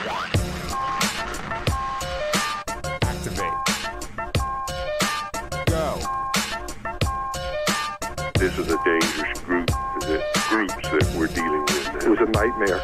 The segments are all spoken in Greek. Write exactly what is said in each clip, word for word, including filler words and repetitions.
Activate. Go. This is a dangerous group, the groups that we're dealing with. It was a nightmare.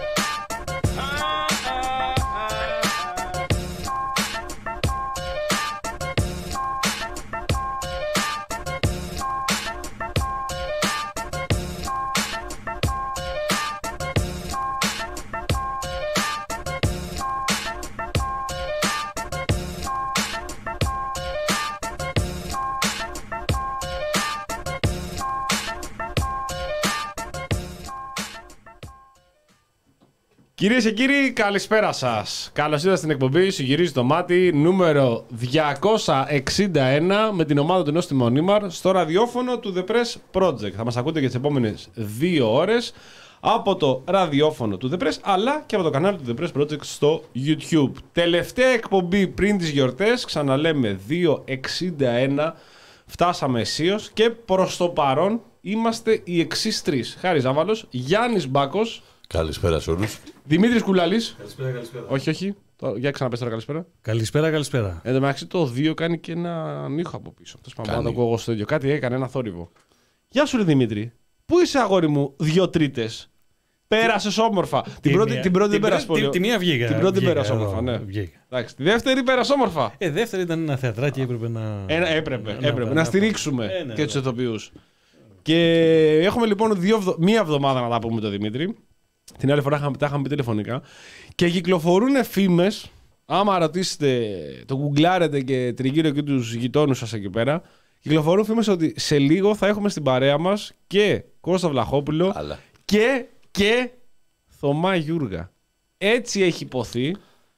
Κυρίες και κύριοι, καλησπέρα σας. Καλώς ήρθατε στην εκπομπή Συγυρίζει το Μάτι νούμερο διακόσια εξήντα ένα με την ομάδα του Νόστιμου Νίμαρ στο ραδιόφωνο του The Press Project. Θα μας ακούτε για τις επόμενες δύο ώρες από το ραδιόφωνο του The Press αλλά και από το κανάλι του The Press Project στο YouTube. Τελευταία εκπομπή πριν τις γιορτές, ξαναλέμε δύο εξήντα ένα, φτάσαμε αισίως και προς το παρόν είμαστε οι εξής τρεις. Χάρης Ζάβαλος, Γιάννης Μπάκος. Καλησπέρα σε όλους. Δημήτρης Κουλάλης. Καλησπέρα, καλησπέρα. Όχι, όχι. Για ξαναπες τώρα καλησπέρα. Καλησπέρα, καλησπέρα. Εν τω μεταξύ το δύο κάνει και έναν ήχο από πίσω. Αυτό πάμε να το ακούω εγώ στο ίδιο. Κάτι έκανε, ένα θόρυβο. Γεια σου, ρε Δημήτρη. Πού είσαι, αγόρι μου, δύο τρίτες. Πέρασες όμορφα. Την πρώτη, την πρώτη δεν πέρασε πολύ. Τη μία βγήκα. Την πρώτη πέρασε όμορφα, ναι. Εντάξει, τη δεύτερη πέρασε όμορφα. Ε, δεύτερη ήταν ένα θεατράκι, έπρεπε να. Ένα, έπρεπε, να, έπρεπε να, να στηρίξουμε ε, ναι, και τους ηθοποιούς. Και έχουμε λοιπόν δύο, μία εβδομάδα να τα πούμε με τον Δημήτρη. Την άλλη φορά τα είχαμε πει τηλεφωνικά. Και κυκλοφορούν φήμες. Άμα ρωτήσετε, το γκουγκλάρετε και τριγύρω και τους γειτόνους σας εκεί πέρα. Κυκλοφορούν φήμες ότι σε λίγο θα έχουμε στην παρέα μας και Κώστα Βλαχόπουλο Αλλά. και, και Θωμά Γιούργα. Έτσι έχει υποθεί.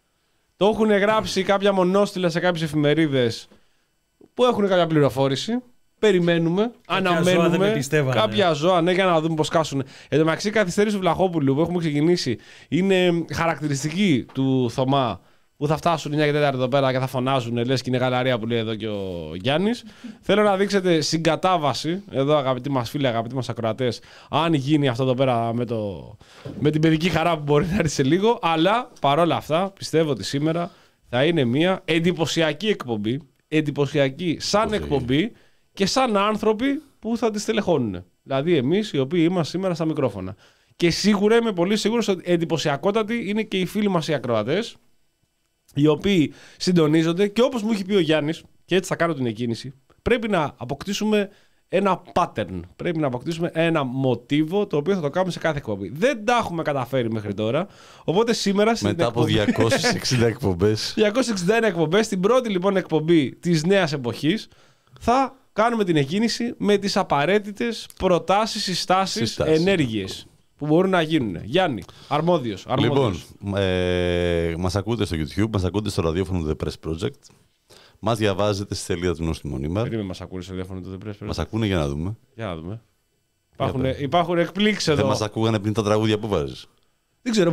Το έχουν γράψει κάποια μονόστιλα σε κάποιες εφημερίδες που έχουν κάποια πληροφόρηση. Περιμένουμε, κάποια αναμένουμε. Ζώα κάποια ζώα, ναι, για να δούμε πώς κάσουν. Εν τω μεταξύ, η καθυστέρηση του Βλαχόπουλου που έχουμε ξεκινήσει είναι χαρακτηριστική του Θωμά. Που θα φτάσουν εννιά και τέσσερα εδώ πέρα και θα φωνάζουν, λες και είναι γαλαρία που λέει εδώ και ο Γιάννης. Θέλω να δείξετε συγκατάβαση, εδώ αγαπητοί μας φίλοι, αγαπητοί μας ακροατές, αν γίνει αυτό εδώ πέρα με, το... με την παιδική χαρά που μπορεί να έρθει σε λίγο. Αλλά παρόλα αυτά, πιστεύω ότι σήμερα θα είναι μια εντυπωσιακή εκπομπή. Εντυπωσιακή σαν εκπομπή και σαν άνθρωποι που θα τη στελεχώνουν. Δηλαδή εμείς οι οποίοι είμαστε σήμερα στα μικρόφωνα. Και σίγουρα είμαι πολύ σίγουρος ότι εντυπωσιακότατοι είναι και οι φίλοι μας οι ακροατές, οι οποίοι συντονίζονται και όπως μου έχει πει ο Γιάννης, και έτσι θα κάνω την εκκίνηση, πρέπει να αποκτήσουμε ένα pattern. Πρέπει να αποκτήσουμε ένα μοτίβο το οποίο θα το κάνουμε σε κάθε εκπομπή. Δεν τα έχουμε καταφέρει μέχρι τώρα. Οπότε σήμερα. Μετά από διακόσιες εξήντα εκπομπές. διακόσιες εξήντα ένα εκπομπές, την πρώτη λοιπόν εκπομπή της νέας εποχής, θα κάνουμε την εκκίνηση με τις απαραίτητες προτάσεις, συστάσεις, ενέργειες που μπορούν να γίνουν. Γιάννη, αρμόδιος. αρμόδιος. Λοιπόν, ε, μας ακούτε στο YouTube, μας ακούτε στο ραδιόφωνο του The Press Project. Μας διαβάζετε στη σελίδα του Νόστιμου Νίμαρ. Περίμενε, μας ακούνε στο ραδιόφωνο του The Press Project. Μας ακούνε για να δούμε. Για να δούμε. Υπάρχουν, υπάρχουν εκπλήξεις εδώ. Δεν μας ακούγανε πριν τα τραγούδια που βάζεις. Δεν ξέρω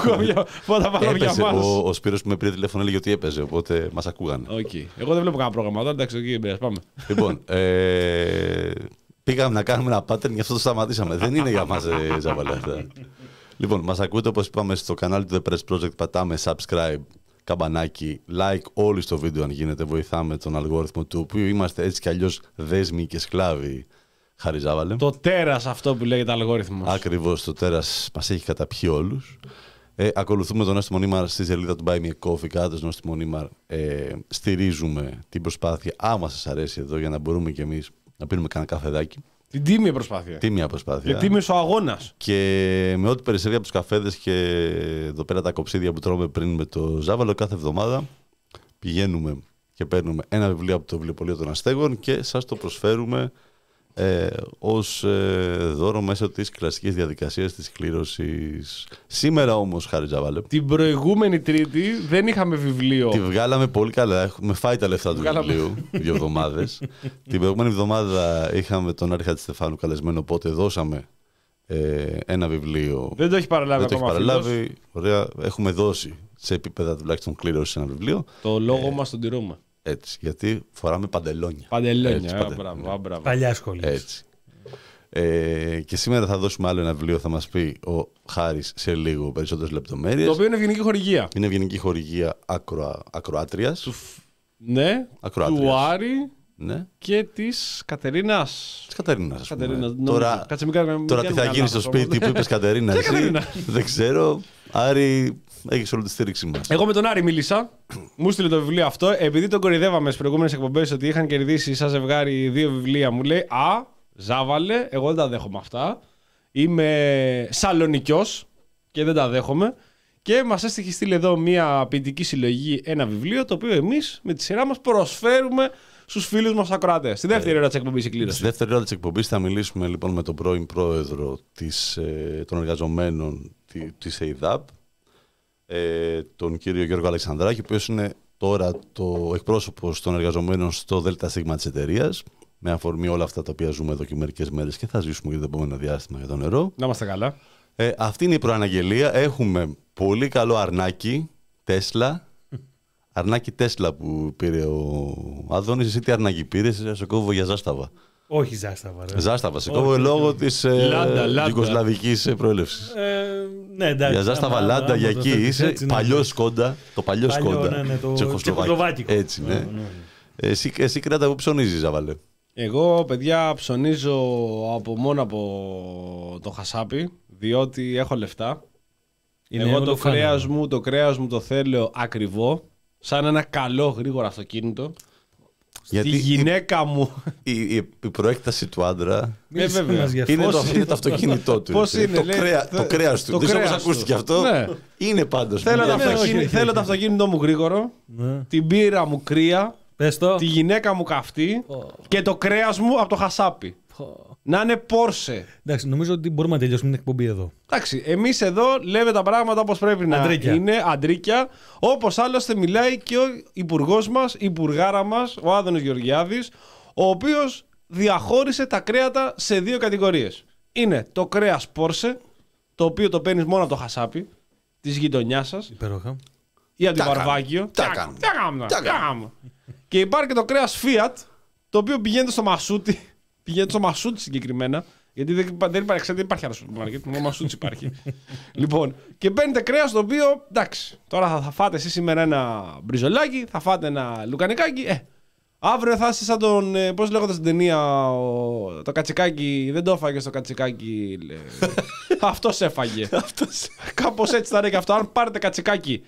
πότε θα βάλω για μας. Ο, ο Σπύρος που με πήρε τηλέφωνο έλεγε ότι έπαιζε, οπότε μας ακούγανε. Okay. Εγώ δεν βλέπω κανένα πρόγραμμα τώρα, εντάξει, εκεί μπες, πάμε. Λοιπόν, ε, πήγαμε να κάνουμε ένα pattern, γι' αυτό το σταματήσαμε. Δεν είναι για μας, ε, Ζαβαλέ, αυτά. Λοιπόν, μας ακούτε όπως είπαμε στο κανάλι του The Press Project, πατάμε subscribe, καμπανάκι, like όλοι στο βίντεο αν γίνεται, βοηθάμε τον αλγόριθμο του οποίου είμαστε έτσι κι αλλιώς δέσμοι και σκλάβοι. Χάρη Ζάβαλε. Το τέρας αυτό που λέγεται αλγόριθμος. Ακριβώς, το τέρας μας έχει καταπιεί όλους. Ε, ακολουθούμε τον Νόστιμο Νίμαρ στη σελίδα του Buy Me a Coffee, κάτω στο Νόστιμο Νίμαρ. Ε, στηρίζουμε την προσπάθεια, άμα σας αρέσει εδώ, για να μπορούμε κι εμείς να πίνουμε κανένα καφεδάκι. Την τίμια προσπάθεια. Τίμια προσπάθεια. Και τίμιος ο αγώνας. Και με ό,τι περισσεύει από τους καφέδες και εδώ πέρα τα κοψίδια που τρώμε πριν με το Ζάβαλο, κάθε εβδομάδα πηγαίνουμε και παίρνουμε ένα βιβλίο από το βιβλιοπωλείο των Αστέγων και σας το προσφέρουμε ε, ως ε, δώρο μέσω της κλασικής διαδικασίας της κλήρωσης. Σήμερα όμως, Χάρη Ζάβαλε, την προηγούμενη Τρίτη δεν είχαμε βιβλίο. Τη βγάλαμε πολύ καλά. Έχουμε φάει τα λεφτά του βιβλίου δύο εβδομάδες. Την προηγούμενη εβδομάδα είχαμε τον Άρη Χατζηστεφάνου καλεσμένο, οπότε δώσαμε ε, ένα βιβλίο. Δεν το έχει παραλάβει δεν το ακόμα. Έχει παραλάβει. Ωραία, έχουμε δώσει σε επίπεδα τουλάχιστον κλήρωση ένα βιβλίο. Το λόγο ε, μας τον τηρούμε. Έτσι, γιατί φοράμε παντελόνια. Παντελόνια, έτσι, ε, παντελόνια. Μπράβο, μπράβο. Παλιά σχολή. Έτσι. Ε, και σήμερα θα δώσουμε άλλο ένα βιβλίο, θα μας πει ο Χάρης σε λίγο περισσότερες λεπτομέρειες. Το οποίο είναι ευγενική χορηγία. Είναι ευγενική χορηγία ακροα... ακροάτριας. Του... Ναι, Ακροάτριας. του Άρη Ναι. και της Κατερίνας. Της Κατερίνας, ας πούμε. Κατερίνας, Τώρα, Κάτσε, μην κάνουμε- μην τώρα τι κάνουμε θα γίνει στο λάθος, σπίτι όμως. που είπες Κατερίνα, Ποια εσύ, Κατερίνα? δεν ξέρω. Άρη, έχεις όλη τη στήριξή μας. Εγώ με τον Άρη μίλησα. Μου στείλε το βιβλίο αυτό. Επειδή τον κορυδεύαμε στις προηγούμενες εκπομπές ότι είχαν κερδίσει σαν ζευγάρι δύο βιβλία, μου λέει Α, ζάβαλε, εγώ δεν τα δέχομαι αυτά. Είμαι σαλονικιός και δεν τα δέχομαι. Και μας έχει στείλει εδώ μια ποιητική συλλογή, ένα βιβλίο, το οποίο εμείς με τη σειρά μας προσφέρουμε στους φίλους μας ακροατές. Στη δεύτερη ώρα της εκπομπής η κλήρωση. Στη δεύτερη ώρα της εκπομπής θα μιλήσουμε λοιπόν με τον πρώην πρόεδρο της, ε, των εργαζομένων τη- της ΕΙΔΑΠ, ε, τον κύριο Γιώργο Αλεξανδράκη, ο οποίος είναι τώρα το εκπρόσωπος των εργαζομένων στο ΔΣ της εταιρείας, με αφορμή όλα αυτά τα οποία ζούμε εδώ και μερικές μέρες και θα ζήσουμε για το επόμενο διάστημα για το νερό. Να είμαστε καλά. Ε, αυτή είναι η προαναγγελία. Έχουμε πολύ καλό αρνάκι, Τέσλα. Αρνάκι Τέσλα που πήρε ο Άδωνης. Εσύ τι αρνάκι πήρες, σε κόβω για Ζάσταβα. Όχι Ζάσταβα. Ρε. Ζάσταβα, σε Όχι, κόβω όχι. λόγω της ε, Λάντα, λάντα. γιουγκοσλαβικής ε, προέλευσης. Ε, ναι, εντάξει. Για Ζάσταβα, άμα- Λάντα, άμα για το εκεί θέτεις είσαι. έτσι, ναι. Παλιό Σκόντα. Το παλιό Παλιό, Σκόντα. ναι, ναι, το Τσεχοσλοβάκι. τσεχοσλοβάκικο. Έτσι, ναι. Ναι, ναι. Εσύ, εσύ κράτα που ψωνίζεις, Ζαβαλέ. Εγώ, παιδιά, ψωνίζω από μόνο από το χασάπι, διότι έχω λεφτά. Είναι Εγώ όλο το φάνελο. κρέας μου, το κρέας μου το θέλω ακριβό, σαν ένα καλό γρήγορο αυτοκίνητο. Γιατί Τη γυναίκα μου. η, η, η προέκταση του άντρα Μίλησε Ε, βέβαια. μας γι' αυτό. είναι το, Πώς- είναι το αυτοκίνητό του. Πώς έτσι. είναι, το, λέει, κρέα, θε- το κρέας του. το Δεν ξέρω πώς κρέας ακούστηκε του. αυτό. Ναι. Είναι πάντως. Θέλω, Ναι, το, ναι, αυτοκίνη- όχι, όχι, θέλω όχι. το αυτοκίνητό μου γρήγορο, Ναι. την μπύρα μου κρύα, Πες το. τη γυναίκα μου καυτή και το κρέας μου από το χασάπι. Να είναι Πόρσε. Εντάξει, νομίζω ότι μπορούμε να τελειώσουμε την εκπομπή εδώ. Εντάξει, εμείς εδώ λέμε τα πράγματα όπως πρέπει να Αντρίκια. είναι, αντρίκια, όπως άλλωστε μιλάει και ο υπουργός μας, η υπουργάρα μας, ο Άδωνης Γεωργιάδης, ο οποίος διαχώρισε τα κρέατα σε δύο κατηγορίες. Είναι το κρέας Πόρσε, το οποίο το παίρνεις μόνο από το χασάπι της γειτονιάς σας, Υπέροχα. ή από τη Τα κάνω. Βαρβάκιο. Τα Τι κάνω. Τι κάνω, Τα τι κάνω. κάνω. Και υπάρχει και το κρέας Fiat, το οποίο πηγαίνει στο Μασούτι. Πηγαίνει στο Μασούτι συγκεκριμένα. Γιατί δεν, δεν υπάρχει, ξέρετε, δεν υπάρχει άλλο σούπερ μάρκετ. Μόνο Μασούτι υπάρχει. Λοιπόν, και παίρνετε κρέας το οποίο εντάξει. Τώρα θα, θα φάτε εσείς σήμερα ένα μπριζολάκι, θα φάτε ένα λουκανικάκι. Ε, αύριο θα είστε σαν τον. Ε, πώς λέγονται στην ταινία, ο, το κατσικάκι. Δεν το έφαγε στο κατσικάκι. Αυτό έφαγε. Κάπως έτσι θα είναι και αυτό. Αν πάρετε κατσικάκι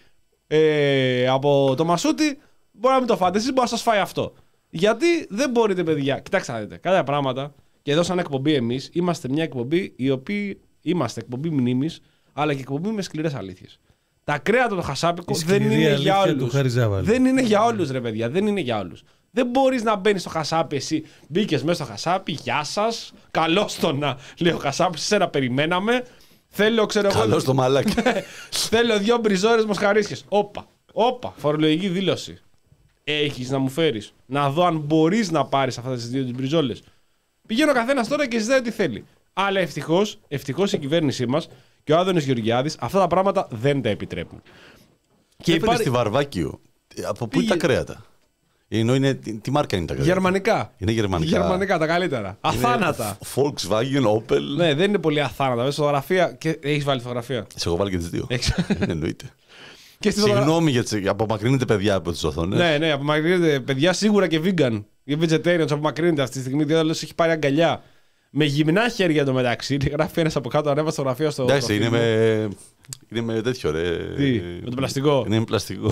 ε, από το Μασούτι, μπορεί να μην το φάτε. Εσείς μπορεί να σας φάει αυτό. Γιατί δεν μπορείτε, παιδιά. Κοιτάξτε να δείτε. Κάποια πράγματα. Και εδώ, σαν εκπομπή, εμείς είμαστε μια εκπομπή η οποία είμαστε εκπομπή μνήμης, αλλά και εκπομπή με σκληρές αλήθειες. Τα κρέατα το χασάπικο Η δεν σκληρή είναι αλήθεια για του όλους. Χάρη Ζάβαλη. Δεν είναι για όλους, ρε παιδιά. Δεν είναι για όλους. Δεν μπορείς να μπαίνεις στο χασάπι εσύ. Μπήκες μέσα στο χασάπι. Γεια σας. Καλώς το να. Λέει ο χασάπι, σένα περιμέναμε. Θέλω, ξέρω εγώ. Καλώς το μαλάκι. Θέλω δύο μπριζόρες μοσχαρίσιες. Όπα. Όπα. Φορολογική δήλωση. Έχεις να μου φέρεις. Να δω αν μπορείς να πάρεις αυτές τις δύο τις μπριζόλες. Πηγαίνει ο καθένας τώρα και ζητάει ό,τι θέλει. Αλλά ευτυχώς, ευτυχώς η κυβέρνησή μας και ο Άδωνης Γεωργιάδης αυτά τα πράγματα δεν τα επιτρέπουν. Και υπάρχει- υπάρχει στη Βαρβάκιο. Από πού είναι Πήγε- τα κρέατα. Ενώ είναι, τι, τι μάρκα είναι τα κρέατα. Γερμανικά. Είναι γερμανικά. Γερμανικά τα καλύτερα. Αθάνατα. Volkswagen, Opel. Ναι, δεν είναι πολύ αθάνατα. Μέσα φωτογραφία. Και έχεις βάλει φωτογραφία. Σε έχω βάλει και τις δύο. Έχεις- Εννοείται. Και στη φωτογραφία. Συγγνώμη για τις απομακρύνετε παιδιά από τις οθόνες. Ναι, ναι, απομακρύνεται. Παιδιά σίγουρα και vegan. Οι vegetarians απομακρύνεται αυτή τη στιγμή. Διότι έχει πάρει αγκαλιά. Με γυμνά χέρια εντωμεταξύ. Γράφει ένα από κάτω, ανέβασε φωτογραφία στο. Εντάξει, είναι προφίλ μου. με, είναι με τέτοιο ρε. Τι, με το πλαστικό? Είναι με πλαστικό.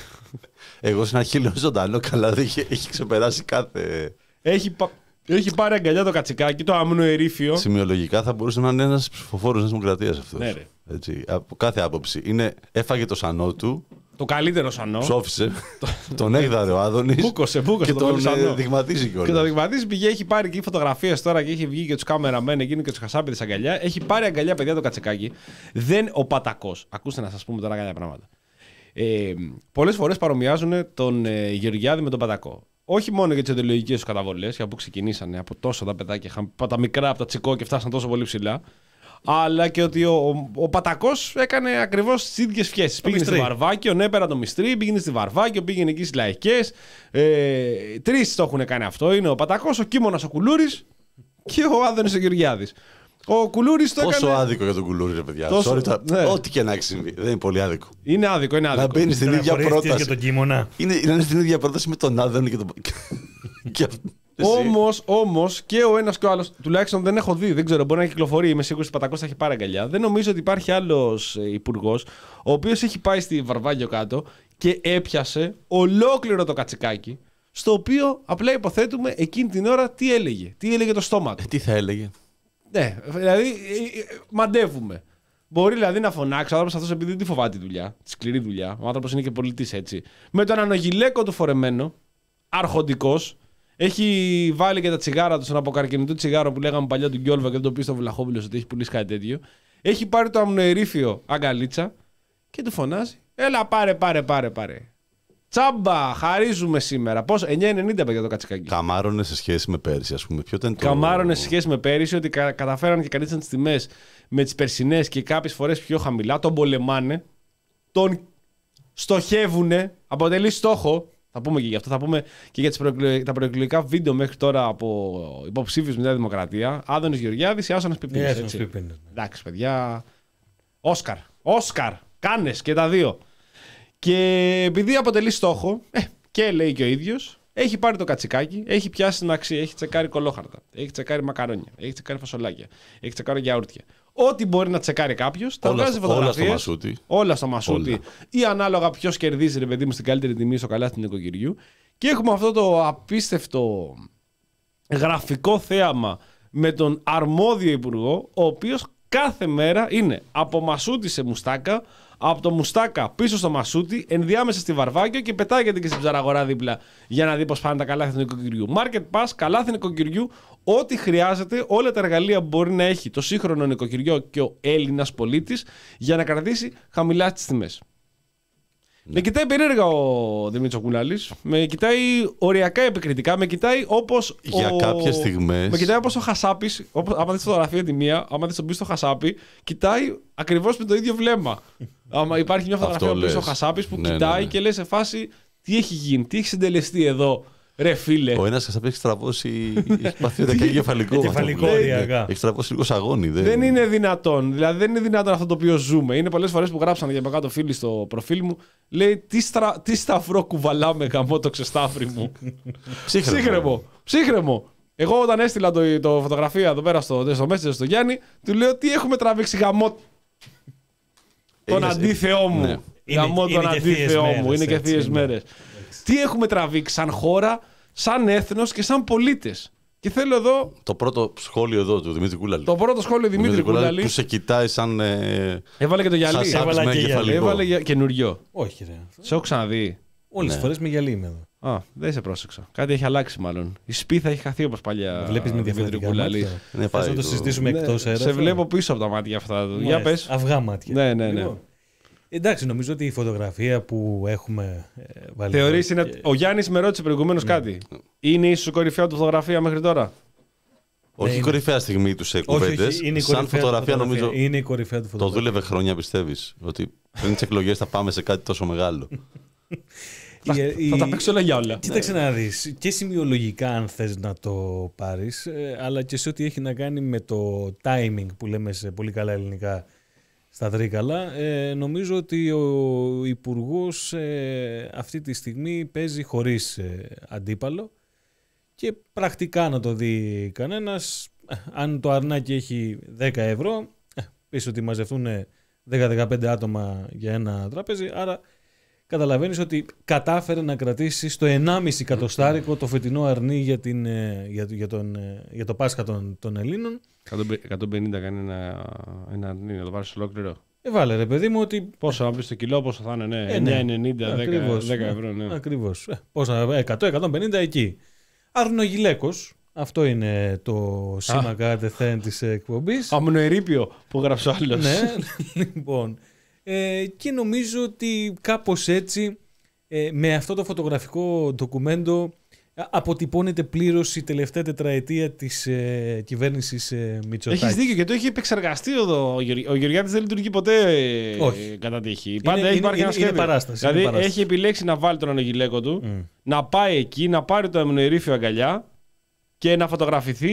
Εγώ στην αρχή λέω ζωντανό, καλά δεν έχει, έχει ξεπεράσει κάθε. Έχει, πα- έχει πάρει αγκαλιά το κατσικάκι, το άμνο ερήφιο. Σημειολογικά θα μπορούσε να είναι ένα ψηφοφόρο τη Δημοκρατία αυτό. Ναι, ρε. Έτσι, από κάθε άποψη. Είναι, έφαγε το σανό του, Το καλύτερο σανό. ψόφισε, τον έγδαρε ο Άδωνης Μπούκοσε, μπούκοσε και το τον πολύ σανό. ε, δειγματίζει Και το κιόλας. δειγματίζει πήγε, έχει πάρει και φωτογραφίε τώρα και έχει βγει και του κάμεραμέν εκείνοι και του χασάπιδε αγκαλιά. Έχει πάρει αγκαλιά, παιδιά, το κατσικάκι. Δεν ο πατακό. Ακούστε να σα πούμε τώρα κάποια πράγματα. Ε, Πολλές φορές παρομοιάζουν τον ε, Γεωργιάδη με τον πατακό. Όχι μόνο για τις ιδεολογικές του καταβολές, για που ξεκινήσανε από τόσο τα παιδάκια, είχαν τα μικρά από τα τσικό και φτάσαν τόσο πολύ ψηλά. Αλλά και ότι ο, ο, ο Πατακός έκανε ακριβώς τις ίδιες φιέσεις. Πήγαινε στη Μυστρή. Βαρβάκιο, ναι, πέρα το Μυστρή, πήγαινε στη Βαρβάκιο, πήγαινε εκεί στις Λαϊκές. Ε, Τρεις το έχουν κάνει αυτό. Είναι ο Πατακός, ο Κίμωνας, ο Κουλούρης και ο Άδωνης ο Γεωργιάδης. Ο Κουλούρης το Πόσο έκανε. άδικο για τον Κουλούρη, ρε παιδιά. Τόσο- Sorry, τα- ναι. Ό,τι και να έχει συμβεί. Δεν είναι πολύ άδικο. Είναι άδικο, είναι Να άδικο. μπαίνει στην ίδια Στεναχωρήθηκες πρόταση. για τον Κίμωνα. Είναι, είναι στην ίδια πρόταση με τον Άδωνη και τον. και αυτό. Εσύ. Όμως, όμως και ο ένας και ο άλλος, τουλάχιστον δεν έχω δει, δεν ξέρω, μπορεί να κυκλοφορεί. Είμαι σίγουρος ότι ο Πατακός θα έχει πάρει αγκαλιά. Δεν νομίζω ότι υπάρχει άλλος υπουργός ο οποίος έχει πάει στη Βαρβάγιο κάτω και έπιασε ολόκληρο το κατσικάκι. Στο οποίο απλά υποθέτουμε εκείνη την ώρα τι έλεγε. Τι έλεγε το στόμα του. Ε, τι θα έλεγε. Ναι, δηλαδή ε, ε, μαντεύουμε. Μπορεί δηλαδή να φωνάξει ο άνθρωπος αυτός επειδή δεν τη φοβάται τη δουλειά, τη σκληρή δουλειά. Ο άνθρωπος είναι και πολιτής έτσι. Με τον ανογιλέκο του φορεμένο, αρχοντικός, έχει βάλει και τα τσιγάρα του στον αποκαρκινητό τσιγάρο που λέγαμε παλιά του Γκιόλβα και δεν το πει στο Βλαχόπουλο ότι έχει πουλήσει κάτι τέτοιο. Έχει πάρει το αμνοερήφιο αγκαλίτσα και του φωνάζει: Έλα, πάρε, πάρε, πάρε, πάρε. Τσάμπα, χαρίζουμε σήμερα. Πόσο, εννιά ενενήντα παιδιά το κατσικάκι. Καμάρωνε σε σχέση με πέρσι, α πούμε. Ποιο ήταν το. Καμάρωνε σε σχέση με πέρυσι ότι κα, καταφέραν και καλύψαν τις τιμές με τις περσινές και κάποιες φορές πιο χαμηλά. Τον πολεμάνε, τον στοχεύουνε, αποτελεί στόχο. Θα πούμε και γι' αυτό. Θα πούμε και για τις προεκλογ... τα προεκλογικά βίντεο μέχρι τώρα από υποψήφιους με τη Δημοκρατία. Άδωνης Γεωργιάδης, Ιάσονας Πιπίνης. Ιάσονας Πιπίνης, ναι. Εντάξει, παιδιά. Όσκαρ. Όσκαρ. Κάνες και τα δύο. Και επειδή αποτελεί στόχο, ε, και λέει και ο ίδιος, έχει πάρει το κατσικάκι, έχει πιάσει την αξία, έχει τσεκάρει κολόχαρτα, έχει τσεκάρει μακαρόνια, έχει τσεκάρει φασολάκια, έχει τσεκάρει γιαούρτια. Ό,τι μπορεί να τσεκάρει κάποιος, τα Όλα βγάζει στο- φωτογραφίες. όλα στο μασούτι. Όλα στο μασούτι. Όλα. Ή ανάλογα ποιος κερδίζει, ρε παιδί μου, στην καλύτερη τιμή στο καλάθι του νοικοκυριού. Και έχουμε αυτό το απίστευτο γραφικό θέαμα με τον αρμόδιο υπουργό, ο οποίος κάθε μέρα είναι από μασούτι σε μουστάκα, από το μουστάκα πίσω στο μασούτι, ενδιάμεσα στη Βαρβάκιο και πετάγεται και στην ψαραγορά δίπλα για να δει πώς πάνε τα καλάθι του νοικοκυριού. Market Pass, καλάθι νοικοκυριού, ό,τι χρειάζεται, όλα τα εργαλεία που μπορεί να έχει το σύγχρονο νοικοκυριό και ο Έλληνας πολίτης για να κρατήσει χαμηλά τις τιμές. Με κοιτάει περίεργα ο Δημήτρης Κουλάλης, με κοιτάει οριακά επικριτικά, με κοιτάει όπως Για ο... κάποιες στιγμές. Με κοιτάει όπως ο Χασάπης, όπως, άμα δεις φωτογραφία τη μία, άμα δεις τον πίσω στο Χασάπη, κοιτάει ακριβώς με το ίδιο βλέμμα. Άμα υπάρχει μια φωτογραφία Αυτό πίσω ο λες. Χασάπης που Ναι, κοιτάει ναι, ναι. και λέει σε φάση τι έχει γίνει, τι έχει συντελεστεί εδώ, ρε φίλε. Ο ένας θα έχει τραβώσει. Έχει πάθει ένα κεφαλικό. Κεφαλικό αυτό που λέει. οριακά. Έχει τραβώσει λίγο σαγόνι. Δεν, Δεν είναι δυνατόν. Δηλαδή δεν είναι δυνατόν αυτό το οποίο ζούμε. Είναι πολλές φορές που γράψανε για κάτω φίλοι στο προφίλ μου. Λέει τι, στρα... τι σταυρό κουβαλάμε γαμό το ξεστάφρι μου. Ψύχρεμο. Ψύχρεμο. Εγώ όταν έστειλα το, το φωτογραφία εδώ πέρα στο, στο Messenger στο Γιάννη, του λέω τι έχουμε τραβήξει γαμό τον Έγινες- αντίθεό μου. Είναι- Γαμό είναι τον και θείες αντίθεό μου. μέρες, Είναι και έτσι, θείες είναι. μέρες. Τι έχουμε τραβήξει σαν χώρα, σαν έθνος και σαν πολίτες. Και θέλω εδώ Το πρώτο σχόλιο εδώ του Δημήτρη Κούλαλη. το πρώτο σχόλιο Δημήτρη Κούλαλη. Που σε κοιτάει σαν. Ε, Έβαλε και το γυαλί. Χασάπης Έβαλα με και γυαλί. εγκεφαλικό. Έβαλε για... καινούριο. Όχι, ρε. Σε έχω ξαναδεί. Όλες Ναι. τις φορές με γυαλί είμαι εδώ. Α, δεν σε πρόσεξα. Κάτι έχει αλλάξει μάλλον. Η σπίθα έχει χαθεί όπως παλιά. Βλέπεις με Δημήτρη διαφορετικά Κούλαλη. μάτια. Ναι, Θες πάει να το το- συζητήσουμε Ναι, εκτός αέρα. σε βλέπω πίσω από τα μάτια αυτά. Για πες. Αυγά μάτια. Ναι, ναι, ναι. Λοιπόν, εντάξει, νομίζω ότι η φωτογραφία που έχουμε ε, βάλει. Θεωρείς εδώ είναι. και- Ο Γιάννης με ρώτησε προηγουμένως κάτι. Είναι ίσως η κορυφαία του φωτογραφία μέχρι τώρα. Όχι η είναι. κορυφαία στιγμή του σε Όχι, κουβέντες. όχι, είναι η Σαν κορυφαία φωτογραφία του νομίζω. Είναι η κορυφαία του Το φωτογραφία. δούλευε χρόνια, πιστεύει. Ότι πριν τι εκλογέ θα πάμε σε κάτι τόσο μεγάλο. Θα, Η- θα η- τα παίξω όλα για όλα. Κοίταξε να δεις, και σημειολογικά αν θες να το πάρεις, ε, αλλά και σε ό,τι έχει να κάνει με το timing που λέμε σε πολύ καλά ελληνικά στα Τρίκαλα, ε, νομίζω ότι ο Υπουργός ε, αυτή τη στιγμή παίζει χωρίς ε, αντίπαλο και πρακτικά να το δει κανένας, ε, αν το αρνάκι έχει δέκα ευρώ, ε, πεις ότι μαζευτούν δέκα με δεκαπέντε άτομα για ένα τράπεζι, άρα καταλαβαίνεις ότι κατάφερε να κρατήσει στο ενάμιση κατοστάρικο το φετινό αρνί για, την, ε, για, για, τον, ε, για το Πάσχα των, των Ελλήνων. εκατόν πενήντα κάνει ένα. ένα ναι, να το πάρει ολόκληρο. Ε, βάλε ρε παιδί μου ότι... Πόσο, αν πει το κιλό, πόσο θα είναι, ναι. Ε, ναι. εννιά ενενήντα, Ακριβώς, δέκα ναι. ευρώ, ναι. Ακριβώς. Ε, πόσα, εκατό με εκατόν πενήντα εκεί. Αρνογιλέκος. Αυτό είναι το σήμα κατευθέν της εκπομπής. Αμνοερήπιο που γράψω άλλο. Ναι, λοιπόν. Ε, και νομίζω ότι κάπως έτσι ε, με αυτό το φωτογραφικό ντοκουμέντο α, αποτυπώνεται πλήρως η τελευταία τετραετία της ε, κυβέρνησης ε, Μητσοτάκη. Έχει δίκιο και το έχει επεξεργαστεί εδώ. Ο, Γεωργ... ο Γεωργιάδης δεν λειτουργεί ποτέ ε, Όχι. κατά τύχη. Είναι- Πάντα έχει είναι- υπάρχει ένα είναι- είναι σχέδιο. παράσταση, είναι Δηλαδή παράσταση. έχει επιλέξει να βάλει τον ανογιλέκο του, Μμ. να πάει εκεί, να πάρει το αμνοερήφιο αγκαλιά και να φωτογραφηθεί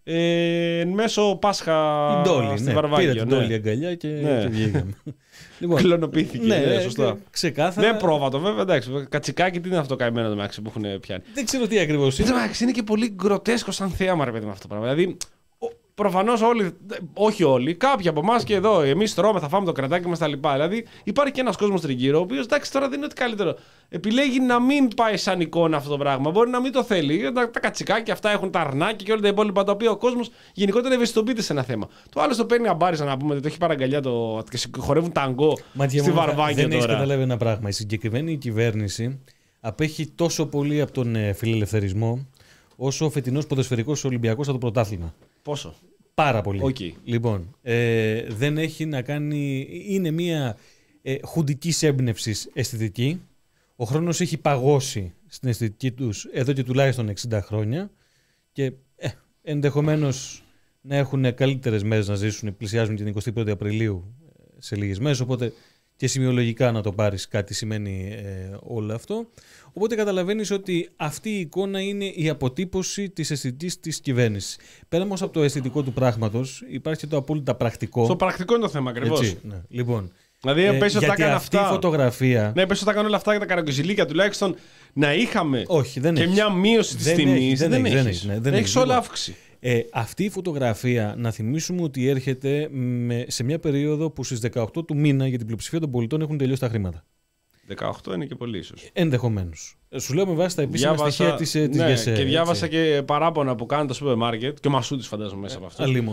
Ε, εν μέσω Πάσχα η Ντόλη, στη ναι, Βαρβάκιο. πήρα την Ντόλη αγκαλιά και, Ναι. και βγήκαμε. Λοιπόν, κλωνοποιήθηκε. ναι, Ναι, σωστά. ξεκάθαρα. Δεν πρόβατο, βέβαια. Εντάξει, κατσικάκι, τι είναι αυτό καημένο το μάξι που έχουν πιάνει. Δεν ξέρω τι ακριβώς είναι. Εντάξει, είναι και πολύ γκροτέσκο σαν θέαμα, ρε παιδί με αυτό το πράγμα. Δηλαδή, προφανώς όλοι, όχι όλοι, κάποιοι από εμά και εδώ, εμείς τρώμε, θα φάμε το κρατάκι μας τα λοιπά. Δηλαδή, υπάρχει και ένας κόσμος τριγύρω, ο οποίος εντάξει τώρα δεν είναι ότι καλύτερο. Επιλέγει να μην πάει σαν εικόνα αυτό το πράγμα. Μπορεί να μην το θέλει. Τα, τα κατσικάκια αυτά έχουν τα αρνάκια και όλα τα υπόλοιπα τα οποία ο κόσμος γενικότερα ευαισθητοποιείται σε ένα θέμα. Το άλλο το παίρνει αμπάριζα να πούμε ότι το έχει παραγκαλιά το, και χορεύουν ταγκό στη Βαρβάκια δεν τώρα. έχεις καταλάβει ένα πράγμα. Η συγκεκριμένη κυβέρνηση απέχει τόσο πολύ από τον ε, φιλελευθερισμό όσο ο φετινός ποδοσφαιρικός Ολυμπιακός από το πρωτάθλημα. Πόσο? Πάρα πολύ. Okay. Λοιπόν, ε, δεν έχει να κάνει. Είναι μια ε, χουντικής έμπνευσης αισθητική. Ο χρόνος έχει παγώσει στην αισθητική τους εδώ και τουλάχιστον εξήντα χρόνια και ε, ενδεχομένως να έχουν καλύτερες μέρες να ζήσουν, πλησιάζουν την εικοστή πρώτη Απριλίου σε λίγες μέρες, οπότε και σημειολογικά να το πάρεις κάτι σημαίνει ε, όλο αυτό. Οπότε καταλαβαίνεις ότι αυτή η εικόνα είναι η αποτύπωση της αισθητικής της κυβέρνησης. Πέρα όμως από το αισθητικό του πράγματος υπάρχει και το απόλυτα πρακτικό. Στο πρακτικό είναι το θέμα ακριβώς. Ναι. Λοιπόν, δηλαδή, ε, πες ότι τα έκανε αυτή αυτά. η φωτογραφία. Ναι, πες ότι τα έκανε όλα αυτά για τα καραγκιουζιλίκια τουλάχιστον να είχαμε Όχι, δεν και έχεις. μια μείωση της Δεν τιμής. έχεις, δεν δεν έχεις, δεν έχεις. έχεις, ναι, δεν έχεις έχεις. όλα Λοιπόν, αύξηση. Ε, αυτή η φωτογραφία, να θυμίσουμε ότι έρχεται με, σε μια περίοδο που στις δεκαοκτώ του μήνα για την πλειοψηφία των πολιτών έχουν τελειώσει τα χρήματα. δεκαοκτώ είναι και πολύ ίσως. Ενδεχομένως. Σου λέω με βάση τα επίσημα Διάβασα, στοιχεία της, της ναι, ΓΕΣΕ. και διάβασα και παράπονα που κάνει το σούπερ μάρκετ και ο Μασούτης φαντάζομαι μέσα από αυτό. Αλλήμον.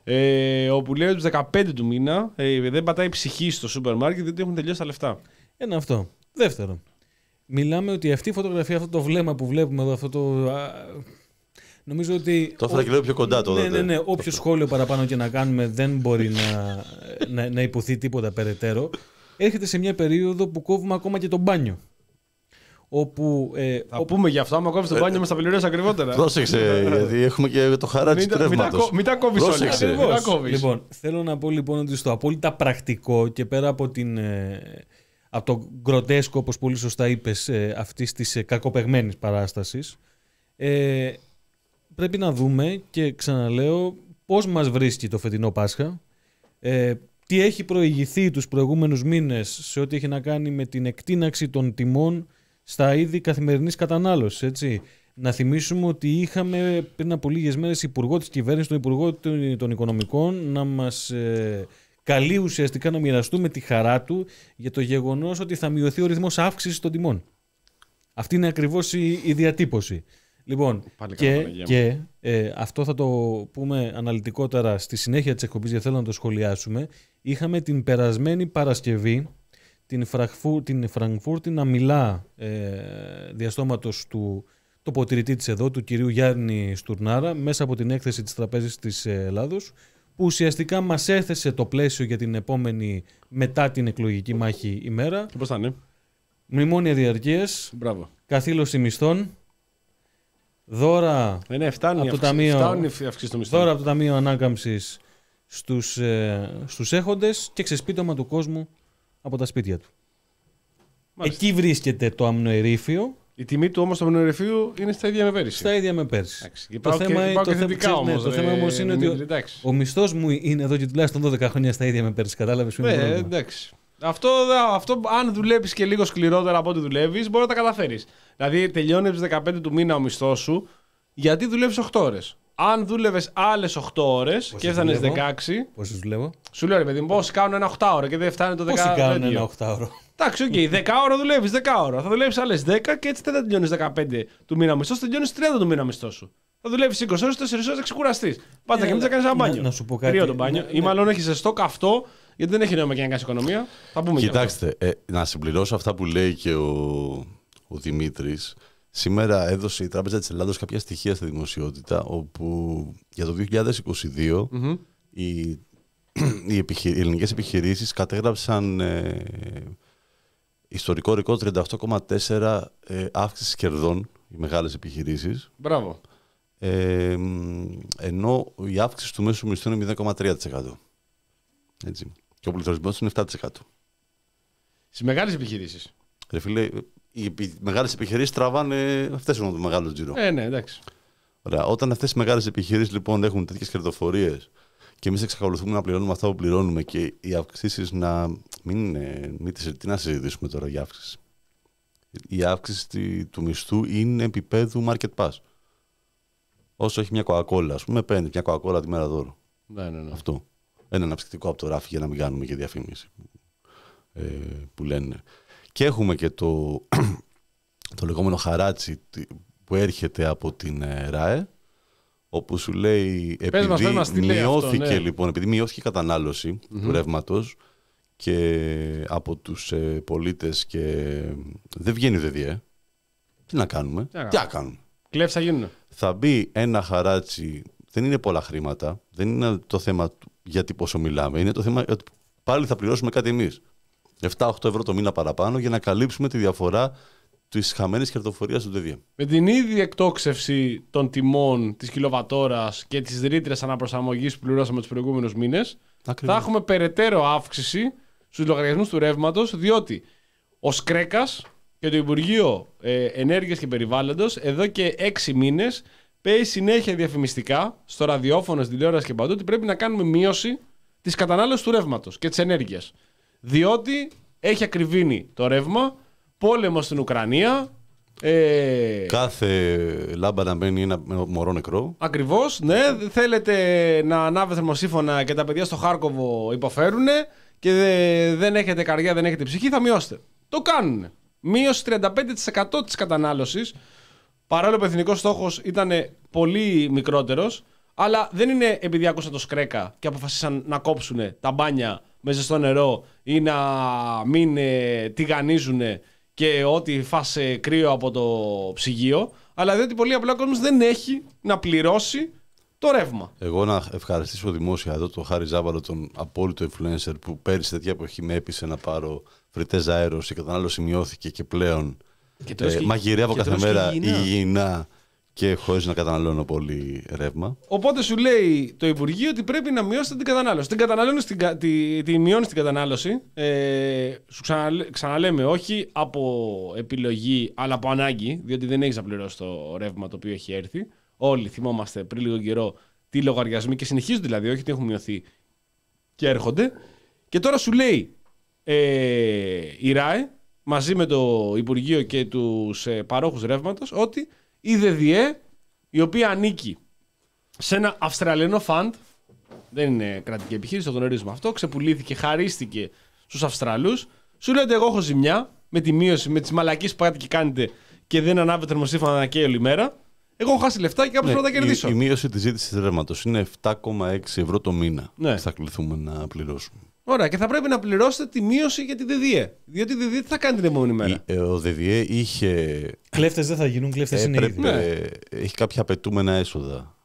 Ε, όπου λέει ότι τους δεκαπέντε του μήνα ε, δεν πατάει ψυχή στο σούπερ μάρκετ διότι έχουν τελειώσει τα λεφτά. Ένα αυτό. Δεύτερον, μιλάμε ότι αυτή η φωτογραφία, αυτό το βλέμμα που βλέπουμε εδώ, αυτό το. Α, νομίζω ότι. Το έφερα και λίγο πιο κοντά το Ναι, δείτε. ναι, ναι. Όποιο σχόλιο παραπάνω και να κάνουμε δεν μπορεί να, να, να υποθεί τίποτα περαιτέρω. Έρχεται σε μια περίοδο που κόβουμε ακόμα και το μπάνιο. Όπου. Ε, Θα ο- πούμε γι' αυτό, άμα κόβεις το μπάνιο μας θα πληρώσει ακριβότερα. Πρόσεξε, γιατί έχουμε και το χαράτσι Μην του τα- μην τα ρεύματος. κο- μην τα κόβεις όλα. Πρόσεξε. Ακριβώς. Μην τα κόβεις. Λοιπόν, θέλω να πω λοιπόν ότι στο απόλυτα πρακτικό και πέρα από, την, ε, από το γκροτέσκο, όπως πολύ σωστά είπες, ε, αυτής της ε, κακοπεγμένης παράστασης, ε, πρέπει να δούμε και ξαναλέω πώς μας βρίσκει το φετινό Πάσχα, ε, τι έχει προηγηθεί τους προηγούμενους μήνες σε ό,τι έχει να κάνει με την εκτείναξη των τιμών στα είδη καθημερινής κατανάλωσης, έτσι. Να θυμίσουμε ότι είχαμε πριν από λίγες μέρες υπουργό της κυβέρνησης, τον Υπουργό των Οικονομικών, να μας ε, καλεί ουσιαστικά να μοιραστούμε τη χαρά του για το γεγονός ότι θα μειωθεί ο ρυθμός αύξησης των τιμών. Αυτή είναι ακριβώς η, η διατύπωση. Λοιπόν, Πάλι καλά, και, Παναγία μου. και ε, αυτό θα το πούμε αναλυτικότερα στη συνέχεια της εκπομπής, γιατί θέλω να το σχολιάσουμε. Είχαμε την περασμένη Παρασκευή την, Φραγφού, την Φραγκφούρτη να μιλά ε, διαστόματος του τοποτηρητή της εδώ, του κυρίου Γιάννη Στουρνάρα, μέσα από την έκθεση της Τραπέζης της Ελλάδος, που ουσιαστικά μας έθεσε το πλαίσιο για την επόμενη μετά την εκλογική μάχη ημέρα. Και πώς θα είναι. Μνημόνια διαρκείας, Μπράβο. καθήλωση μισθών, δώρα Ε, ναι, φτάνει από το η αυξή- Ταμείο- φτάνει η αυξήση των μισθών. δώρα από το Ταμείο Ανάκαμψης στους, ε, στους έχοντες και ξεσπίτωμα του κόσμου από τα σπίτια του. Μάλιστα. Εκεί βρίσκεται το αμνοερήφιο, Η τιμή του όμως του μνημονιοφίου είναι στα ίδια με πέρυσι. στα ίδια με πέρσι. Εντάξει. Το Υπάρχουν θέμα, και, το υπάρχουν και θέμα, θετικά ξέρεις, ναι, όμως. το ρε, θέμα όμως είναι ότι Δημήτρη, ο, εντάξει. ο μισθός μου είναι εδώ και τουλάχιστον δώδεκα χρόνια στα ίδια με πέρσι. Κατάλαβες ποιο είναι το Ναι, πρόβλημα. εντάξει. Αυτό, δε- αυτό, αν δουλεύει και λίγο σκληρότερα από ό,τι δουλεύει, μπορεί να τα καταφέρει. Δηλαδή, τελειώνει από τι δεκαπέντε του μήνα ο μισθό σου, γιατί δουλεύει οκτώ ώρες. Αν δούλευε άλλες οκτώ ώρες και έφτανε δουλεύω? δεκαέξι, Πόσους δουλεύω. σου λέω ρε παιδί μου, πόσοι κάνουν ένα οκτώ ώρα και δεν φτάνει το Πόσοι δεκαέξι. κάνουν ένα οχτάωρο. Εντάξει, οκ, okay, δέκα ώρα δουλεύει, δέκα ώρα. Θα δουλεύει άλλες δέκα και έτσι δεν θα τελειώνει δεκαπέντε του μήνα μισθό, θα τελειώνει τριάντα του μήνα μισθό σου. Θα δουλεύει είκοσι ώρες, τέσσερις ώρες, θα ξεκουραστεί. Πάντα Ε, και μην θα κάνει ένα να- μπάνιο. να σου πω κάτι. Κρύο το μπάνιο. Ναι, Ή ναι. μάλλον έχει ζεστό καυτό, γιατί δεν έχει νόημα και να κάνει οικονομία. Θα πούμε γι' αυτό. Κοιτάξτε, ε, να συμπληρώσω αυτά που λέει και ο, ο Δημήτρης. Σήμερα έδωσε η Τράπεζα της Ελλάδος κάποια στοιχεία στη δημοσιότητα, όπου για το δύο χιλιάδες είκοσι δύο Μμμ. οι, οι, επιχει, οι ελληνικές επιχειρήσεις κατέγραψαν ε, ιστορικό ρεκόρ τριάντα οκτώ κόμμα τέσσερα ε, αύξηση κερδών, οι μεγάλες επιχειρήσεις, Μπράβο. ε, ενώ η αύξηση του μέσου μισθού είναι μηδέν κόμμα τρία τοις εκατό. Έτσι. Και ο πληθωρισμός είναι επτά τοις εκατό. Στι μεγάλε επιχειρήσει. Ρε φίλε, οι επι- μεγάλες επιχειρήσεις τραβάνε, αυτές έχουν το μεγάλο τζίρο. Ε, ναι, εντάξει. Ωραία. Όταν αυτές οι μεγάλες επιχειρήσεις λοιπόν έχουν τέτοιες κερδοφορίες και εμείς εξακολουθούμε να πληρώνουμε αυτά που πληρώνουμε και οι αυξήσεις να. Μην είναι. Μην τις, τι να συζητήσουμε τώρα για αύξηση. Η αύξηση του μισθού είναι επίπεδου market pass. Όσο έχει μια Coca-Cola, ας πούμε, παίρνει μια Coca-Cola τη μέρα δώρο. Ναι, ναι, ναι. Αυτό. Ένα αναψυκτικό από το ράφι για να μην κάνουμε και διαφήμιση. Ε, που λένε. Και έχουμε και το, το λεγόμενο χαράτσι που έρχεται από την ΡΑΕ, όπου σου λέει, επειδή μας, μας, μειώθηκε αυτό, ναι. λοιπόν, επειδή μειώθηκε η κατανάλωση mm-hmm. του ρεύματος και από τους ε, πολίτες και δεν βγαίνει ο ΔΔΕ, τι να κάνουμε, τι, τι να κάνουμε. Κλέφτες θα γίνουν. Θα μπει ένα χαράτσι, δεν είναι πολλά χρήματα, δεν είναι το θέμα γιατί πόσο μιλάμε, είναι το θέμα ότι πάλι θα πληρώσουμε κάτι εμείς. επτά με οκτώ ευρώ το μήνα παραπάνω για να καλύψουμε τη διαφορά της χαμένης κερδοφορίας του ΔΔΕ. Με την ίδια εκτόξευση των τιμών της κιλοβατόρας και τις ρήτρες αναπροσαρμογής που πληρώσαμε τους προηγούμενους μήνες, ακριβώς, θα έχουμε περαιτέρω αύξηση στους λογαριασμούς του ρεύματος, διότι ο Σκρέκας και το Υπουργείο ε, Ενέργειας και Περιβάλλοντος εδώ και έξι μήνες παίζει συνέχεια διαφημιστικά στο ραδιόφωνο, στην τηλεόραση και παντού ότι πρέπει να κάνουμε μείωση της κατανάλωσης του ρεύματος και της ενέργειας. Διότι έχει ακριβήνει το ρεύμα, πόλεμο στην Ουκρανία. Ε... Κάθε λάμπα να μπαίνει ένα μωρό νεκρό. Ακριβώς, ναι. Θέλετε να ανάβετε θερμοσύφωνα και τα παιδιά στο Χάρκοβο υποφέρουν και δεν έχετε καρδιά, δεν έχετε ψυχή, θα μειώσετε. Το κάνουν. Μείωση τριάντα πέντε τοις εκατό της κατανάλωσης. Παρόλο που ο εθνικός στόχος ήταν πολύ μικρότερος, αλλά δεν είναι επειδή άκουσαν το Σκρέκα και αποφασίσαν να κόψουν τα μπάνια με ζεστό νερό ή να μην ε, τηγανίζουν και ό,τι φάσε κρύο από το ψυγείο, αλλά διότι πολύ απλά ο κόσμος δεν έχει να πληρώσει το ρεύμα. Εγώ να ευχαριστήσω δημόσια εδώ τον Χάρη Ζάβαλο, τον απόλυτο influencer που πέρυσι τέτοια εποχή με έπεισε να πάρω φρυτές αέρος, η κατανάλωση μειώθηκε και πλέον και ε, μαγειρεύω κάθε μέρα υγιεινά και χωρίς να καταναλώνω πολύ ρεύμα. Οπότε σου λέει το Υπουργείο ότι πρέπει να μειώσετε την κατανάλωση. Την καταναλώνεις, την, τη, τη μειώνεις την κατανάλωση. Ε, σου ξαναλέ, ξαναλέμε, όχι από επιλογή, αλλά από ανάγκη, διότι δεν έχεις να πληρώσει το ρεύμα το οποίο έχει έρθει. Όλοι θυμόμαστε πριν λίγο καιρό τι λογαριασμοί και συνεχίζουν δηλαδή, όχι ότι έχουν μειωθεί και έρχονται. Και τώρα σου λέει ε, η ΡΑΕ μαζί με το Υπουργείο και τους ε, παρόχους ρεύματος ότι η ΔΔΕ, η οποία ανήκει σε ένα Αυστραλιανό φαντ, δεν είναι κρατική επιχείρηση, το γνωρίζουμε αυτό, ξεπουλήθηκε, χαρίστηκε στους Αυστραλούς, σου λέει ότι εγώ έχω ζημιά με τη μείωση, με τις μαλακίες που πάτε και κάνετε και δεν ανάβετε θερμοσύφωνα να καίει όλη μέρα. Εγώ έχω χάσει λεφτά και κάπως ναι, πρέπει να τα κερδίσω. Η, η μείωση της ζήτησης ρεύματος είναι επτά κόμμα έξι ευρώ το μήνα. Ναι. Θα κληθούμε να πληρώσουμε. Ωραία, και θα πρέπει να πληρώσετε τη μείωση για τη ΔΔΕ. Διότι η ΔΔΕ τι θα κάνει την επόμενη μέρα. Η, ο ΔΔΕ είχε. Κλέφτες δεν θα γίνουν, κλέφτες είναι ήδη. Ναι. Έχει κάποια απαιτούμενα έσοδα.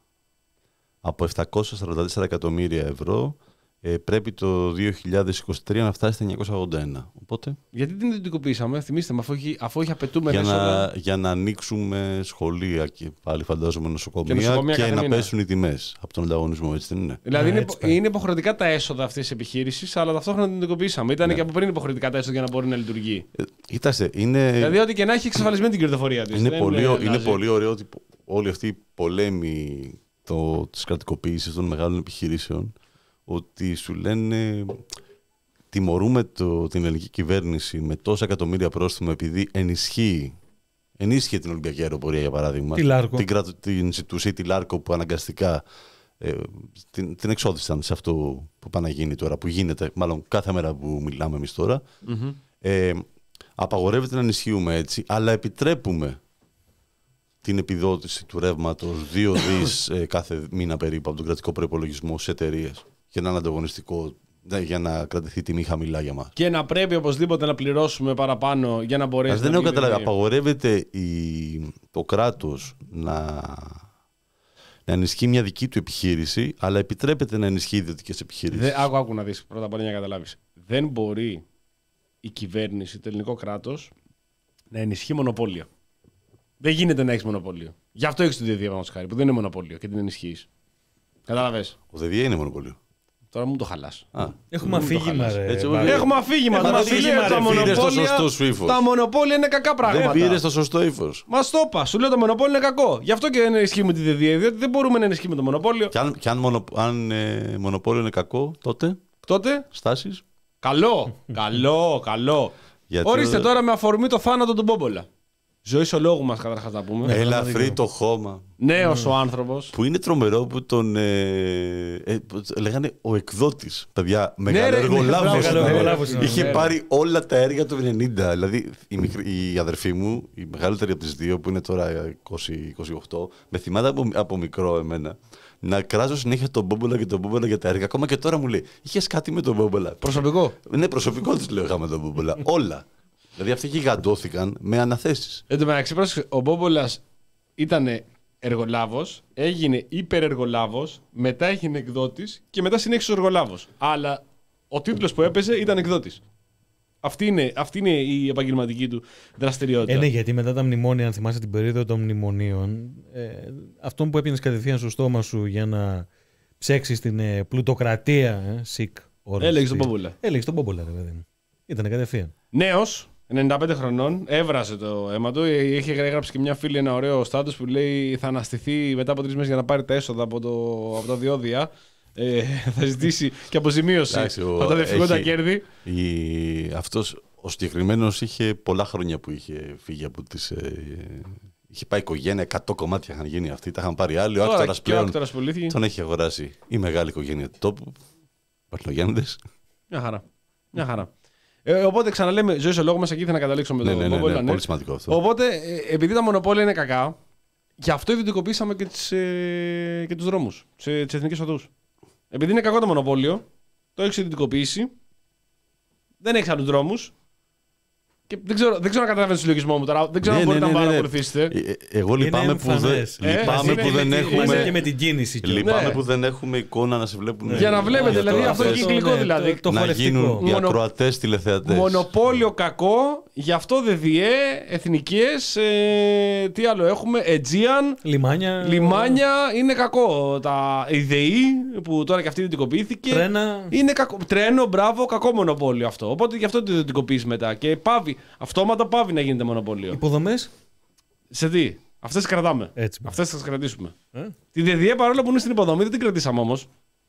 Από επτακόσια σαράντα τέσσερα εκατομμύρια ευρώ ε, πρέπει το δύο χιλιάδες είκοσι τρία να φτάσει στα εννιακόσια ογδόντα ένα. Οπότε. Γιατί την ιδιωτικοποιήσαμε, θυμίστε με, αφού έχει, αφού έχει απαιτούμενα για έσοδα. Να, για να ανοίξουμε σχολεία και πάλι φαντάζομαι νοσοκομεία και, νοσοκομεία και να πέσουν οι τιμές από τον ανταγωνισμό, έτσι δεν είναι. Δηλαδή είναι, είναι υποχρεωτικά τα έσοδα αυτής της επιχείρησης, αλλά ταυτόχρονα την ιδιωτικοποιήσαμε. Ήταν ναι. και από πριν υποχρεωτικά τα έσοδα για να μπορεί να λειτουργεί. Ε, Κοίταξε, είναι. Δηλαδή ότι και να έχει εξασφαλισμένη την κερδοφορία της. Είναι, δεν πολύ, είναι, είναι πολύ ωραίο ότι όλη αυτή η πολέμη τη κρατικοποίηση των μεγάλων επιχειρήσεων, ότι σου λένε τιμωρούμε το, την ελληνική κυβέρνηση με τόσα εκατομμύρια πρόστιμο επειδή ενισχύει, ενίσχυε την Ολυμπιακή Αεροπορία για παράδειγμα. Τη Λάρκο. Την, την ζητούσε ή τη Λάρκο που αναγκαστικά ε, την, την εξώθησαν σε αυτό που πάει να γίνει τώρα, που γίνεται μάλλον κάθε μέρα που μιλάμε εμείς τώρα. Mm-hmm. Ε, απαγορεύεται να ενισχύουμε έτσι, αλλά επιτρέπουμε την επιδότηση του ρεύματος δύο δις ε, κάθε μήνα περίπου από τον κρατικό προϋπολογισμό σε εταιρείες για να είναι ανταγωνιστικό, για να κρατηθεί τιμή χαμηλά για μας. Και να πρέπει οπωσδήποτε να πληρώσουμε παραπάνω για να μπορέσει να. Δεν έχω καταλάβει. Απαγορεύεται η... το κράτος να... να ενισχύει μια δική του επιχείρηση, αλλά επιτρέπεται να ενισχύει ιδιωτικές επιχειρήσεις. Δεν... Άκου, άκου να δεις πρώτα απ' όλα για να καταλάβεις. Δεν μπορεί η κυβέρνηση, το ελληνικό κράτος, να ενισχύει μονοπόλια. Δεν γίνεται να έχει μονοπόλιο. Γι' αυτό έχει το ΔΔΕ, χάρη, που δεν είναι μονοπόλιο και την ενισχύει. Κατάλαβες. Ο ΔΔΕ είναι μονοπόλιο. Τώρα μου το χαλάς. Έχουμε αφήγημα, ρε. Έχουμε αφήγημα. Έχουμε αφήγημα, Τα ρε, μονοπόλια, ύφος. τα μονοπόλια είναι κακά πράγματα. Δεν πήρες το σωστό ύφος. Μας το είπα. Σου λέω το μονοπόλιο είναι κακό. Γι' αυτό και δεν ενισχύουμε τη ΔΔΕ, διότι δεν μπορούμε να ενισχύουμε το μονοπόλιο. Και αν, και αν, μονο, αν ε, μονοπόλιο είναι κακό, τότε Τότε. στάσεις. Καλό. καλό, καλό. Γιατί Ορίστε ο- τώρα με αφορμή το θάνατο του Μπόμπολα. Ζωή ολόγου μας καταρχάς να πούμε. Ελαφρύ το χώμα. Νέος ο άνθρωπος. Που είναι τρομερό που τον. Ε, ε, που λέγανε ο εκδότης. Παιδιά, ρε, μεγαλοεργολάβος. ναι, μεγαλοεργολάβος είναι, Είχε ναι. πάρει όλα τα έργα του ενενήντα. Δηλαδή, η, μικρή, η αδερφή μου, η μεγαλύτερη από τις δύο, που είναι τώρα είκοσι είκοσι οκτώ, με θυμάται από, από μικρό εμένα. Να κράζω συνέχεια τον Μπόμπολα και τον Μπόμπολα για τα έργα. Ακόμα και τώρα μου λέει: είχες κάτι με τον Μπόμπολα. Προσωπικό. Ναι, προσωπικό της λέω: είχα με τον Μπόμπολα. Όλα. Δηλαδή, αυτοί γιγαντώθηκαν με αναθέσεις. Εν τω μεταξύ, πρόσεξε, ο Μπόμπολας ήταν εργολάβος, έγινε υπερεργολάβος, μετά έγινε εκδότης και μετά συνέχισε ο εργολάβος. Αλλά ο τίτλος που έπαιζε ήταν εκδότης. Αυτή είναι, αυτή είναι η επαγγελματική του δραστηριότητα. Ε, ναι, γιατί μετά τα μνημόνια, αν θυμάσαι την περίοδο των μνημονίων, ε, αυτό που έπινες κατευθείαν στο στόμα σου για να ψέξεις την ε, πλουτοκρατία, ε, σικ, όρος, Έλεγες τον σικ. Μπόμπολα. Έλεγες τον Μπόμπολα, ρε παιδί μου. Ήτανε κατευθείαν. Νέος, ενενήντα πέντε χρονών, έβρασε το αίμα του. Είχε γράψει και μια φίλη ένα ωραίο στάτους που λέει θα αναστηθεί μετά από τρεις μέρες για να πάρει τα έσοδα από, το, από τα διόδια. Ε, θα ζητήσει και αποζημίωση Εντάξει, ο- από τα διαφυγόντα έχει- κέρδη. Η... Αυτός ο συγκεκριμένος είχε πολλά χρόνια που είχε φύγει από τις... Ε... Είχε πάει οικογένεια, εκατό κομμάτια είχαν γίνει αυτοί, τα είχαν πάρει άλλοι. Ο Τώρα άκτορας και ο πλέον άκτορας που λύθηκε. τον έχει αγοράσει η μεγάλη οικογένεια του τόπου. Παρτινογέννητες. Μια χαρά. Μια χαρά. Ε, οπότε ξαναλέμε, ζωή στο λόγο μας, εκεί ήθελα να καταλήξω με Ναι, το ναι, ναι, Μπόμπολα, ναι, ναι. πολύ σημαντικό αυτό. Οπότε, ε, επειδή τα μονοπόλια είναι κακά, γι' αυτό ιδιωτικοποιήσαμε και, τις, ε, και τους δρόμους, τις εθνικές οδούς. Επειδή είναι κακό το μονοπόλιο, το έχεις ιδιωτικοποιήσει, δεν έχεις άλλους δρόμους και δεν ξέρω, δεν ξέρω να καταλαβαίνω τον συλλογισμό μου τώρα, δεν ξέρω Ναι, αν μπορείτε ναι, να ναι, ναι. παρακολουθήσετε. Ε, ε, Εγώ λυπάμαι που, δεν, εμφανές. Ε, λυπάμαι μαζί που με- δεν με- Μαζί και έχουμε... με την κίνηση. και Λυπάμαι Ναι. που δεν έχουμε εικόνα να σε βλέπουν. Για να βλέπετε, οι δηλαδή, αυτό ακροατές. είναι κυκλικό, ναι, δηλαδή. Το, το Να χορευτικό. γίνουν οι Μονο- ακροατές τηλεθεατές. Μονοπόλιο κακό, γι' αυτό ΔΔΕ, εθνικές, ε, τι άλλο έχουμε, Aegean, Λιμάνια. λιμάνια, είναι κακό. Τα η ΔΕΗ που τώρα και αυτή ιδιωτικοποιήθηκε. Τρένα. Είναι κακό. Τρένο, μπράβο, κακό μονοπόλιο αυτό. Οπότε γι' αυτό το ιδιωτικοποιήσει μετά. Και πάβει, αυτόματα πάβει να γίνεται μονοπόλιο. Υποδομές. Σε τι, αυτές τις κρατάμε. Έτσι. Αυτές θα τις κρατήσουμε. Ε? Τη ΔΔΕ παρόλο που είναι στην υποδομή δεν την κρατήσαμε όμως.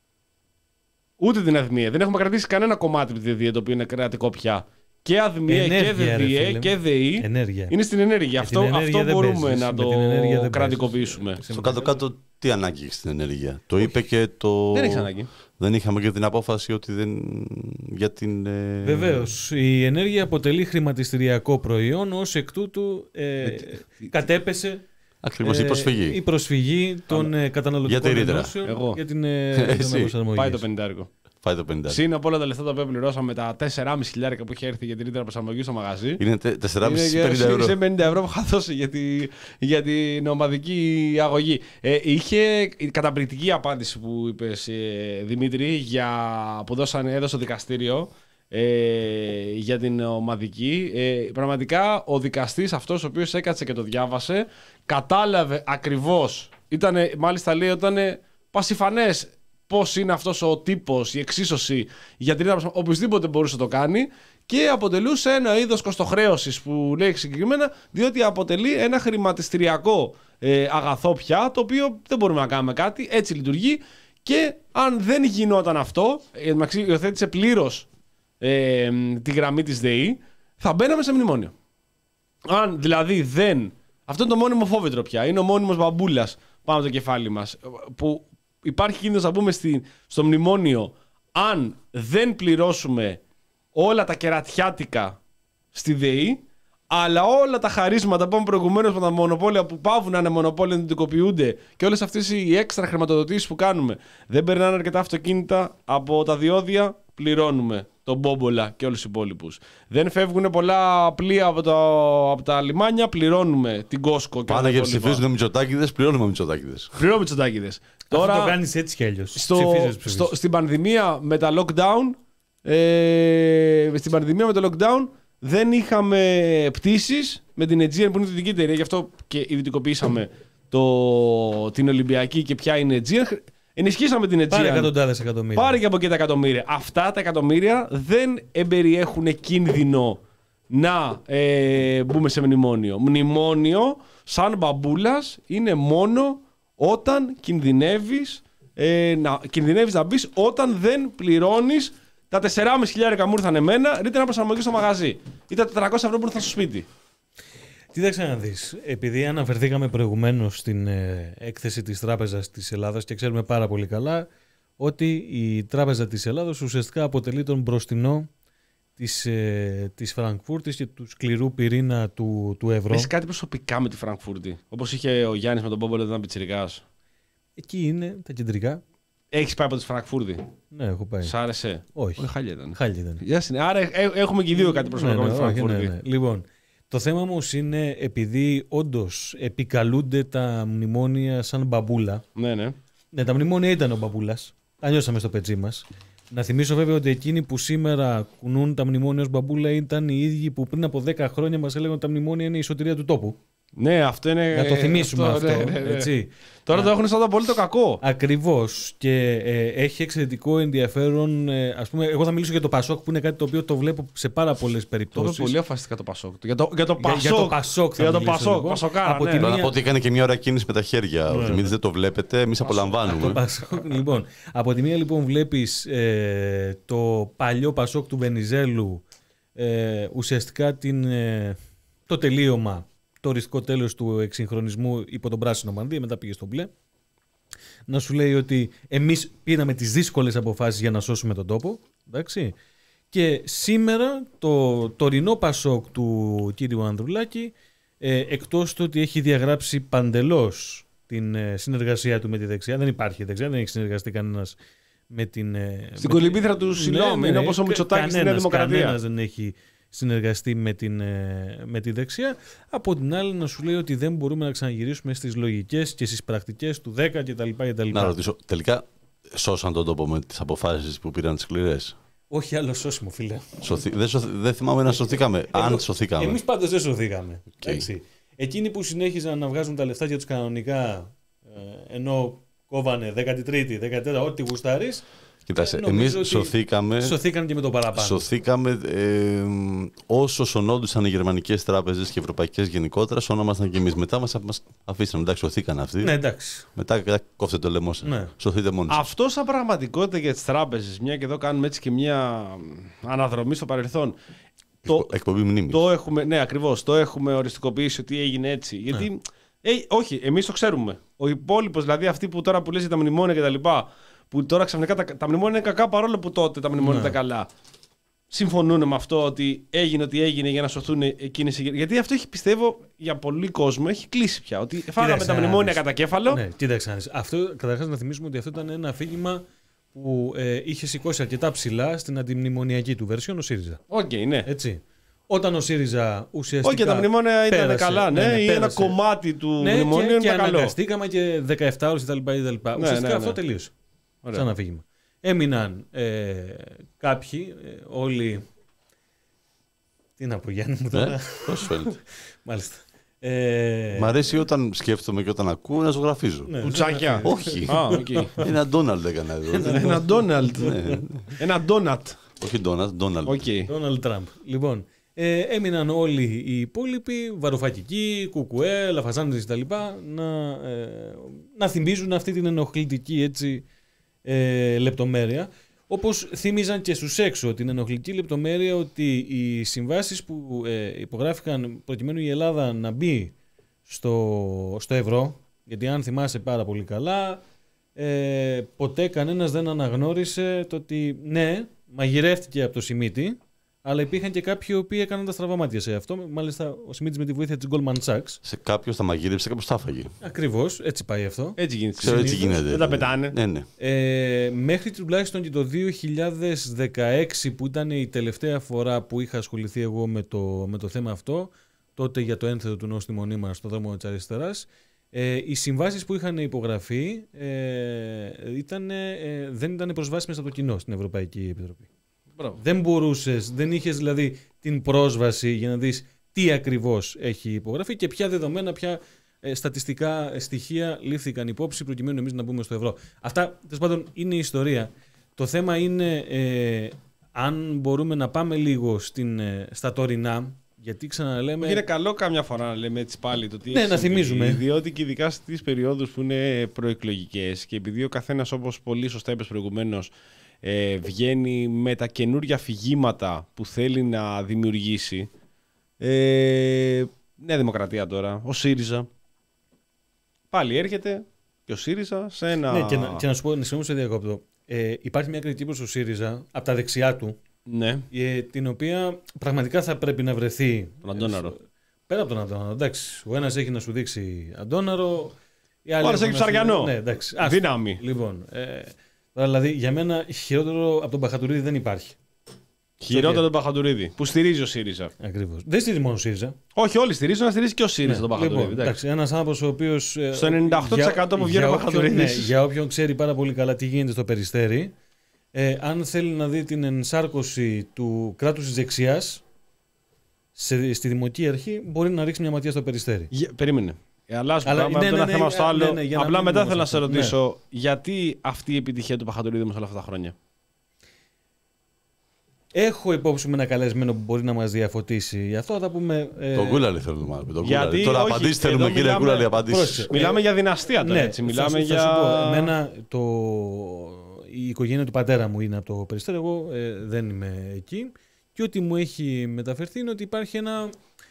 Ούτε την ΑΔΜΙΕ. Δεν έχουμε κρατήσει κανένα κομμάτι τη ΔΔΕ το οποίο είναι κρατικό πια. Και ΑΔΜΙΕ και Ενέργεια, ρε ΔΔΕ φίλε. και ΔΕΗ Ενέργεια. είναι στην ενέργεια. Με την Αυτό, ενέργεια αυτό δεν μπορούμε παίζεις. να Με την ενέργεια το δεν κρατικοποιήσουμε. παίζεις. Στο κάτω-κάτω, τι ανάγκη έχει στην ενέργεια. Το είπε και το. Δεν έχει ανάγκη. Δεν είχαμε και την απόφαση ότι δεν. Για την. Ε... Βεβαίως, η ενέργεια αποτελεί χρηματιστηριακό προϊόν, ως εκ τούτου ε, κατέπεσε Ακριβώς η ε, προσφυγή. η προσφυγή των ε, καταναλωτικών Για τη ρήτρα. ενώσεων Εγώ. για την, ε, Εσύ. για την αναπροσαρμογή. Πάει το πενηντάρικο. Φάει το πενήντα. Συν από όλα τα λεφτά τα οποία πληρώσαμε, τα τέσσερα κόμμα πέντε χιλιάρικα που είχε έρθει για την ρήτρα προσαρμογή στο μαγαζί. Είναι τέσσερα κόμμα πέντε Είναι πενήντα σε- ευρώ. σε πενήντα ευρώ που είχα δώσει για, τη, για την ομαδική αγωγή. Ε, είχε η καταπληκτική απάντηση που είπες, ε, Δημήτρη, για, που δώσανε, έδωσε το δικαστήριο ε, για την ομαδική. Ε, πραγματικά ο δικαστής αυτός ο οποίος έκατσε και το διάβασε κατάλαβε ακριβώς. Ήτανε, μάλιστα λέει ότι ήταν πασιφανές πώς είναι αυτός ο τύπος, η εξίσωση για την ρήτρα, οποιοδήποτε μπορούσε να το κάνει και αποτελούσε ένα είδος κοστοχρέωσης που λέει συγκεκριμένα, διότι αποτελεί ένα χρηματιστηριακό ε, αγαθό πια, το οποίο δεν μπορούμε να κάνουμε κάτι, έτσι λειτουργεί και αν δεν γινόταν αυτό, ε, υιοθέτησε πλήρως ε, τη γραμμή της ΔΕΗ, θα μπαίναμε σε μνημόνιο. Αν δηλαδή δεν... Αυτό είναι το μόνιμο φόβητρο πια, είναι ο μόνιμος μπαμπούλας πάνω από το κεφάλι μας, που υπάρχει κίνδυνος να μπούμε στη, στο μνημόνιο αν δεν πληρώσουμε όλα τα κερατιάτικα στη ΔΕΗ, αλλά όλα τα χαρίσματα που είπαμε προηγουμένως από τα μονοπόλια που πάβουν να είναι μονοπόλια, να δικοποιούνται και όλες αυτές οι έξτρα χρηματοδοτήσεις που κάνουμε δεν περνάνε αρκετά αυτοκίνητα από τα διόδια, πληρώνουμε τον Μπόμπολα και όλους τους υπόλοιπους. Δεν φεύγουν πολλά πλοία από τα, από τα λιμάνια, πληρώνουμε την Κόσκο και Πάνε όλα και τα υπόλοιπα. ψηφίζουν Μητσοτάκηδες, πληρώνουμε Μητσοτάκηδες. Πληρώνουμε Μητσοτάκηδες. Τώρα το κάνεις έτσι κι αλλιώς. στο, Ψηφίζεις, ψηφίζεις. στο, στην πανδημία με τα lockdown, ε, στην πανδημία με το lockdown δεν είχαμε πτήσεις με την Aegean που είναι η δυτική εταιρεία, γι' αυτό και ιδιωτικοποιήσαμε το, την Ολυμπιακή και ποια είναι Aegean. Ενισχύσαμε την Aegean. Πάρε εκατοντάδες εκατομμύρια. Πάρε και από εκεί τα εκατομμύρια. Αυτά τα εκατομμύρια δεν εμπεριέχουν κίνδυνο να ε, μπούμε σε μνημόνιο. Μνημόνιο, σαν μπαμπούλας, είναι μόνο όταν κινδυνεύεις, ε, να, κινδυνεύεις να μπεις όταν δεν πληρώνεις τα τεσσεράμισι χιλιάρικα μου ήρθαν εμένα, είτε να προσαρμογείς στο μαγαζί, ή τα τετρακόσια ευρώ που ήρθαν στο σπίτι. Κοίταξε να δεις, επειδή αναφερθήκαμε προηγουμένως στην ε, έκθεση της Τράπεζας της Ελλάδας και ξέρουμε πάρα πολύ καλά ότι η Τράπεζα της Ελλάδας ουσιαστικά αποτελεί τον μπροστινό της, ε, της Φραγκφούρτης και του σκληρού πυρήνα του, του ευρώ. Έχεις κάτι προσωπικά με τη Φραγκφούρτη, όπως είχε ο Γιάννης με τον Πόμπολο όταν ήταν πιτσιρικάς? Εκεί είναι τα κεντρικά. Έχεις πάει από τη Φραγκφούρτη? Ναι, έχω πάει. Σ' άρεσε? Όχι. Όχι, χάλια ήταν. Χάλια ήταν. Γεια σας. Άρα ε, έχουμε και οι δύο κάτι προσωπικό ναι, με τη ναι, όχι, Φραγκφούρτη. ναι, ναι. Λοιπόν, το θέμα όμως είναι επειδή όντως επικαλούνται τα μνημόνια σαν μπαμπούλα. Ναι, ναι. Ναι, τα μνημόνια ήταν ο μπαμπούλας. Τα νιώσαμε στο πετσί μας. Να θυμίσω βέβαια ότι εκείνοι που σήμερα κουνούν τα μνημόνια ως μπαμπούλα ήταν οι ίδιοι που πριν από δέκα χρόνια μας έλεγαν ότι τα μνημόνια είναι η σωτηρία του τόπου. Ναι, αυτό είναι. Να το θυμίσουμε αυτό. ναι, ναι, ναι. Έτσι. Τώρα το έχουν σαν το απόλυτο κακό. Ακριβώς. Και ε, έχει εξαιρετικό ενδιαφέρον. Ε, ας πούμε, εγώ θα μιλήσω για το Πασόκ που είναι κάτι το οποίο το βλέπω σε πάρα πολλές Το περιπτώσεις. είπε πολύ αφαστικά το Πασόκ. Για το, για το Για- Πασόκ. για το Πασόκ θα Για το μιλήσω, Πασόκ. λοιπόν. Πασοκάρα, Από ναι. τη Θέλω να μία- πω ότι έκανε και μια ώρα κίνηση με τα χέρια. Ο Ναι. Δημήτρης δεν το βλέπετε, εμείς Το απολαμβάνουμε. Πασόκ, λοιπόν, από τη μία λοιπόν βλέπεις ε, το παλιό Πασόκ του Βενιζέλου, ε, ουσιαστικά την, ε, το τελείωμα, το οριστικό τέλος του εξυγχρονισμού υπό τον πράσινο μανδύα, μετά πήγε στο μπλε. Να σου λέει ότι εμείς πήραμε τις δύσκολες αποφάσεις για να σώσουμε τον τόπο. Εντάξει. Και σήμερα το τωρινό Πασόκ του κύριου Ανδρουλάκη, ε, εκτός του ότι έχει διαγράψει παντελώς την ε, συνεργασία του με τη δεξιά, δεν υπάρχει δεξιά, δεν έχει συνεργαστεί κανένας με την... ε, Στην με κολυμπήθρα του Σιλόμ, είναι όπως ο κα- Μητσοτάκης στη Νέα κανένας, Δημοκρατία. Κανένας δεν έχει συνεργαστεί με, την, ε, με τη δεξιά. Από την άλλη να σου λέει ότι δεν μπορούμε να ξαναγυρίσουμε στις λογικές και στις πρακτικές του δέκα κτλ. Να ρωτήσω, τελικά σώσαν τον τόπο με τις αποφάσεις που πήραν τις σκληρές? Όχι άλλο σώσιμο, φίλε. Σωθή... Δεν, σωθ... δεν θυμάμαι να σωθήκαμε. Αν σωθήκαμε. Εμείς πάντως δεν σωθήκαμε. Okay. Εντάξει. Εκείνοι που συνέχιζαν να βγάζουν τα λεφτά για τους κανονικά, ε, ενώ κόβανε δέκατη τρίτη, δέκατη τέταρτη, ό,τι γουστάρεις, Κοιτάξτε, νομίζω εμείς ότι σωθήκαμε, σωθήκαν και με το παραπάνω. σωθήκαμε ε, όσο σωνόντουσαν οι γερμανικές τράπεζες και οι ευρωπαϊκές γενικότερα, σωνόμασταν και εμείς. Μετά μας, μας αφήσαν. Εντάξει, σωθήκαν αυτοί. Ναι, εντάξει. Μετά κόφτε το λαιμό σας. Ναι. Σωθείτε μόνοι σας. Αυτό σαν πραγματικότητα για τις τράπεζες, μια και εδώ κάνουμε έτσι και μια αναδρομή στο παρελθόν. Το, Εκπομπή μνήμης. το έχουμε, ναι, ακριβώς, το έχουμε οριστικοποιήσει ότι έγινε έτσι. Γιατί, Ναι. ε, όχι, εμείς το ξέρουμε. Ο υπόλοιπος, δηλαδή αυτοί που τώρα που λες για τα μνημόνια και τα λοιπά, που τώρα ξαφνικά τα, τα μνημόνια είναι κακά παρόλο που τότε τα μνημόνια Ναι. ήταν καλά. Συμφωνούν με αυτό ότι έγινε ό,τι έγινε για να σωθούν εκείνες οι. Γιατί αυτό έχει, πιστεύω, για πολλοί κόσμο έχει κλείσει πια. Ότι φάγαμε Κοίταξε τα να μνημόνια δεις. κατά κέφαλο. Ναι, κοίταξε να δεις. Αυτό, καταρχάς να θυμίσουμε ότι αυτό ήταν ένα αφήγημα που ε, είχε σηκώσει αρκετά ψηλά στην αντιμνημονιακή του version ο ΣΥΡΙΖΑ. Οκ, ναι. Έτσι. Όταν ο ΣΥΡΙΖΑ ουσιαστικά. Όχι, τα μνημόνια ήταν πέρασε, καλά, ναι, ναι, ναι, ή ένα πέρασε. κομμάτι του Ναι, μνημονίου και, και ήταν καλό. αναγκαστήκαμε και δεκαεπτά ώρες κτλ. ουσιαστικά ναι, ναι. αυτό τελείωσε. Ωραία. Σαν αφήγημα. Έμειναν ε, κάποιοι, ε, όλοι. Τι να πω, Γιάννη μου τώρα. Ναι, πώς φαίνεται. Μάλιστα. Ε, Μ' αρέσει όταν σκέφτομαι και όταν ακούω να ζωγραφίζω. ναι, Κουτσάκια. Όχι. Α, οκ. Ένα Ντόναλντ έκανα εδώ. Ένα Ντόναλτ. Ναι. Ένα Ντόνατ. Όχι Ντόναλντ, Ντόναλντ. Οκ. Donald Τραμπ. Λοιπόν, ε, έμειναν όλοι οι υπόλοιποι, βαρουφακικοί, κουκουέ, λαφαζάνδρες κτλ. Να, ε, να θυμίζουν αυτή την ενοχλητική έτσι, ε, λεπτομέρεια. Όπως θύμιζαν και στους έξω την ενοχλητική λεπτομέρεια ότι οι συμβάσεις που ε, υπογράφηκαν προκειμένου η Ελλάδα να μπει στο, στο ευρώ, γιατί αν θυμάσαι πάρα πολύ καλά, ε, ποτέ κανένας δεν αναγνώρισε το ότι ναι, μαγειρεύτηκε από το Σιμίτη, αλλά υπήρχαν και κάποιοι οι οποίοι έκαναν τα στραβά μάτια σε αυτό. Μάλιστα, ο Σιμίτης με τη βοήθεια της Goldman Sachs. Σε κάποιος τα μαγείρεψε, κάποιος τα έφαγε. Ακριβώς, έτσι πάει αυτό. Έτσι γίνεται. Ξέρω, έτσι συνήθως. γίνεται. Δεν τα πετάνε. Ναι, ναι. Ε, μέχρι τουλάχιστον και το δύο χιλιάδες δεκαέξι που ήταν η τελευταία φορά που είχα ασχοληθεί εγώ με το, με το θέμα αυτό, τότε για το ένθετο του νόστιμου νήμα στον δρόμο της αριστεράς, ε, οι συμβάσεις που είχαν υπογραφεί ε, ήταν, ε, δεν ήταν προσβάσιμες από το κοινό στην Ευρωπαϊκή Επιτροπή. Μπράβο. Δεν μπορούσες, δεν είχες δηλαδή την πρόσβαση για να δεις τι ακριβώς έχει υπογραφεί και ποια δεδομένα, ποια ε, στατιστικά στοιχεία λήφθηκαν υπόψη προκειμένου εμείς να μπούμε στο ευρώ. Αυτά, τέλος πάντων, είναι η ιστορία. Το θέμα είναι ε, αν μπορούμε να πάμε λίγο στην, ε, στα τωρινά, γιατί ξαναλέμε... Είναι καλό καμιά φορά να λέμε έτσι πάλι το τι ναι, έχει να συμβεί, θυμίζουμε. Διότι και ειδικά στις περιόδους που είναι προεκλογικές και επειδή ο καθένας, όπως πολύ σωστά είπες προηγουμένως, ε, βγαίνει με τα καινούργια αφηγήματα που θέλει να δημιουργήσει. Ε, Νέα Δημοκρατία τώρα, ο ΣΥΡΙΖΑ. Πάλι έρχεται και ο ΣΥΡΙΖΑ σε ένα... Ναι, και να, και να σου πω, να σε διακόπτω. Ε, υπάρχει μια κριτική προς το ΣΥΡΙΖΑ από τα δεξιά του, Ναι. ε, την οποία πραγματικά θα πρέπει να βρεθεί. Τον Αντώναρο. Πέρα από τον Αντώναρο, εντάξει. Ο ένας έχει να σου δείξει Αντώναρο. Ο άλλος έχει Ψαριανό. Ναι, εντάξει. Δύναμη. Λοιπόν, ε, δηλαδή για μένα χειρότερο από τον Παχατουρίδη δεν υπάρχει. Χειρότερο τον Παχατουρίδη. Που στηρίζει ο ΣΥΡΙΖΑ. Ακριβώς. Δεν στηρίζει μόνο ο ΣΥΡΙΖΑ. Όχι, όλοι στηρίζουν, να στηρίζει και ο ΣΥΡΙΖΑ τον Παχατουρίδη. Λοιπόν, εντάξει, ένας άνθρωπος ο οποίος. Στο ενενήντα οκτώ τοις εκατό που βγαίνει ο Παχατουρίδης. Ναι, για όποιον ξέρει πάρα πολύ καλά τι γίνεται στο Περιστέρι, ε, αν θέλει να δει την ενσάρκωση του κράτους της δεξιάς σε, στη Δημοτική Αρχή, μπορεί να ρίξει μια ματιά στο Περιστέρι. Για, περίμενε. Αλλάζουμε Αλλά, πράγμα ναι, από το ναι, ένα θέμα ναι, στο άλλο. ναι, ναι, Απλά να μετά μείνουμε θέλω να σε σε αυτό. ρωτήσω, γιατί αυτή η επιτυχία του Παχατουρίδη μας όλα αυτά τα χρόνια. Έχω υπόψη με ένα καλεσμένο που μπορεί να μας διαφωτίσει. Γι' αυτό θα πούμε. Ε... Τον Κούλαλη θέλουμε να πούμε. Γιατί, Τώρα όχι, απαντήσει θέλουμε, εδώ κύριε μιλάμε- Κούλαλη, απαντήσει. Πρόσεχε. Μιλάμε Ε, για δυναστεία τώρα, ναι, έτσι. θα Μιλάμε σου- θα για. σου πω, εμένα το... η οικογένεια του πατέρα μου είναι από το Περιστέρι. Εγώ ε, δεν είμαι εκεί. Και ό,τι μου έχει μεταφερθεί είναι ότι υπάρχει ένα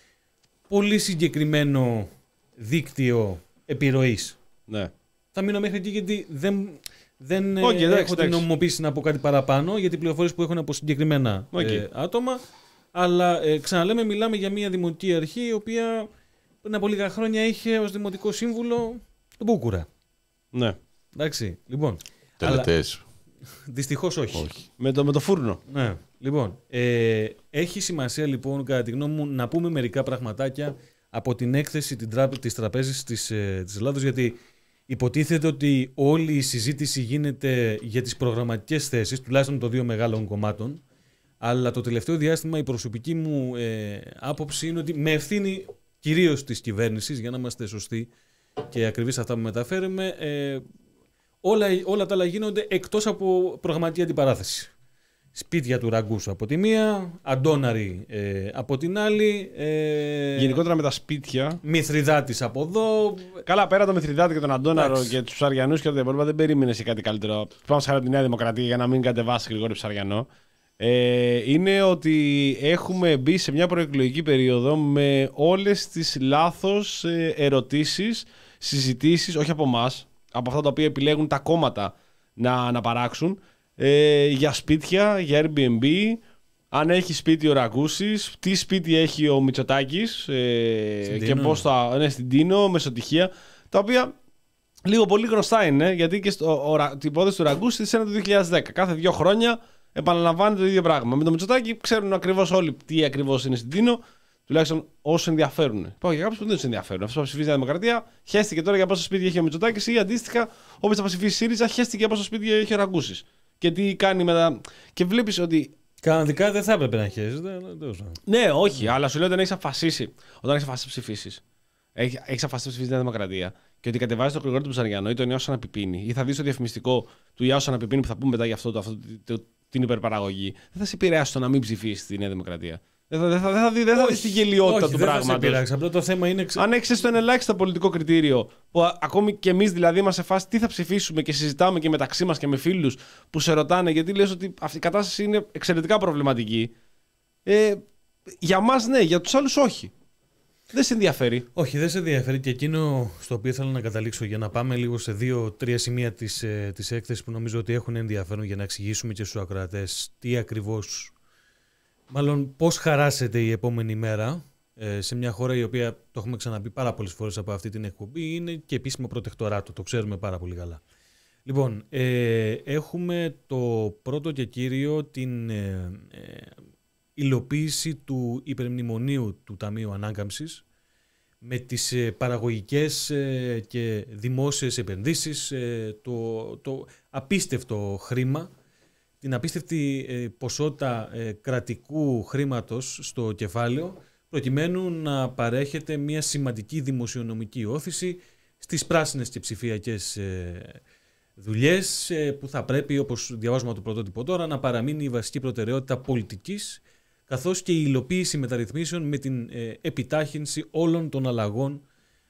πολύ συγκεκριμένο δίκτυο επιρροής. Ναι. Θα μείνω μέχρι εκεί γιατί δεν, δεν ε, Οκ, εντάξει, έχω την εντάξει. νομιμοποίηση να πω κάτι παραπάνω, γιατί οι πληροφορίες που έχουν από συγκεκριμένα Οκ. ε, άτομα. Αλλά ε, ξαναλέμε, μιλάμε για μια δημοτική αρχή η οποία πριν από λίγα χρόνια είχε ως δημοτικό σύμβουλο τον Μπούκουρα. Ναι. Εντάξει, λοιπόν. Αλλά Τελετές. δυστυχώς όχι. Όχι. Με το, με το φούρνο. Ναι. Λοιπόν, ε, έχει σημασία λοιπόν κατά τη γνώμη μου να πούμε μερικά πραγματάκια από την έκθεση την τράπε, της τραπέζης της, ε, της Ελλάδος, γιατί υποτίθεται ότι όλη η συζήτηση γίνεται για τις προγραμματικές θέσεις, τουλάχιστον των δύο μεγάλων κομμάτων, αλλά το τελευταίο διάστημα η προσωπική μου ε, άποψη είναι ότι με ευθύνη κυρίως της κυβέρνησης, για να είμαστε σωστοί και ακριβείς αυτά που μεταφέρουμε, ε, όλα, όλα τα άλλα γίνονται εκτός από προγραμματική αντιπαράθεση. Σπίτια του Ραγκούσου από τη μία, Αντώναρη ε, από την άλλη. Ε, Γενικότερα με τα σπίτια. Μηθριδάτης από εδώ. Καλά, πέρα το Μηθριδάτη και τον Αντώναρο Εντάξει. και του Ψαριανούς και όλα τα υπόλοιπα, δεν περίμενε και κάτι καλύτερο. Πάμε σε τη Νέα Δημοκρατία για να μην κατεβάσει Γρηγόρη Ψαριανό. Ε, είναι ότι έχουμε μπει σε μια προεκλογική περίοδο με όλες τις λάθος ε, ερωτήσεις, συζητήσεις, όχι από εμάς, από αυτά τα οποία επιλέγουν τα κόμματα να, να παράξουν, ε, για σπίτια, για Airbnb, αν έχει σπίτι ο Ραγκούσης, τι σπίτι έχει ο Μητσοτάκης ε, Στην και Τίνο. πώς θα. Ναι, στην Τίνο, μεσοτυχία, τα οποία λίγο πολύ γνωστά είναι, γιατί και στο, ο, ο, την υπόθεση του Ραγκούση είναι το δύο χιλιάδες δέκα. Κάθε δύο χρόνια επαναλαμβάνεται το ίδιο πράγμα. Με το Μητσοτάκη ξέρουν ακριβώς όλοι τι ακριβώς είναι στην Τίνο, τουλάχιστον όσοι ενδιαφέρουν. Υπάρχουν και κάποιοι που δεν του ενδιαφέρουν. Αυτό που ψηφίζει η Νέα Δημοκρατία, χαίστηκε τώρα για πόσο σπίτι έχει ο Μητσοτάκης, ή αντίστοιχα, όποιος θα ψηφίσει ΣΥΡΙΖΑ, χαίστηκε για πόσο σπίτι έχει ο Ραγκούσης. Και τι κάνει μετά. Και βλέπεις ότι. Κανονικά δεν θα έπρεπε να χέζεται. αλλά τέλος πάντων. Ναι, όχι, αλλά σου λέω όταν έχει αποφασίσει. Όταν έχει αποφασίσει να ψηφίσει. Έχει αποφασίσει να ψηφίσει τη Νέα Δημοκρατία και ότι κατεβάζει τον Γρηγόρη του Ψαριανό ή τον Ιώσο Αναπιπίνη, ή θα δει το διαφημιστικό του Ιώσο Αναπιπίνη που θα πούμε μετά για αυτό, το, αυτό το, το, την υπερπαραγωγή, δεν θα σε επηρεάσει το να μην ψηφίσει τη Νέα Δημοκρατία. Δεν θα, δεν θα, δεν θα δει, δεν θα δεις τη γελιότητα Όχι, του δεν θα σε πράγματος. πειράξει. Απλά το θέμα είναι. ξε- Αν έχει το ένα ελάχιστο πολιτικό κριτήριο, που α, ακόμη και εμείς δηλαδή είμαστε σε φάση τι θα ψηφίσουμε και συζητάμε και μεταξύ μας και με φίλους που σε ρωτάνε, γιατί λες ότι αυτή η κατάσταση είναι εξαιρετικά προβληματική. Ε, για μας ναι, για τους άλλους όχι. Δεν σε ενδιαφέρει. Όχι, δεν σε ενδιαφέρει και εκείνο στο οποίο ήθελα να καταλήξω για να πάμε λίγο σε δύο-τρία σημεία της, ε, της έκθεσης που νομίζω ότι έχουν ενδιαφέρον για να εξηγήσουμε και στους ακροατές τι ακριβώς, μάλλον πώς χαράσεται η επόμενη μέρα ε, σε μια χώρα η οποία, το έχουμε ξαναπεί πάρα πολλές φορές από αυτή την εκπομπή, είναι και επίσημο προτεκτοράτο, το ξέρουμε πάρα πολύ καλά. Λοιπόν, ε, έχουμε το πρώτο και κύριο την ε, ε, υλοποίηση του υπερμνημονίου του Ταμείου Ανάκαμψης με τις ε, παραγωγικές ε, και δημόσιες επενδύσεις, ε, το, το απίστευτο χρήμα, την απίστευτη ε, ποσότητα ε, κρατικού χρήματος στο κεφάλαιο προκειμένου να παρέχεται μια σημαντική δημοσιονομική όθηση στις πράσινες και ψηφιακές ε, δουλειές ε, που θα πρέπει, όπως διαβάζουμε το πρωτότυπο τώρα, να παραμείνει η βασική προτεραιότητα πολιτικής, καθώς και η υλοποίηση μεταρρυθμίσεων με την ε, επιτάχυνση όλων των αλλαγών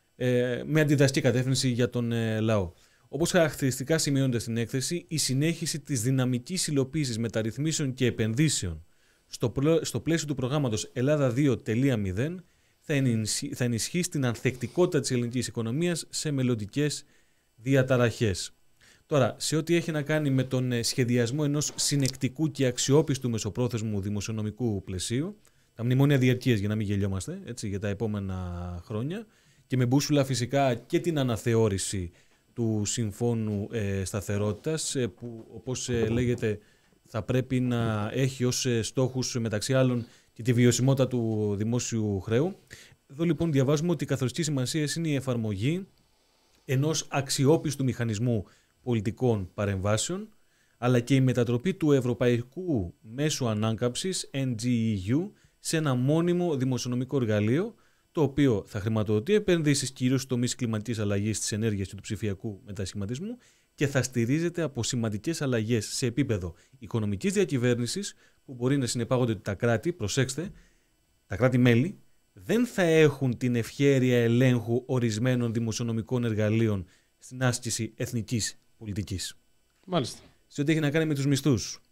ε, με αντιδραστική κατεύθυνση για τον ε, λαό. Όπως χαρακτηριστικά σημειώνεται στην έκθεση, η συνέχιση της δυναμικής υλοποίησης μεταρρυθμίσεων και επενδύσεων στο, πλο, στο πλαίσιο του προγράμματος Ελλάδα δύο τελεία μηδέν θα, ενισχύ, θα ενισχύσει την ανθεκτικότητα της ελληνικής οικονομίας σε μελλοντικές διαταραχές. Τώρα, σε ό,τι έχει να κάνει με τον σχεδιασμό ενός συνεκτικού και αξιόπιστου μεσοπρόθεσμου δημοσιονομικού πλαισίου, τα μνημόνια διαρκείας, για να μην γελιόμαστε, έτσι, για τα επόμενα χρόνια, και με μπούσουλα φυσικά και την αναθεώρηση του Συμφώνου ε, Σταθερότητας, ε, που όπως ε, λέγεται θα πρέπει να έχει ως ε, στόχους μεταξύ άλλων και τη βιωσιμότητα του δημόσιου χρέου. Εδώ λοιπόν διαβάζουμε ότι η καθοριστική σημασία είναι η εφαρμογή ενός αξιόπιστου μηχανισμού πολιτικών παρεμβάσεων, αλλά και η μετατροπή του Ευρωπαϊκού Μέσου Ανάκαμψης Εν Τζι Ι Γιου σε ένα μόνιμο δημοσιονομικό εργαλείο, το οποίο θα χρηματοδοτεί επενδύσεις κυρίως στους τομείς κλιματικής αλλαγής, της ενέργειας και του ψηφιακού μετασχηματισμού και θα στηρίζεται από σημαντικές αλλαγές σε επίπεδο οικονομικής διακυβέρνησης, που μπορεί να συνεπάγονται ότι τα κράτη, προσέξτε, τα κράτη-μέλη δεν θα έχουν την ευχέρεια ελέγχου ορισμένων δημοσιονομικών εργαλείων στην άσκηση εθνικής πολιτικής. Μάλιστα. Σε ό,τι έχει να κάνει με τους μισθούς,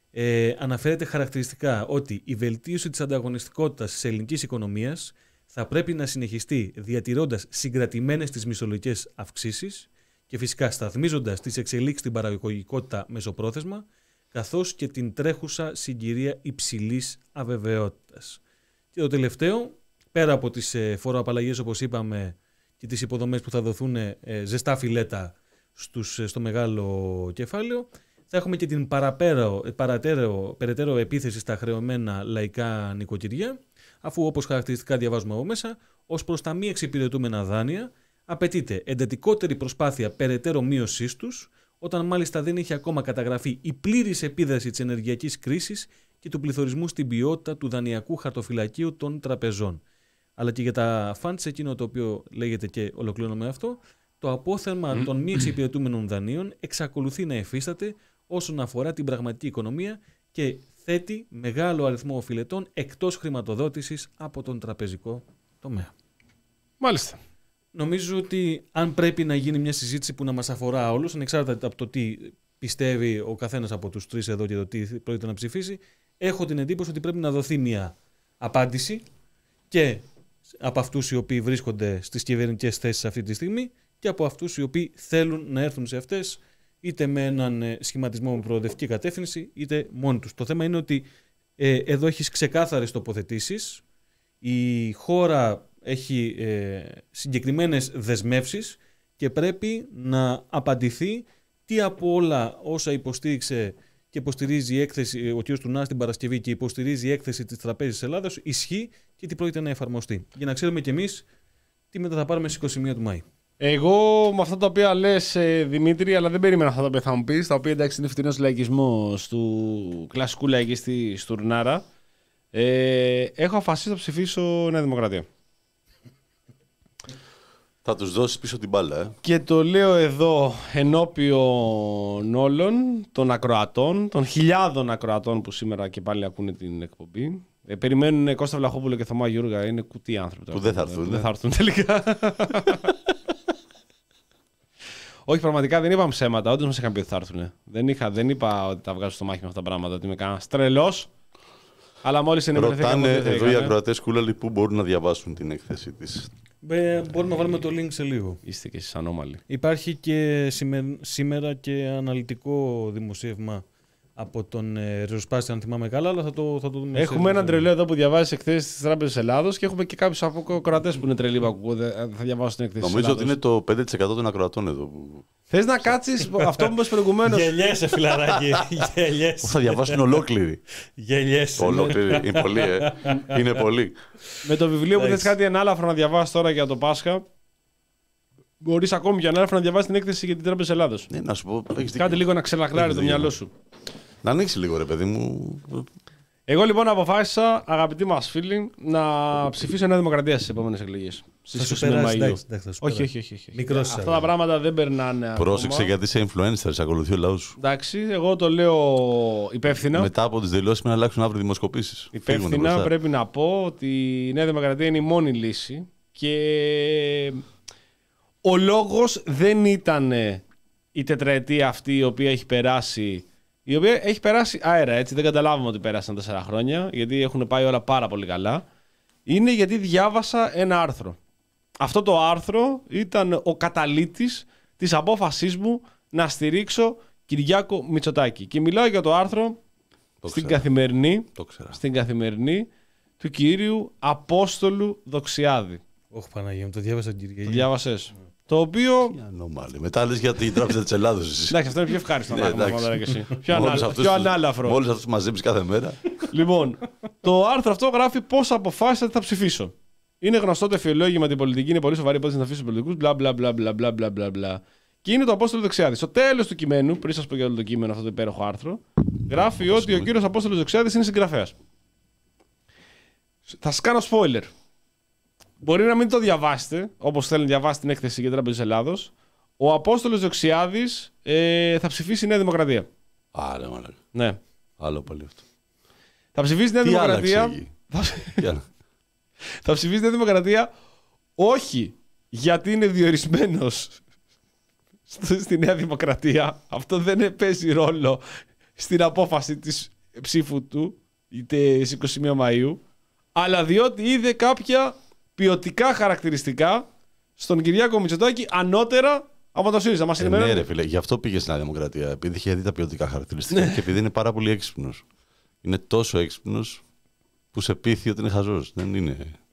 ε, αναφέρεται χαρακτηριστικά ότι η βελτίωση της ανταγωνιστικότητας της ελληνικής οικονομίας θα πρέπει να συνεχιστεί διατηρώντας συγκρατημένες τις μισθολογικές αυξήσεις και φυσικά σταθμίζοντας τις εξελίξεις στην παραγωγικότητα μεσοπρόθεσμα, καθώς και την τρέχουσα συγκυρία υψηλής αβεβαιότητας. Και το τελευταίο, πέρα από τις ε, φοροαπαλλαγές, όπως είπαμε, και τις υποδομές που θα δοθούν ε, ζεστά φιλέτα στους, στο μεγάλο κεφάλαιο, θα έχουμε και την παραπέρα, παρατέρω, περαιτέρω επίθεση στα χρεωμένα λαϊκά νοικοκυριά, αφού όπως χαρακτηριστικά διαβάζουμε από μέσα, ως προς τα μη εξυπηρετούμενα δάνεια, απαιτείται εντατικότερη προσπάθεια περαιτέρω μείωσής τους, όταν μάλιστα δεν έχει ακόμα καταγραφεί η πλήρης επίδραση της ενεργειακής κρίσης και του πληθωρισμού στην ποιότητα του δανειακού χαρτοφυλακίου των τραπεζών. Αλλά και για τα funds, εκείνο το οποίο λέγεται, και ολοκληρώνω με αυτό, το απόθεμα των μη εξυπηρετούμενων δανείων εξακολουθεί να εφίσταται όσον αφορά την πραγματική οικονομία και θέτει μεγάλο αριθμό οφειλετών εκτός χρηματοδότησης από τον τραπεζικό τομέα. Μάλιστα. Νομίζω ότι αν πρέπει να γίνει μια συζήτηση που να μας αφορά όλους, ανεξάρτητα από το τι πιστεύει ο καθένας από τους τρεις εδώ και το τι πρόκειται να ψηφίσει, έχω την εντύπωση ότι πρέπει να δοθεί μια απάντηση και από αυτούς οι οποίοι βρίσκονται στις κυβερνητικές θέσεις αυτή τη στιγμή και από αυτούς οι οποίοι θέλουν να έρθουν σε αυτές, είτε με έναν σχηματισμό με προοδευτική κατεύθυνση, είτε μόνοι τους. Το θέμα είναι ότι ε, εδώ έχεις ξεκάθαρες τοποθετήσεις, η χώρα έχει ε, συγκεκριμένες δεσμεύσεις και πρέπει να απαντηθεί τι από όλα όσα υποστήριξε και υποστηρίζει η έκθεση, ο κ. Τουνάς την Παρασκευή, και υποστηρίζει η έκθεση της Τραπέζης Ελλάδας, ισχύει και τι πρόκειται να εφαρμοστεί. Για να ξέρουμε κι εμείς τι μετά θα πάρουμε στις είκοσι μία του Μάη. Εγώ με αυτά τα οποία λες, Δημήτρη, αλλά δεν περίμενα αυτά τα οποία θα μου πεις, τα οποία εντάξει είναι φτηνός λαϊκισμός του κλασικού λαϊκιστή Στουρνάρα, ε, έχω αφασίσει να ψηφίσω Νέα Δημοκρατία. Θα τους δώσεις πίσω την μπάλα, ε. Και το λέω εδώ ενώπιον όλων των ακροατών, των χιλιάδων ακροατών που σήμερα και πάλι ακούνε την εκπομπή. Ε, περιμένουν Κώστα Βλαχόπουλο και Θωμά Γιούργα, είναι κουτί άνθρωποι. Που δεν θα έρθουν. Δεν θα έρθουν τελικά. Όχι, πραγματικά δεν είπαμε ψέματα. Όντως μας είχαν πει ότι θα έρθουν. Δεν, είχα, δεν είπα ότι τα βγάζω στο μάχη με αυτά τα πράγματα, ότι είμαι κανένας τρελός. Αλλά μόλις ενημερωθήκαμε. Ρωτάνε εδώ οι ακροατές Κούλαλοι πού μπορούν να διαβάσουν την έκθεση της. Ε, μπορούμε να βάλουμε το link σε λίγο. Είστε και εσείς ανώμαλοι. Υπάρχει και σήμερα και αναλυτικό δημοσίευμα από τον ε, Ριζοσπάστη, αν θυμάμαι καλά, αλλά θα το, θα το δούμε. Έχουμε έναν τρελό εδώ που διαβάζει εκθέσεις της Τράπεζας Ελλάδος και έχουμε και κάποιους ακροατές που είναι τρελοί που θα διαβάσουν την εκθέση. Νομίζω ότι είναι το πέντε τοις εκατό των ακροατών εδώ. Που... Θες να κάτσεις αυτό που είπες προηγουμένως. Γελιέσαι, φιλαράκι. Γελιέσαι. Θα διαβάσουν ολόκληρη. Γελιέσαι. Ολόκληρη. Είναι πολύ, ε. Είναι πολύ. Με το βιβλίο που θες κάτι ανάλαφρο να διαβάσεις τώρα για το Πάσχα, μπορείς ακόμη για ανάλαφρο να διαβάσεις την έκθεση για την Τράπεζα Ελλάδος. Ναι, να σου πω. Κάτι λίγο να ξελαχράρει το μυαλό σου. Να ανοίξει λίγο, ρε παιδί μου. Εγώ λοιπόν αποφάσισα, αγαπητοί μας φίλοι, να ψηφίσω Νέα Δημοκρατία στις επόμενες εκλογές. Στις είκοσι εννέα Μαΐου. Όχι, όχι, όχι. όχι. Μικρός Αυτά τα πράγματα δεν περνάνε. Πρόσεξε ακόμα. γιατί είσαι influencer, σε ακολουθεί ο λαός σου. Εντάξει, εγώ το λέω υπεύθυνα. Μετά από τις δηλώσεις με να αλλάξουν αύριο δημοσκοπήσεις. Υπεύθυνα πρέπει να πω ότι η Νέα Δημοκρατία είναι η μόνη λύση και ο λόγος δεν ήταν η τετραετία αυτή η οποία έχει περάσει. Η οποία έχει περάσει αέρα, έτσι. Δεν καταλάβουμε ότι πέρασαν τέσσερα χρόνια, γιατί έχουν πάει όλα πάρα πολύ καλά. Είναι γιατί διάβασα ένα άρθρο. Αυτό το άρθρο ήταν ο καταλύτης της απόφασής μου να στηρίξω Κυριάκο Μητσοτάκη. Και μιλάω για το άρθρο Το στην ξέρα. καθημερινή, Το ξέρα. στην καθημερινή του κυρίου Απόστολου Δοξιάδη. Όχι, Παναγία μου, το διάβασα την Κυριακή. Το διάβασες. Το οποίο. Τι ανώμαλη. Μετά λες για την Τράπεζα της Ελλάδος εσύ. Εντάξει, αυτό είναι πιο ευχάριστο να Ναι, έχουμε εντάξει. τώρα και εσύ. Πιο, Μόλις ανάλα... αυτούς πιο τους- ανάλαφρο. Μόλις αυτούς μαζέψεις κάθε μέρα. Λοιπόν, το άρθρο αυτό γράφει πώς αποφάσισα ότι θα ψηφίσω. Είναι γνωστό το εφιολόγημα ότι η πολιτική είναι πολύ σοβαρή υπόθεση να αφήσει του πολιτικού. Μπλα μπλα μπλα μπλα μπλα μπλα μπλα μπλα. Και είναι το Απόστολο Δοξιάδη. Στο τέλος του κειμένου, πριν σας πω για όλο το κείμενο αυτό το υπέροχο άρθρο, γράφει ότι ο κύριος Απόστολος Δοξιάδης είναι συγγραφέας. Θα σας κάνω spoiler. Μπορεί να μην το διαβάσετε, όπως θέλει να διαβάσει την έκθεση για την Τράπεζα της Ελλάδος. Ο Απόστολος Δοξιάδης ε, θα ψηφίσει η Νέα Δημοκρατία. Άρα, μαλάκα. Ναι. Άλλο πάλι αυτό. Θα ψηφίσει η Νέα Τι Δημοκρατία. άλλαξε εκεί? Για να- Θα ψηφίσει η Νέα Δημοκρατία όχι γιατί είναι διορισμένος στο- στη Νέα Δημοκρατία. Αυτό δεν παίζει ρόλο στην απόφαση της ψήφου του, είτε στις είκοσι μία Μαΐου, αλλά διότι είδε κάποια ποιοτικά χαρακτηριστικά στον Κυριάκο Μητσοτάκη ανώτερα από τον ΣΥΡΙΖΑ. Μας Ε, ναι, ενημερώνει. ρε φίλε, γι' αυτό πήγε στη Νέα Δημοκρατία. Επειδή είχε δει τα ποιοτικά χαρακτηριστικά και επειδή είναι πάρα πολύ έξυπνο. Είναι τόσο έξυπνο που σε πείθει ότι είναι χαζός. Δεν είναι.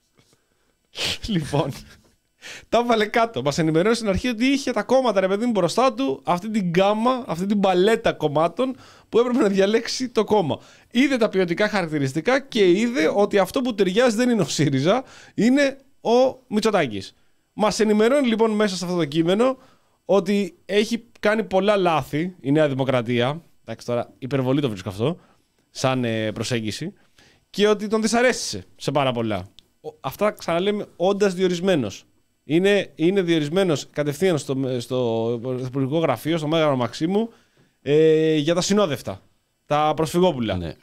Λοιπόν, τα έβαλε κάτω. Μας ενημερώνει στην αρχή ότι είχε τα κόμματα, ρε παιδί μου, μπροστά του αυτή την γκάμα, αυτή την παλέτα κομμάτων που έπρεπε να διαλέξει το κόμμα. Είδε τα ποιοτικά χαρακτηριστικά και είδε ότι αυτό που ταιριάζει δεν είναι ο ΣΥΡΙΖΑ, είναι ο Μητσοτάκης. Μας ενημερώνει λοιπόν μέσα σε αυτό το κείμενο ότι έχει κάνει πολλά λάθη η Νέα Δημοκρατία. Εντάξει, τώρα υπερβολή το βρίσκω αυτό, σαν ε, προσέγγιση. Και ότι τον δυσαρέστησε σε πάρα πολλά. Ο- Αυτά ξαναλέμε όντας διορισμένος. Είναι, είναι διορισμένος κατευθείαν στο, στο Υπουργικό Γραφείο, στο Μέγαρο Μαξίμου, ε, για τα συνόδευτα, τα προσφυγόπουλα. Ναι.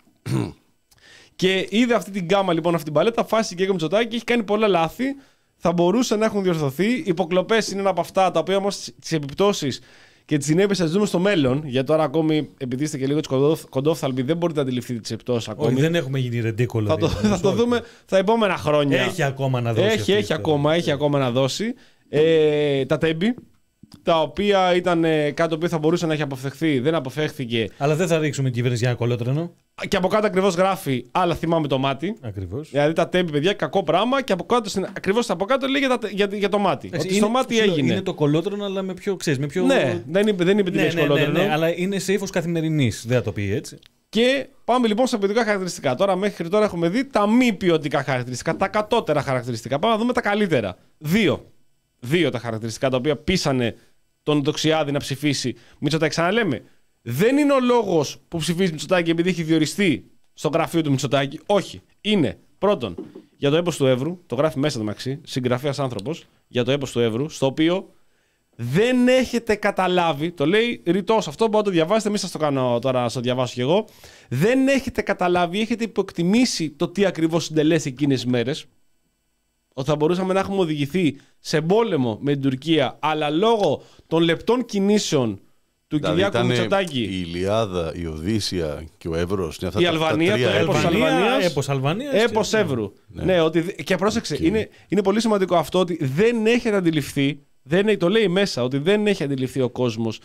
Και είδε αυτή την γκάμα λοιπόν, αυτή την παλέτα, φάση και ο Μητσοτάκη, έχει κάνει πολλά λάθη. Θα μπορούσαν να έχουν διορθωθεί. Υποκλοπές είναι ένα από αυτά τα οποία όμως τις επιπτώσεις και τις συνέπειες θα τις δούμε στο μέλλον. Γιατί τώρα ακόμη, επειδή είστε και λίγο κοντόφθαλμοι, δεν μπορείτε να αντιληφθείτε τις επιπτώσεις ακόμη. Όχι, δεν έχουμε γίνει ρεντίκολο. Θα το, θα το δούμε στα επόμενα χρόνια. Έχει ακόμα να δώσει. Έχει, αυτή έχει η ακόμα, έχει ακόμα να δώσει. Ε, τα τέμπη, τα οποία ήταν ε, κάτι το οποίο θα μπορούσε να έχει αποφευχθεί, δεν αποφεύχθηκε. Αλλά δεν θα ρίξουμε την κυβέρνηση για ένα κολότρενο. Και από κάτω ακριβώς γράφει, αλλά θυμάμαι το μάτι. Ακριβώς. Δηλαδή τα τέμπη, παιδιά, κακό πράγμα. Και από κάτω, στην- ακριβώς από κάτω λέει για, τα, για, για το μάτι. Εντάξει, Ότι είναι- στο μάτι σου λέω, έγινε. Είναι το κολότρονο, αλλά με πιο, ξέρεις, με πιο... Ναι, δεν είπε, δεν είπε τι ναι, λέξη ναι, ναι, κολότρινο. ναι, αλλά είναι σε ύφος καθημερινής. Δεν θα το πει έτσι. Και πάμε λοιπόν στα ποιοτικά χαρακτηριστικά. Τώρα, μέχρι τώρα έχουμε δει τα μη ποιοτικά χαρακτηριστικά, τα κατώτερα χαρακτηριστικά. Πάμε να δούμε τα καλύτερα. Δύο. Δύο τα χαρακτηριστικά τα οποία πείσανε τον Δοξιάδη να ψηφίσει Μητσοτάκη. Ξαναλέμε, δεν είναι ο λόγος που ψηφίζει Μητσοτάκη επειδή έχει διοριστεί στο γραφείο του Μητσοτάκη. Όχι. Είναι πρώτον για το έπος του Εύρου, το γράφει μέσα το μεταξύ, συγγραφέας άνθρωπος, για το έπος του Εύρου, στο οποίο δεν έχετε καταλάβει, το λέει ρητός, αυτό μπορείτε να το διαβάσετε, μην σας το κάνω τώρα να το διαβάσω κι εγώ. Δεν έχετε καταλάβει, έχετε υποκτιμήσει το τι ακριβώς συντελέσει εκείνες τις μέρες. Ότι θα μπορούσαμε να έχουμε οδηγηθεί σε πόλεμο με την Τουρκία, αλλά λόγω των λεπτών κινήσεων του Δηλαδή Κυριάκου ήταν Μητσοτάκη. η Ηλιάδα, η Οδύσσια και ο Εύρος. Είναι αυτά Η τα- Αλβανία, τα τρία το έπος έπη. Αλβανίας. Έπος Αλβανίας. Έπος και- Εύρου. Ναι, ότι, και πρόσεξε, Και- είναι, είναι πολύ σημαντικό αυτό ότι δεν έχετε αντιληφθεί, δεν, το λέει μέσα, ότι δεν έχει αντιληφθεί ο κόσμος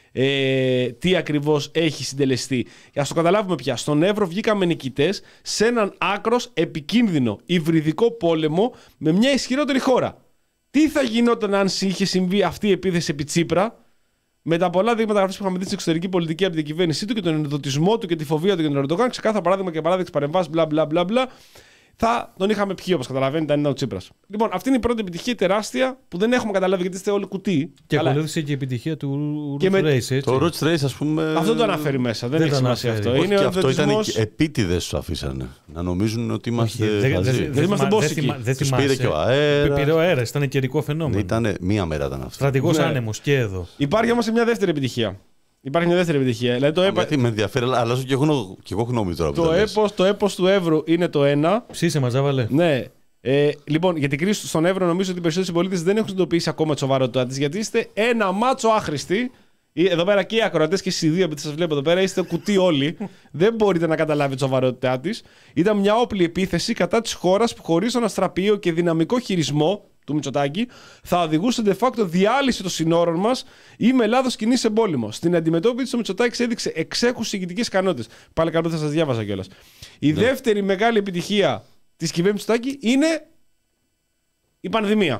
ε, τι ακριβώς έχει συντελεστεί. Για να το καταλάβουμε πια, στον Εύρο βγήκαμε νικητές σε έναν άκρος επικίνδυνο υβριδικό πόλεμο με μια ισχυρότερη χώρα. Τι θα γινόταν αν είχε συμβεί αυτή η επίθεση επί Τσίπρα, με τα πολλά δείγματα γραφής που είχαμε δει στην εξωτερική πολιτική από την κυβέρνησή του και τον ενδοτισμό του και τη φοβία του για τον Ερντογάν, ξεκάθαρο παράδειγμα και παράδειξη παρεμβάσει, μπλα μπλα μπλα μπλα. θα τον είχαμε πιει, όπως καταλαβαίνετε, αν ήταν ο Τσίπρας. Λοιπόν, αυτή είναι η πρώτη επιτυχία τεράστια που δεν έχουμε καταλάβει γιατί είστε όλοι κουτί. Και Αλλά... ακολούθησε και η επιτυχία του Roots με... Race. Έτσι. Το Roots Race, ας πούμε. Αυτό το αναφέρει μέσα. Δεν, δεν έχει σημασία αυτό. Όχι, είναι και ο αυτό ήταν δοτισμός... επίτηδες του αφήσανε. Να νομίζουν ότι είμαστε. Όχι, δεν, χαζοί. δεν, δεν είμαστε μπόσικοι. Δεν Τους πήρε και ο αέρας. Πήρε ο αέρας, ήταν καιρικό φαινόμενο. Ήτανε μία μέρα ήταν αυτό. Στρατηγός Ναι. άνεμος και εδώ. Υπάρχει όμως μια δεύτερη επιτυχία. Υπάρχει μια δεύτερη επιτυχία. Δηλαδή, το, έπα... Γιατί με ενδιαφέρει, αλλά αλλάζω και εγώ, και εγώ γνώμη τώρα. Που το, τα λες. έπος, το έπος του Εύρου είναι το ένα. Ψήσε μας, Ζάβαλε. Ναι. Ε, λοιπόν, για την κρίση στον Εύρο, νομίζω ότι οι περισσότεροι συμπολίτες δεν έχουν συνειδητοποιήσει ακόμα τη σοβαρότητά τη, γιατί είστε ένα μάτσο άχρηστοι. Εδώ πέρα και οι ακροατές και εσείς οι δύο, επειδή σας βλέπω εδώ πέρα, είστε κουτί όλοι. Δεν μπορείτε να καταλάβετε τη σοβαρότητά τη. Ήταν μια όπλη επίθεση κατά της χώρας που χωρίς τον αστραπείο και δυναμικό χειρισμό του Μητσοτάκη θα οδηγούσε de facto διάλυση των συνόρων μας ή με λάθος κινήσει σε πόλεμο. Στην αντιμετώπιση του Μητσοτάκη έδειξε εξέχουσες ηγετικές ικανότητες. Πάλι καλό θα σας διάβαζα κιόλας. Η ναι. δεύτερη μεγάλη επιτυχία της κυβέρνησης Μητσοτάκη είναι η πανδημία.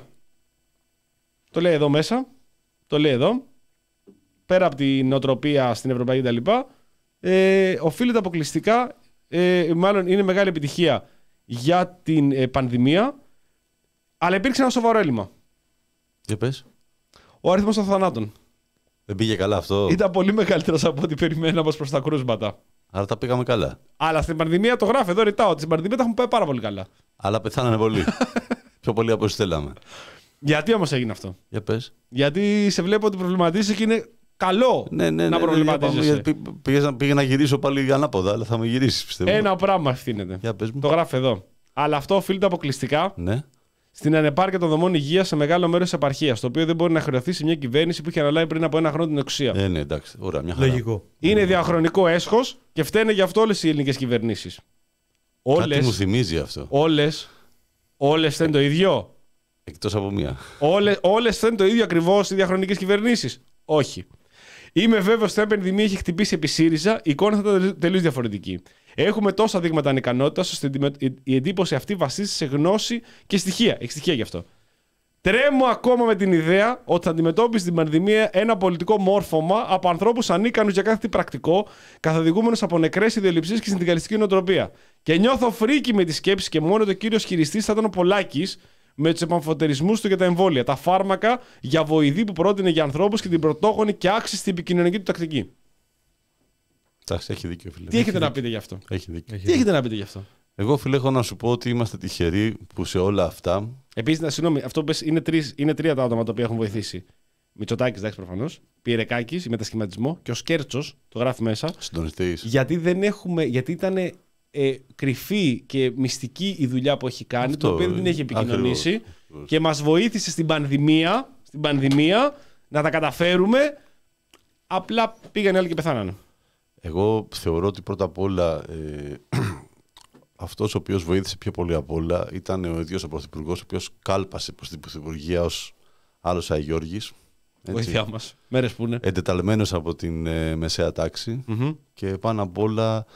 Το λέει εδώ μέσα. Το λέει εδώ. Πέρα από την νοοτροπία στην Ευρωπαϊκή κτλ. Ε, οφείλεται αποκλειστικά, ε, μάλλον είναι μεγάλη επιτυχία για την ε, πανδημία, αλλά υπήρξε ένα σοβαρό έλλειμμα. Για πες. Ο αριθμός των θανάτων. Δεν πήγε καλά αυτό. Ήταν πολύ μεγαλύτερος από ό,τι περιμέναμε προς τα κρούσματα. Άρα τα πήγαμε καλά. Αλλά στην πανδημία, το γράφει εδώ ρητάω, ότι στην πανδημία τα έχουμε πάει πάρα πολύ καλά. Αλλά πεθάνανε πολύ. Πιο πολύ από όσοι θέλαμε. Γιατί όμως έγινε αυτό? Για πες. Γιατί σε βλέπω ότι προβληματίζεσαι και είναι καλό ναι, ναι, να ναι, προβληματίζεσαι. Ναι, ναι, πήγα, πήγα να γυρίσω πάλι ανάποδα, αλλά θα με γυρίσει, πιστεύω. Ένα πράγμα ευθύνεται. Για πες μου. Το γράφει εδώ. Αλλά αυτό οφείλεται αποκλειστικά Ναι. στην ανεπάρκεια των δομών υγείας σε μεγάλο μέρος της επαρχίας, το οποίο δεν μπορεί να χρεωθεί σε μια κυβέρνηση που είχε αναλάβει πριν από ένα χρόνο την εξουσία. Ε, ναι, εντάξει. Ωραία, μια χαρά. Λογικό. Είναι διαχρονικό έσχος και φταίνε γι' αυτό όλες οι ελληνικές κυβερνήσεις. Κάτι μου θυμίζει αυτό. Όλες, όλες φταίνε το ίδιο. Εκτός από μία. Όλες, όλες φταίνε το ίδιο ακριβώς οι διαχρονικές κυβερνήσεις. Όχι. Είμαι βέβαιος ότι αν η πανδημία έχει χτυπήσει επί ΣΥΡΙΖΑ, η εικόνα θα ήταν τελείως διαφορετική. Έχουμε τόσα δείγματα ανικανότητας, ώστε η εντύπωση αυτή βασίζεται σε γνώση και στοιχεία. Έχει στοιχεία γι' αυτό. Τρέμω ακόμα με την ιδέα ότι θα αντιμετώπισε την πανδημία ένα πολιτικό μόρφωμα από ανθρώπους ανίκανους για κάθε τι πρακτικό, καθοδηγούμενους από νεκρές ιδεολειψίες και συνδικαλιστική νοοτροπία. Και νιώθω φρίκι με τη σκέψη και μόνο το κύριος χειριστής θα ήταν ο Πολάκης με τους επαμφωτερισμούς του για τα εμβόλια, τα φάρμακα για βοηδή που πρότεινε για ανθρώπους και την πρωτόγονη και άξιστη επικοινωνική του τακτική. Εντάξει, έχει δίκιο, φίλε. Τι έχετε να πείτε γι' αυτό? Έχει δίκιο. Τι έχετε να πείτε γι' αυτό? Εγώ, φίλε, έχω να σου πω ότι είμαστε τυχεροί που σε όλα αυτά. Επίσης, συγγνώμη, αυτό που πες είναι, τρεις, είναι τρία τα άτομα τα οποία έχουν βοηθήσει. Μητσοτάκης, εντάξει, προφανώς. Πιερεκάκης, η μετασχηματισμό. Και ο Σκέρτσος, το γράφει μέσα. Συντονιστής. Γιατί δεν έχουμε. Γιατί ήταν ε, κρυφή και μυστική η δουλειά που έχει κάνει, Αυτό, το οποίο δεν την έχει επικοινωνήσει. Ακριβώς. Και μας βοήθησε στην πανδημία, στην πανδημία να τα καταφέρουμε. Απλά πήγαν άλλοι και πεθάνανε. Εγώ θεωρώ ότι πρώτα απ' όλα ε, αυτός ο οποίος βοήθησε πιο πολύ απ' όλα ήταν ο ίδιος ο Πρωθυπουργός, ο οποίος κάλπασε προς την Πρωθυπουργία ως άλλος Αγιώργης. Βοήθειά μας. Μέρες που είναι. Εντεταλμένος από την ε, μεσαία τάξη Mm-hmm. και πάνω απ' όλα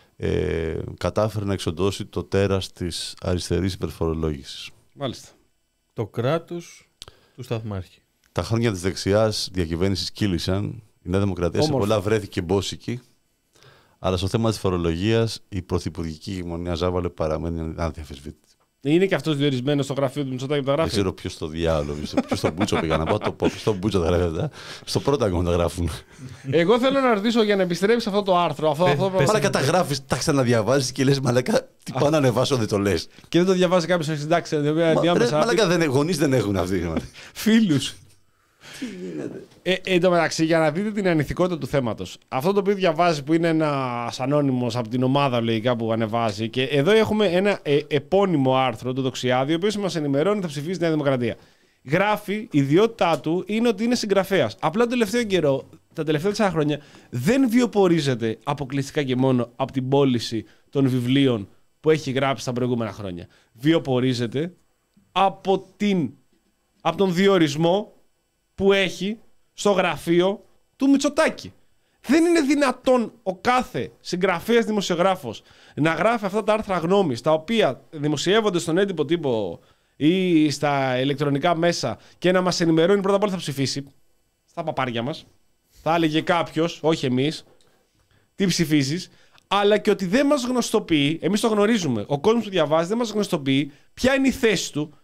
ε, κατάφερε να εξοντώσει το τέρας της αριστερής υπερφορολόγησης. Μάλιστα. Το κράτος του Σταθμάρχη. Τα χρόνια της δεξιάς διακυβέρνησης κύλησαν. Η Νέα Δημοκρατία σε πολλά βρέθηκε μπόσικη. Αλλά στο θέμα της φορολογίας η πρωθυπουργική ηγεμονία Ζάβαλε παραμένει αδιαφεσβήτητη. Είναι και αυτός διορισμένος στο γραφείο του Μητσοτάκη που τα γράφει. Δεν ξέρω ποιος στο διάολο, ποιος στο Μπούτσο πήγα να πάω, το πω, ποιος στο Μπούτσο τα γράφει αυτά. Στο πρώτο ακόμα τα γράφουν. Εγώ θέλω να ρωτήσω για να επιστρέψει αυτό το άρθρο. Αυτό, αυτό... Μαλάκα καταγράφεις, τα ξαναδιαβάζεις και λες μαλάκα τι πάω να ανεβάσω, δεν το λες. Και δεν το διαβάζει κάποιος να συντάξει. Μαλάκα δεν γονείς δεν έχουν αυτοί. Φίλους. Ε, εν τω μεταξύ, για να δείτε την ανηθικότητα του θέματος, αυτό το οποίο διαβάζει που είναι ένας ανώνυμος από την ομάδα λογικά που ανεβάζει, και εδώ έχουμε ένα ε, επώνυμο άρθρο του Δοξιάδη, ο οποίος μας ενημερώνει ότι θα ψηφίσει Νέα Δημοκρατία. Γράφει, η ιδιότητά του είναι ότι είναι συγγραφέας. Απλά τον τελευταίο καιρό, τα τελευταία τέσσερα χρόνια, δεν βιοπορίζεται αποκλειστικά και μόνο από την πώληση των βιβλίων που έχει γράψει τα προηγούμενα χρόνια. Βιοπορίζεται από, την, από τον διορισμό που έχει στο γραφείο του Μητσοτάκη. Δεν είναι δυνατόν ο κάθε συγγραφέας δημοσιογράφος να γράφει αυτά τα άρθρα γνώμης, τα οποία δημοσιεύονται στον έντυπο τύπο ή στα ηλεκτρονικά μέσα, και να μας ενημερώνει πρώτα απ' όλα θα ψηφίσει. Στα παπάρια μας. Θα έλεγε κάποιος, όχι εμείς, τι ψηφίζεις. αλλά και ότι δεν μας γνωστοποιεί, εμείς το γνωρίζουμε, ο κόσμος που διαβάζει δεν μας γνωστοποιεί ποια είναι η θέση του,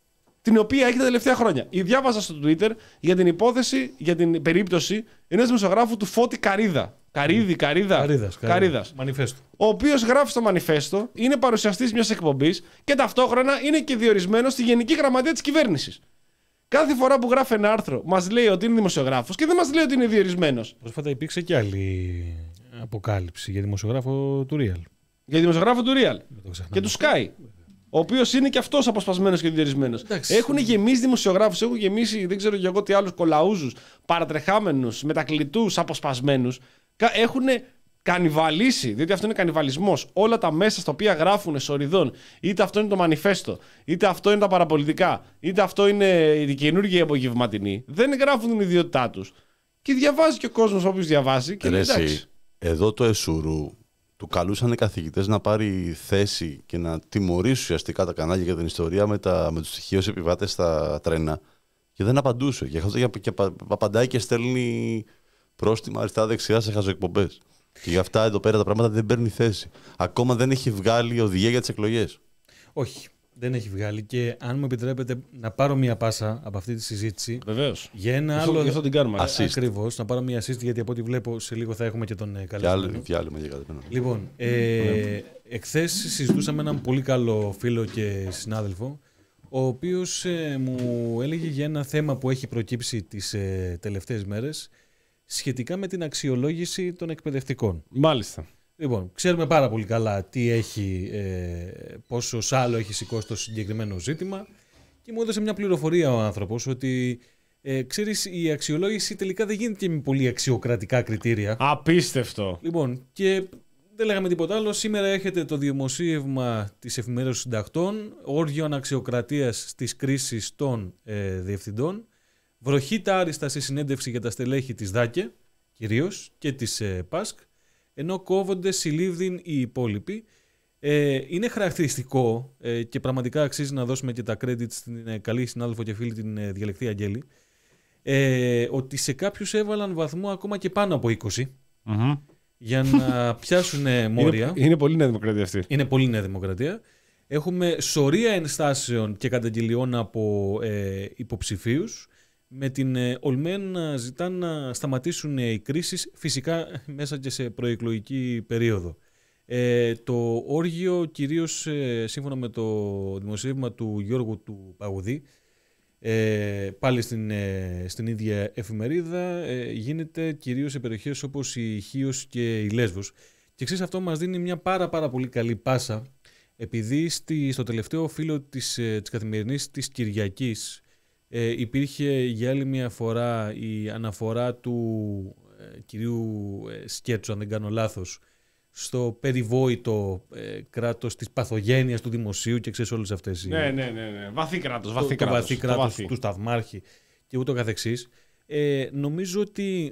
την οποία έχει τα τελευταία χρόνια. Διάβαζα στο Twitter για την υπόθεση, για την περίπτωση ενός δημοσιογράφου του Φώτη Καρίδα. Καρίδη, Καρίδα. Καρίδας. Καρίδας. Μανιφέστο. Ο οποίος γράφει στο Μανιφέστο, είναι παρουσιαστής μιας εκπομπής και ταυτόχρονα είναι και διορισμένος στη Γενική Γραμματεία της Κυβέρνησης. Κάθε φορά που γράφει ένα άρθρο, μας λέει ότι είναι δημοσιογράφος και δεν μας λέει ότι είναι διορισμένος. Πρόσφατα υπήρξε και άλλη αποκάλυψη για δημοσιογράφο του Real. Για δημοσιογράφο του Real και του Sky. Ο οποίος είναι και αυτός αποσπασμένος και διορισμένος. Έχουν γεμίσει δημοσιογράφους, έχουν γεμίσει δεν ξέρω και εγώ τι άλλους κολαούζους, παρατρεχάμενους, μετακλητούς, αποσπασμένους. Έχουν κανιβαλίσει, διότι αυτό είναι κανιβαλισμός, όλα τα μέσα στα οποία γράφουν σοριδών. Είτε αυτό είναι το Μανιφέστο, είτε αυτό είναι τα παραπολιτικά, είτε αυτό είναι η καινούργια απογευματινή. Δεν γράφουν την ιδιότητά τους. Και διαβάζει και ο κόσμος όποιος διαβάζει. Και λέει, εντάξει. Εδώ το Εσουρού του καλούσαν οι καθηγητές να πάρει θέση και να τιμωρήσει ουσιαστικά τα κανάλια για την ιστορία με, τα, με τους στοιχείους επιβάτες στα τρένα. Και δεν απαντούσε. Και, και, και απαντάει και στέλνει πρόστιμα αριστερά-δεξιά σε χαζοεκπομπές. Και γι' αυτά εδώ πέρα τα πράγματα δεν παίρνει θέση. Ακόμα δεν έχει βγάλει οδηγία για τις εκλογές. Όχι, δεν έχει βγάλει. Και αν μου επιτρέπετε να πάρω μια πάσα από αυτή τη συζήτηση. Βεβαίως. Για ένα αυτό, άλλο. Γι' αυτό την κάνουμε. Ακριβώς. Να πάρω μια assist, γιατί από ό,τι βλέπω σε λίγο θα έχουμε και τον καλεσμένο. Διάλειμμα για κάτι. Λοιπόν, ε, εχθές συζητούσαμε έναν πολύ καλό φίλο και συνάδελφο, ο οποίος ε, μου έλεγε για ένα θέμα που έχει προκύψει τις ε, τελευταίες μέρες σχετικά με την αξιολόγηση των εκπαιδευτικών. Μάλιστα. Λοιπόν, ξέρουμε πάρα πολύ καλά τι έχει, ε, πόσο σάλο έχει σηκώσει το συγκεκριμένο ζήτημα και μου έδωσε μια πληροφορία ο άνθρωπος ότι ε, ξέρεις, η αξιολόγηση τελικά δεν γίνεται και με πολύ αξιοκρατικά κριτήρια. Απίστευτο. Λοιπόν, και δεν λέγαμε τίποτα άλλο. Σήμερα έρχεται το δημοσίευμα της Εφημερίδας Συντακτών, όργιο αναξιοκρατίας στις κρίσεις των ε, διευθυντών. Βροχή τα άριστα στη συνέντευξη για τα στελέχη της ΔΑΚΕ, κυρίως, και της ε, ΠΑΣΚ, ενώ κόβονται συλλήβδιν οι υπόλοιποι. Ε, είναι χαρακτηριστικό ε, και πραγματικά αξίζει να δώσουμε και τα credit στην ε, καλή συνάδελφο και φίλη την ε, διαλεκτή Αγγέλη, ε, ότι σε κάποιους έβαλαν βαθμό ακόμα και πάνω από είκοσι mm-hmm. για να πιάσουν ε, μόρια. Είναι, είναι πολύ νέα δημοκρατία αυτή. Είναι πολύ νέα δημοκρατία. Έχουμε σωρία ενστάσεων και καταγγελιών από ε, υποψηφίους, με την ε, ΟΛΜΕΝ να ζητά να σταματήσουν ε, οι κρίσεις, φυσικά μέσα και σε προεκλογική περίοδο. Ε, το όργιο, κυρίως ε, σύμφωνα με το δημοσίευμα του Γιώργου του Παγουδή, ε, πάλι στην, ε, στην ίδια εφημερίδα, ε, γίνεται κυρίως σε περιοχές όπως η Χίος και η Λέσβος. Και ξέρεις, αυτό μας δίνει μια πάρα πάρα πολύ καλή πάσα, επειδή στη, στο τελευταίο φύλλο της, ε, της Καθημερινής της Κυριακής ε, υπήρχε για άλλη μια φορά η αναφορά του ε, κυρίου ε, Σκέτσου, αν δεν κάνω λάθος, στο περιβόητο ε, κράτος της παθογένειας του δημοσίου και ξέρεις όλες αυτές οι... Ναι, ναι, ναι, ναι. Βαθύ κράτος, βαθύ το, κράτος. Το βαθύ κράτος βαθύ. του Σταυμάρχη και ούτω καθεξής. Ε, νομίζω ότι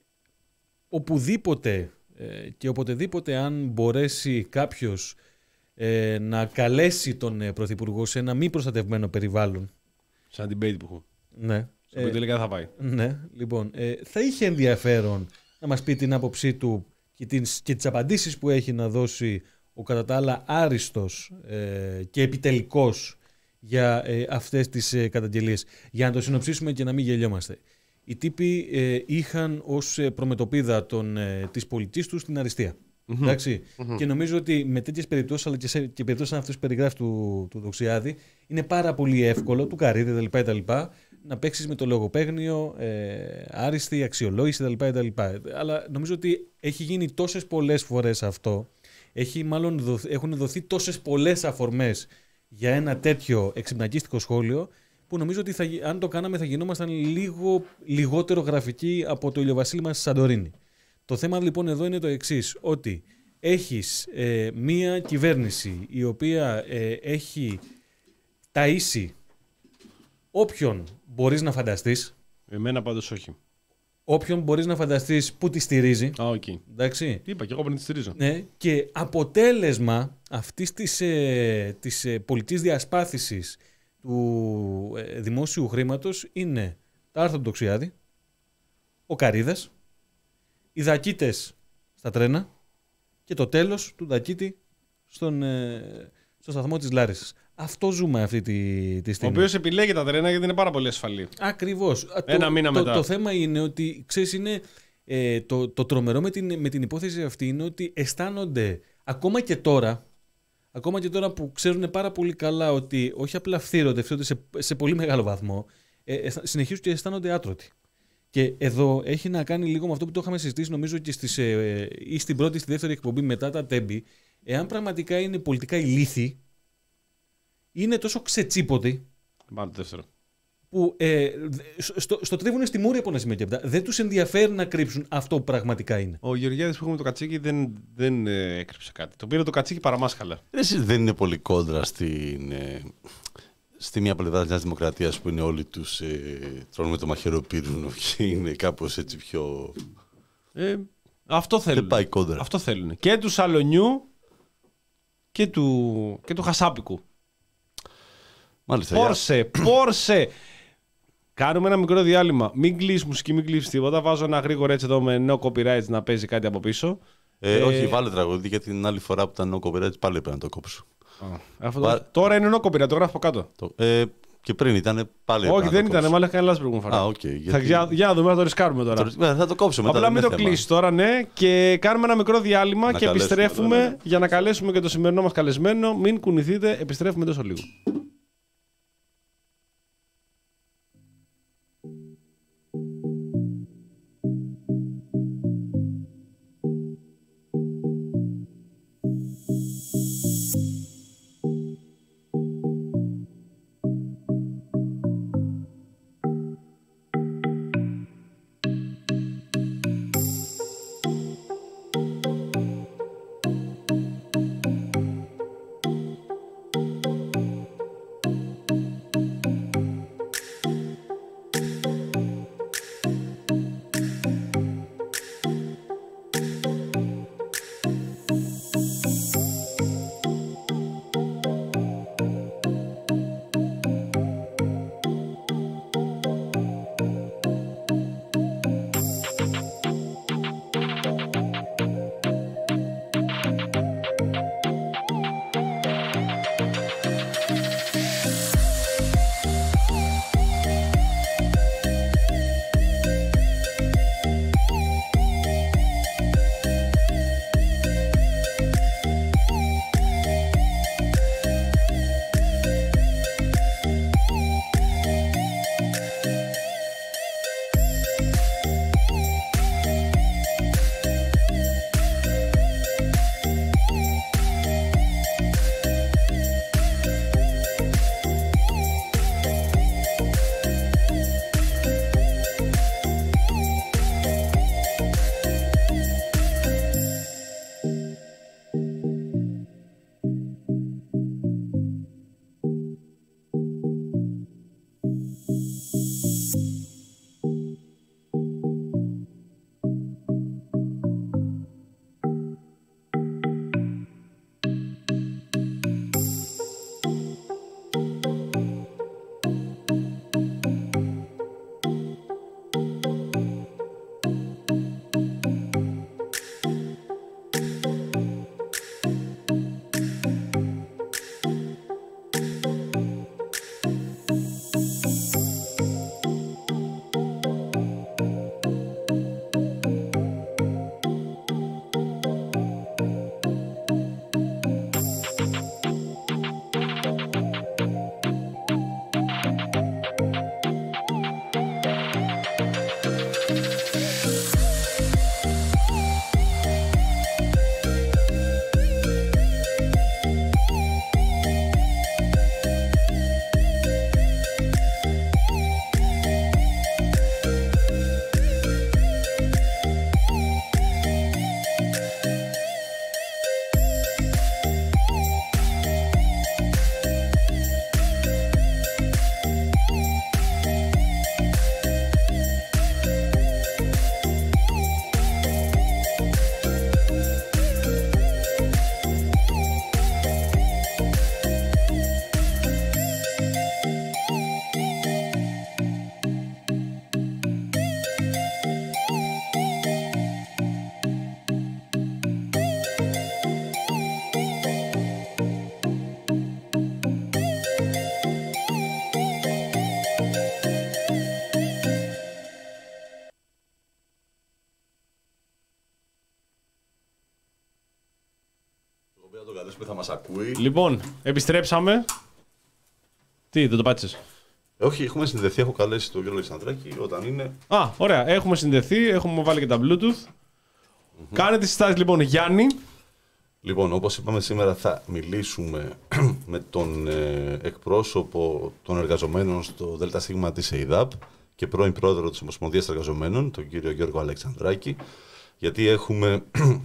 οπουδήποτε ε, και οποτεδήποτε αν μπορέσει κάποιος ε, να καλέσει τον ε, Πρωθυπουργό σε ένα μη προστατευμένο περιβάλλον. Σαν την debate που έχω. Ναι. Στο οποίο τελικά θα πάει. Ναι, λοιπόν. Ε, θα είχε ενδιαφέρον να μας πει την άποψή του και, την, και τις απαντήσεις που έχει να δώσει ο κατά τα άλλα άριστος ε, και επιτελικός για ε, αυτές τις ε, καταγγελίες. Για να το συνοψίσουμε και να μην γελιόμαστε. Οι τύποι ε, είχαν ως ε, προμετωπίδα των, ε, της πολιτικής τους την αριστεία. Mm-hmm. Εντάξει. Mm-hmm. Και νομίζω ότι με τέτοιες περιπτώσεις, αλλά και, σε, και περιπτώσεις σαν αυτές που περιγράφει του, του Δοξιάδη, είναι πάρα πολύ εύκολο, του Καρύδη κτλ., να παίξεις με το λογοπαίγνιο, ε, άριστη αξιολόγηση κτλ. Αλλά νομίζω ότι έχει γίνει τόσες πολλές φορές αυτό, έχει, μάλλον δοθ, έχουν δοθεί τόσες πολλές αφορμές για ένα τέτοιο εξυπνακίστικο σχόλιο, που νομίζω ότι θα, αν το κάναμε θα γινόμασταν λίγο λιγότερο γραφικοί από το ηλιοβασίλη μας στη Σαντορίνη. Το θέμα λοιπόν εδώ είναι το εξής, ότι έχεις ε, μία κυβέρνηση η οποία ε, έχει ταΐσει όποιον μπορείς να φανταστείς. Εμένα πάντως όχι. Όποιον μπορείς να φανταστείς που τη στηρίζει. Α, οκ. Okay. Εντάξει. Τι είπα και εγώ πριν τη στηρίζω. Ναι, και αποτέλεσμα αυτής της, ε, της ε, πολιτικής διασπάθησης του ε, δημόσιου χρήματος είναι τα άρθρα του Τοξιάδη, ο Καρύδας, οι δακίτες στα τρένα και το τέλος του Ντακίτη στον, ε, στο σταθμό της Λάρισσας. Αυτό ζούμε αυτή τη, τη στιγμή. Ο οποίος επιλέγει τα τρένα γιατί είναι πάρα πολύ ασφαλή. Ακριβώς. Ένα το, μήνα το, μετά. Το θέμα είναι ότι, ξέρεις, είναι, ε, το, το τρομερό με την, με την υπόθεση αυτή είναι ότι αισθάνονται ακόμα και τώρα, ακόμα και τώρα που ξέρουν πάρα πολύ καλά ότι όχι απλά φθείρονται, φθείρονται σε, σε πολύ μεγάλο βαθμό, ε, συνεχίζουν και αισθάνονται άτρωτοι. Και εδώ έχει να κάνει λίγο με αυτό που το είχαμε συζητήσει, νομίζω, και στις, ε, ή στην πρώτη ή στη δεύτερη εκπομπή μετά τα τέμπη. Εάν πραγματικά είναι πολιτικά ηλίθιοι, είναι τόσο ξετσίποτοι. Πάμε το δεύτερο. Που ε, στο, στο τρίβουν στη μούρη από ένα σημείο και μετά. Δεν τους ενδιαφέρει να κρύψουν αυτό που πραγματικά είναι. Ο Γεωργιάδης που έχουμε το Κατσίκι δεν, δεν ε, έκρυψε κάτι. Το πήρε το Κατσίκι παραμάσκαλα. Εσύ δεν είναι πολύ κόντρα στην, ε, στη μία πλευρά της Νέας Δημοκρατίας που είναι όλοι τους ε, τρώνε με το μαχαιροπύρινο και είναι κάπως έτσι πιο... Ε, αυτό θέλουν. Δεν πάει κόντρα. Αυτό θέλουν. Και του Σαλονιού και του, και του Χασάπικου. Μάλιστα. Πόρσε, Πόρσε. Κάνουμε ένα μικρό διάλειμμα. Μην κλείσει μουσική, μην κλείσει τίποτα. Βάζω ένα γρήγορο έτσι εδώ με no copyright να παίζει κάτι από πίσω. Ε, Ε, όχι, βάλε τραγούδι γιατί την άλλη φορά που ήταν no copyright πάλι έπρεπε να το κόψω. Α, αυτό Βα- το... Τώρα είναι no copyright, το γράφω από κάτω. Το, ε, και πριν ήταν πάλι. Όχι, έπρεπε δεν να το ήταν, κόψω. μάλλον έκανε λάθος προηγούμενη φορά. Α, οκ, Θα, γιατί- για, για να δούμε, να το ρισκάρουμε τώρα. Το- ε, θα το κόψω μετά. Απλά δεν μην το είναι θέμα. κλείσει τώρα, ναι. Και κάνουμε ένα μικρό διάλειμμα Να και καλέσουμε επιστρέφουμε τώρα, ναι. για να καλέσουμε και το σημερινό μας καλεσμένο. Μην κουνηθείτε, επιστρέφουμε τόσο λίγο. ακούει. Λοιπόν, επιστρέψαμε. Τι, δεν το πάτησες? Όχι, έχουμε συνδεθεί. Έχω καλέσει τον κύριο Αλεξανδράκη όταν είναι. Α, ωραία. Έχουμε συνδεθεί, έχουμε βάλει και τα Bluetooth. Mm-hmm. Κάνε τις συστάσεις λοιπόν, Γιάννη. Λοιπόν, όπως είπαμε, σήμερα θα μιλήσουμε με τον ε, εκπρόσωπο των εργαζομένων στο ΔΣ της ΕΙΔΑΠ και πρώην πρόεδρο της Ομοσπονδίας Εργαζομένων, τον κύριο Γιώργο Αλεξανδράκη, γιατί έχουμε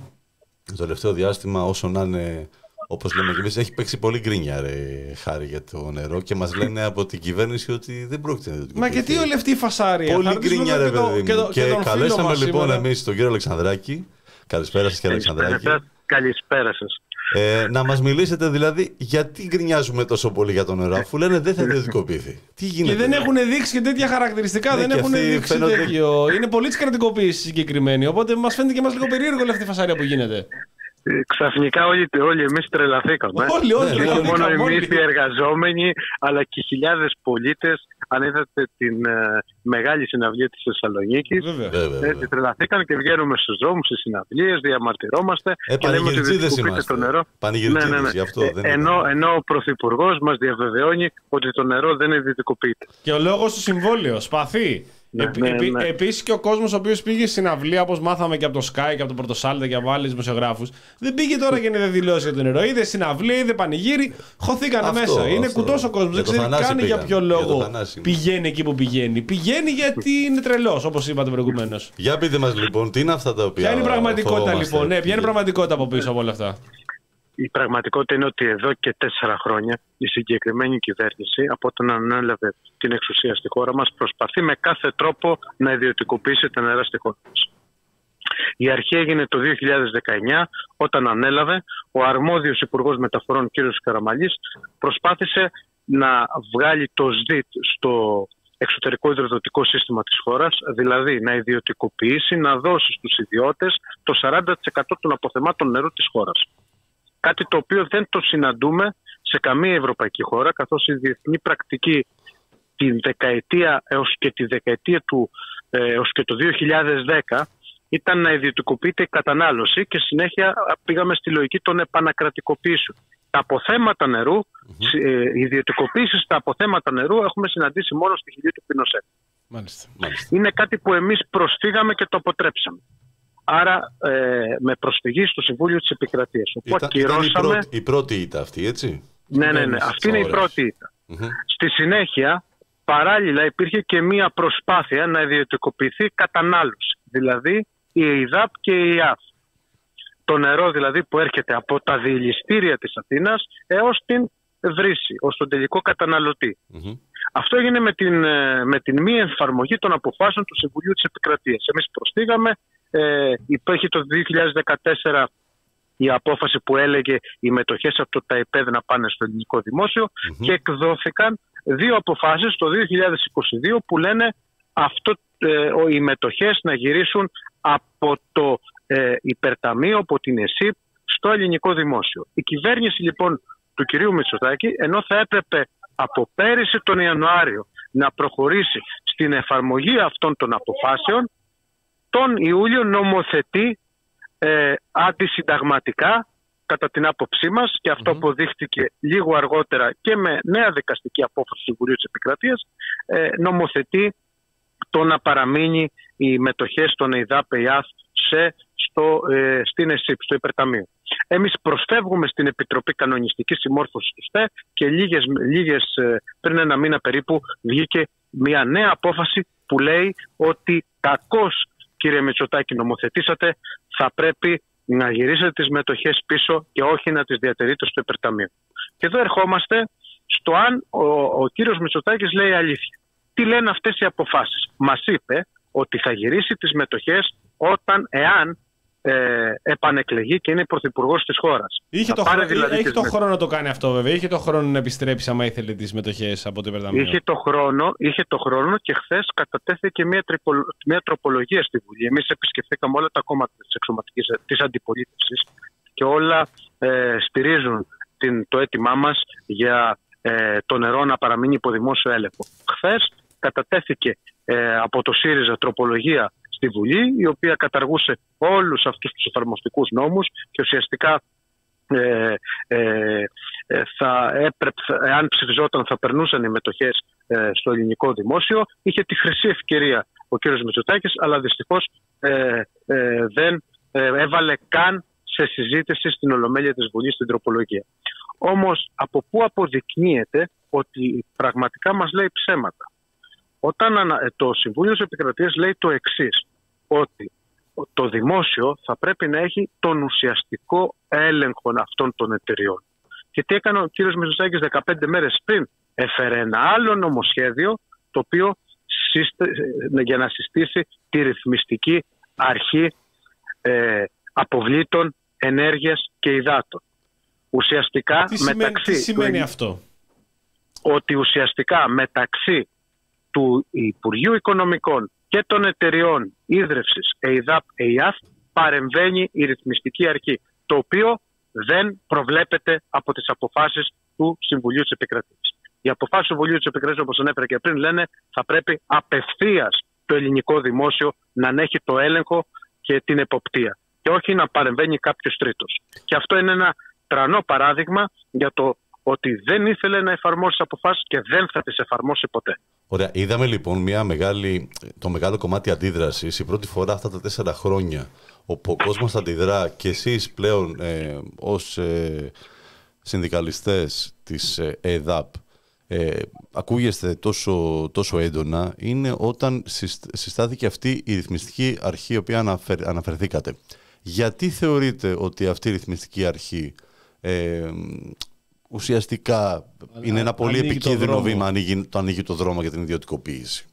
το τελευταίο διάστημα, όσο να είναι, όπως λέμε και εμείς, έχει παίξει πολύ γκρίνια, ρε Χάρη, για το νερό και μας λένε από την κυβέρνηση ότι δεν πρόκειται να το. Μα και τι όλη αυτή η φασάρια. Πολύ γκρίνια, ρε παιδί. Και, και, και καλέσαμε λοιπόν σήμερα εμείς τον κύριο Αλεξανδράκη. Καλησπέρα σας, κύριε Αλεξανδράκη. Καλησπέρα σας. Ε, να μας μιλήσετε δηλαδή γιατί γκρινιάζουμε τόσο πολύ για το νερό, αφού λένε δεν θα ιδιωτικοποιηθεί. Τι γίνεται? Και δεν έχουν δείξει και τέτοια χαρακτηριστικά, ναι, δεν έχουν δείξει φαίνονται... τέτοιο. Είναι πολύ της κρατικοποίησης συγκεκριμένη, οπότε μας φαίνεται και μας λίγο περίεργο όλη αυτή η φασάρια που γίνεται. Ξαφνικά όλοι, όλοι εμείς τρελαθήκαμε. Όλοι, όλοι. Και όχι μόνο εμείς οι εργαζόμενοι, αλλά και χιλιάδες πολίτες. Αν είδατε την ε, μεγάλη συναυλία της Θεσσαλονίκης, έτσι τρελαθήκαν και βγαίνουμε στους δρόμους, στις συναυλίες, διαμαρτυρόμαστε ε, και λέμε ότι διεκοπείται το νερό. Πανηγυρτζίδες, ναι, ναι, ναι. Γι' αυτό δεν ε, ενώ, ενώ ο Πρωθυπουργός μας διαβεβαιώνει ότι το νερό δεν ιδιωτικοποιείται. Και ο λόγος του συμβόλαιο, σπαθί. Ναι, Επί, ναι, επί, ναι. Επίσης και ο κόσμος ο οποίος πήγε στην αυλία, όπως μάθαμε και από το Sky και από το Πρωτοσάλτε και από άλλους δημοσιογράφους, δεν πήγε τώρα και να δηλώσει για το νερό. Είδε στην αυλία, είδε πανηγύρι, χωθήκανε αυτό, μέσα. Αυτό. Είναι κουτός ο κόσμος. Δεν ξέρει καν για ποιο λόγο για πηγαίνει εκεί που πηγαίνει. Πηγαίνει γιατί είναι τρελός, όπως είπατε προηγουμένως. Για πείτε μας λοιπόν, τι είναι αυτά τα οποία. Ποια είναι η πραγματικότητα λοιπόν, ναι, ποια είναι η πραγματικότητα από πίσω από όλα αυτά? Η πραγματικότητα είναι ότι εδώ και τέσσερα χρόνια η συγκεκριμένη κυβέρνηση, από όταν ανέλαβε την εξουσία στη χώρα μας, προσπαθεί με κάθε τρόπο να ιδιωτικοποιήσει τα νερά στη χώρα μας. Η αρχή έγινε το δύο χιλιάδες δεκαεννιά, όταν ανέλαβε ο αρμόδιος Υπουργός Μεταφορών κ. Καραμανλής, προσπάθησε να βγάλει το ΣΔΙΤ στο εξωτερικό υδροδοτικό σύστημα της χώρας, δηλαδή να ιδιωτικοποιήσει, να δώσει στους ιδιώτες το σαράντα τοις εκατό των αποθεμάτων νερού της χώρας. Κάτι το οποίο δεν το συναντούμε σε καμία ευρωπαϊκή χώρα, καθώς η διεθνή πρακτική την δεκαετία έως και τη δεκαετία του έως και το δύο χιλιάδες δέκα ήταν να ιδιωτικοποιείται η κατανάλωση και συνέχεια πήγαμε στη λογική των επανακρατικοποιήσεων. Τα αποθέματα νερού, mm-hmm. ε, ιδιωτικοποίηση στα αποθέματα νερού έχουμε συναντήσει μόνο στη χιλή του Πινοσέτ. Μάλιστα, μάλιστα. Είναι κάτι που εμείς προσφύγαμε και το αποτρέψαμε. Άρα ε, με προσφυγή στο Συμβούλιο της Επικρατείας. Ήταν, ήταν η, πρώτη, η πρώτη ήττα αυτή, έτσι? Ναι, ναι, ναι. Αυτή είναι η πρώτη ήττα. Mm-hmm. Στη συνέχεια, παράλληλα υπήρχε και μία προσπάθεια να ιδιωτικοποιηθεί κατανάλωση. Δηλαδή η ΕΙΔΑΠ και η ΙΑΦ. Το νερό δηλαδή που έρχεται από τα διηλιστήρια της Αθήνας έως την βρύση, ως τον τελικό καταναλωτή. Mm-hmm. Αυτό έγινε με την, με την μη εφαρμογή των αποφάσεων του Συμβουλίου της Επικρατείας. Εμείς προσθήκαμε, ε, υπήρχε το δύο χιλιάδες δεκατέσσερα η απόφαση που έλεγε οι μετοχές από το ΤΑΙΠΕΔ να πάνε στο ελληνικό δημόσιο mm-hmm. και εκδόθηκαν δύο αποφάσεις το δύο χιλιάδες είκοσι δύο που λένε αυτό, ε, οι μετοχές να γυρίσουν από το ε, υπερταμείο, από την ΕΣΥΠ στο ελληνικό δημόσιο. Η κυβέρνηση λοιπόν του κυρίου Μητσοτάκη, ενώ θα έπρεπε από πέρυσι τον Ιανουάριο να προχωρήσει στην εφαρμογή αυτών των αποφάσεων, τον Ιούλιο νομοθετεί ε, αντισυνταγματικά κατά την άποψή μας, και αυτό mm-hmm. αποδείχτηκε λίγο αργότερα και με νέα δικαστική απόφαση του Συμβουλίου της Επικρατείας, ε, νομοθετεί το να παραμείνει οι μετοχές των ΕΙΔΑΠ, ΕΙΑΘ σε, στο, ε, στην ΕΣΥΠ, στο υπερταμείο. Εμείς προσφεύγουμε στην Επιτροπή Κανονιστικής Συμμόρφωσης του ΣΤΕ και λίγες, λίγες, πριν ένα μήνα περίπου βγήκε μια νέα απόφαση που λέει ότι κακώς, κύριε Μητσοτάκη, νομοθετήσατε, θα πρέπει να γυρίσετε τις μετοχές πίσω και όχι να τις διατηρείτε στο υπερταμείο. Και εδώ ερχόμαστε στο αν ο, ο κύριος Μητσοτάκης λέει αλήθεια. Τι λένε αυτές οι αποφάσεις? Μας είπε ότι θα γυρίσει τις μετοχές όταν, εάν ε, επανεκλεγεί και είναι πρωθυπουργός της χώρας. Είχε το, χρόνο, δηλαδή είχε το χρόνο να το κάνει αυτό, βέβαια. Είχε το χρόνο να επιστρέψει άμα ήθελε τις μετοχές από το υπερταμείο. Είχε το χρόνο, είχε το χρόνο και χθες κατατέθηκε μια, τρυπολο, μια τροπολογία στη Βουλή. Εμείς επισκεφθήκαμε όλα τα κόμματα της εξωματικής της αντιπολίτευσης και όλα ε, στηρίζουν την, το αίτημά μας για ε, το νερό να παραμείνει υπό δημόσιο έλεγχο. Χθες κατατέθηκε ε, από το ΣΥΡΙΖΑ τροπολογία στη Βουλή, η οποία καταργούσε όλους αυτούς τους εφαρμοστικούς νόμους και ουσιαστικά ε, ε, θα έπρεπε, αν ψηφιζόταν θα περνούσαν οι μετοχές ε, στο ελληνικό δημόσιο. Είχε τη χρυσή ευκαιρία ο κ. Μητσοτάκης, αλλά δυστυχώς ε, ε, δεν ε, έβαλε καν σε συζήτηση στην Ολομέλεια της Βουλής την τροπολογία. Όμως από πού αποδεικνύεται ότι πραγματικά μας λέει ψέματα? Όταν το Συμβούλιο της Επικρατείας λέει το εξής, ότι το δημόσιο θα πρέπει να έχει τον ουσιαστικό έλεγχο αυτών των εταιριών. Και τι έκανε ο κύριος Μητσοτάκης δεκαπέντε μέρες πριν? Έφερε ένα άλλο νομοσχέδιο το οποίο σύστε, για να συστήσει τη ρυθμιστική αρχή ε, αποβλήτων, ενέργειας και υδάτων. Ουσιαστικά τι σημαίνει, μεταξύ, τι σημαίνει του, αυτό? Ότι ουσιαστικά μεταξύ του Υπουργείου Οικονομικών και των εταιριών ίδρευσης ΕΙΔΑΠ, ΕΙΑΘ παρεμβαίνει η ρυθμιστική αρχή, το οποίο δεν προβλέπεται από τις αποφάσεις του Συμβουλίου της Επικρατείας. Οι αποφάσεις του Συμβουλίου της Επικρατείας, όπως ανέφερα και πριν, λένε θα πρέπει απευθείας το ελληνικό δημόσιο να έχει το έλεγχο και την εποπτεία και όχι να παρεμβαίνει κάποιος τρίτος. Και αυτό είναι ένα τρανό παράδειγμα για το ότι δεν ήθελε να εφαρμόσει τις αποφάσεις και δεν θα τις εφαρμόσει ποτέ. Ωραία. Είδαμε λοιπόν μια μεγάλη, το μεγάλο κομμάτι αντίδρασης η πρώτη φορά αυτά τα τέσσερα χρόνια, όπου ο κόσμος αντιδρά και εσείς πλέον ε, ως ε, συνδικαλιστές της ε, ΕΔΑΠ ε, ακούγεστε τόσο, τόσο έντονα, είναι όταν συστάθηκε αυτή η ρυθμιστική αρχή η οποία αναφερ, αναφερθήκατε. Γιατί θεωρείτε ότι αυτή η ρυθμιστική αρχή ε, ουσιαστικά είναι ένα πολύ επικίνδυνο βήμα, ανοίγει, το ανοίγει το δρόμο για την ιδιωτικοποίηση?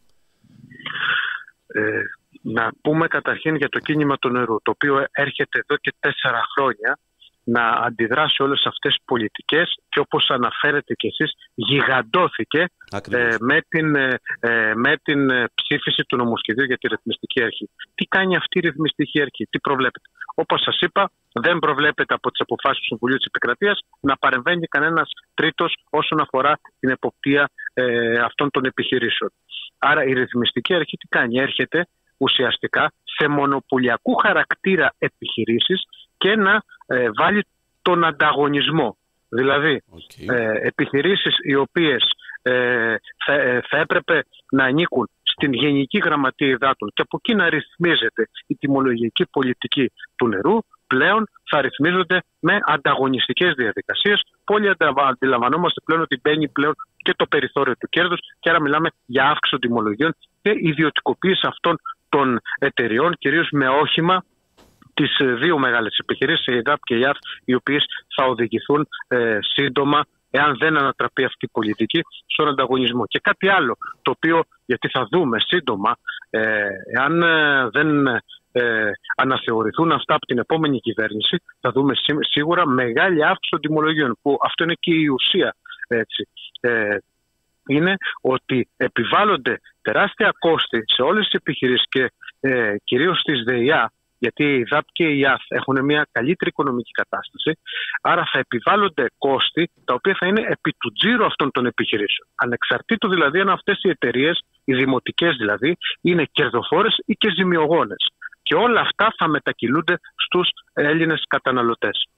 Ε, να πούμε καταρχήν για το κίνημα του νερού, το οποίο έρχεται εδώ και τέσσερα χρόνια να αντιδράσει όλες αυτές τις πολιτικές και όπως αναφέρετε και εσείς γιγαντώθηκε ε, με, την, ε, με την ψήφιση του νομοσχεδίου για τη ρυθμιστική αρχή. Τι κάνει αυτή η ρυθμιστική αρχή, τι προβλέπεται? Όπως σας είπα, δεν προβλέπεται από τις αποφάσεις του Συμβουλίου της Επικρατείας να παρεμβαίνει κανένας τρίτος όσον αφορά την εποπτεία ε, αυτών των επιχειρήσεων. Άρα η ρυθμιστική αρχή τι κάνει? Έρχεται ουσιαστικά σε μονοπωλιακού χαρακτήρα επιχειρήσεις και να ε, βάλει τον ανταγωνισμό. Δηλαδή, okay. ε, επιχειρήσεις οι οποίες ε, θα, ε, θα έπρεπε να ανήκουν στην Γενική Γραμματεία Υδάτων και από εκεί να ρυθμίζεται η τιμολογική πολιτική του νερού, πλέον θα ρυθμίζονται με ανταγωνιστικές διαδικασίες. Όλοι αντιλαμβανόμαστε πλέον ότι μπαίνει πλέον και το περιθώριο του κέρδους και άρα μιλάμε για αύξηση των τιμολογίων και ιδιωτικοποίηση αυτών των εταιριών, κυρίως με όχημα τις δύο μεγάλες επιχειρήσεις, η ΕΔΑΠ και η ΕΑΘ, οι οποίες θα οδηγηθούν ε, σύντομα, εάν δεν ανατραπεί αυτή η πολιτική, στον ανταγωνισμό. Και κάτι άλλο, το οποίο, γιατί θα δούμε σύντομα, ε, εάν ε, δεν ε, αναθεωρηθούν αυτά από την επόμενη κυβέρνηση, θα δούμε σίγουρα μεγάλη αύξηση των τιμολογίων, που αυτό είναι και η ουσία, έτσι. Ε, είναι ότι επιβάλλονται τεράστια κόστη σε όλες τις επιχειρήσεις και ε, κυρίως στις ΔΕΙΑ, γιατί η ΔΑΠ και η ΙΑΘ έχουν μια καλύτερη οικονομική κατάσταση, άρα θα επιβάλλονται κόστη τα οποία θα είναι επί του τζίρου αυτών των επιχειρήσεων. Ανεξαρτήτου δηλαδή αν αυτές οι εταιρείες, οι δημοτικές δηλαδή, είναι κερδοφόρες ή και ζημιογόνες. Και όλα αυτά θα μετακυλούνται στους Έλληνες καταναλωτές.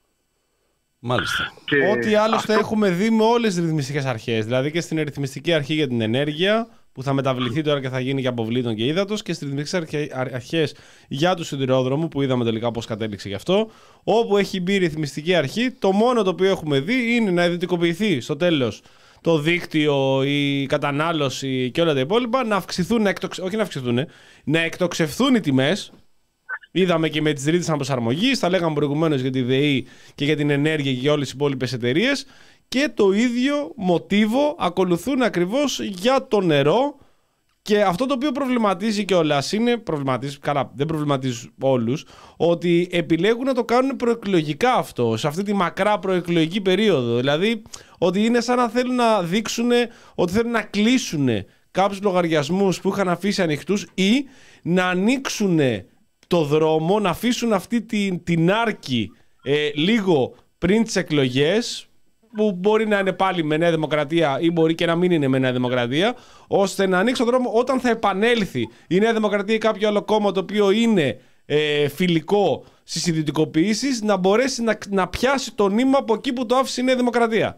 Μάλιστα. Και ό,τι άλλωστε αυτό... έχουμε δει με όλες τις ρυθμιστικές αρχές. Δηλαδή και στην ρυθμιστική αρχή για την ενέργεια, που θα μεταβληθεί τώρα και θα γίνει και αποβλήτων και ύδατος, και στις ρυθμιστικές αρχές για του σιδηρόδρομου, που είδαμε τελικά πώς κατέληξε γι' αυτό. Όπου έχει μπει η ρυθμιστική αρχή, το μόνο το οποίο έχουμε δει είναι να ιδιωτικοποιηθεί στο τέλος το δίκτυο, η κατανάλωση και όλα τα υπόλοιπα, να αυξηθούν, να εκτοξε... όχι να αυξηθούν, να εκτοξευθούν οι τιμές. Είδαμε και με τις ρήτρες αναπροσαρμογής, τα λέγαμε προηγουμένως για τη ΔΕΗ και για την ενέργεια και για όλες τις υπόλοιπες εταιρείες. Και το ίδιο μοτίβο ακολουθούν ακριβώς για το νερό. Και αυτό το οποίο προβληματίζει κιόλας είναι, προβληματίζει, καλά, δεν προβληματίζει όλους, ότι επιλέγουν να το κάνουν προεκλογικά αυτό, σε αυτή τη μακρά προεκλογική περίοδο. Δηλαδή, ότι είναι σαν να θέλουν να δείξουν ότι θέλουν να κλείσουν κάποιους λογαριασμούς που είχαν αφήσει ανοιχτούς ή να ανοίξουν το δρόμο, να αφήσουν αυτή την, την άρκη ε, λίγο πριν τις εκλογές, που μπορεί να είναι πάλι με Νέα Δημοκρατία ή μπορεί και να μην είναι με Νέα Δημοκρατία, ώστε να ανοίξει τον δρόμο όταν θα επανέλθει η Νέα Δημοκρατία ή κάποιο άλλο κόμμα το οποίο είναι ε, φιλικό στις ιδιωτικοποιήσεις, να μπορέσει να, να πιάσει το νήμα από εκεί που το άφησε η Νέα Δημοκρατία.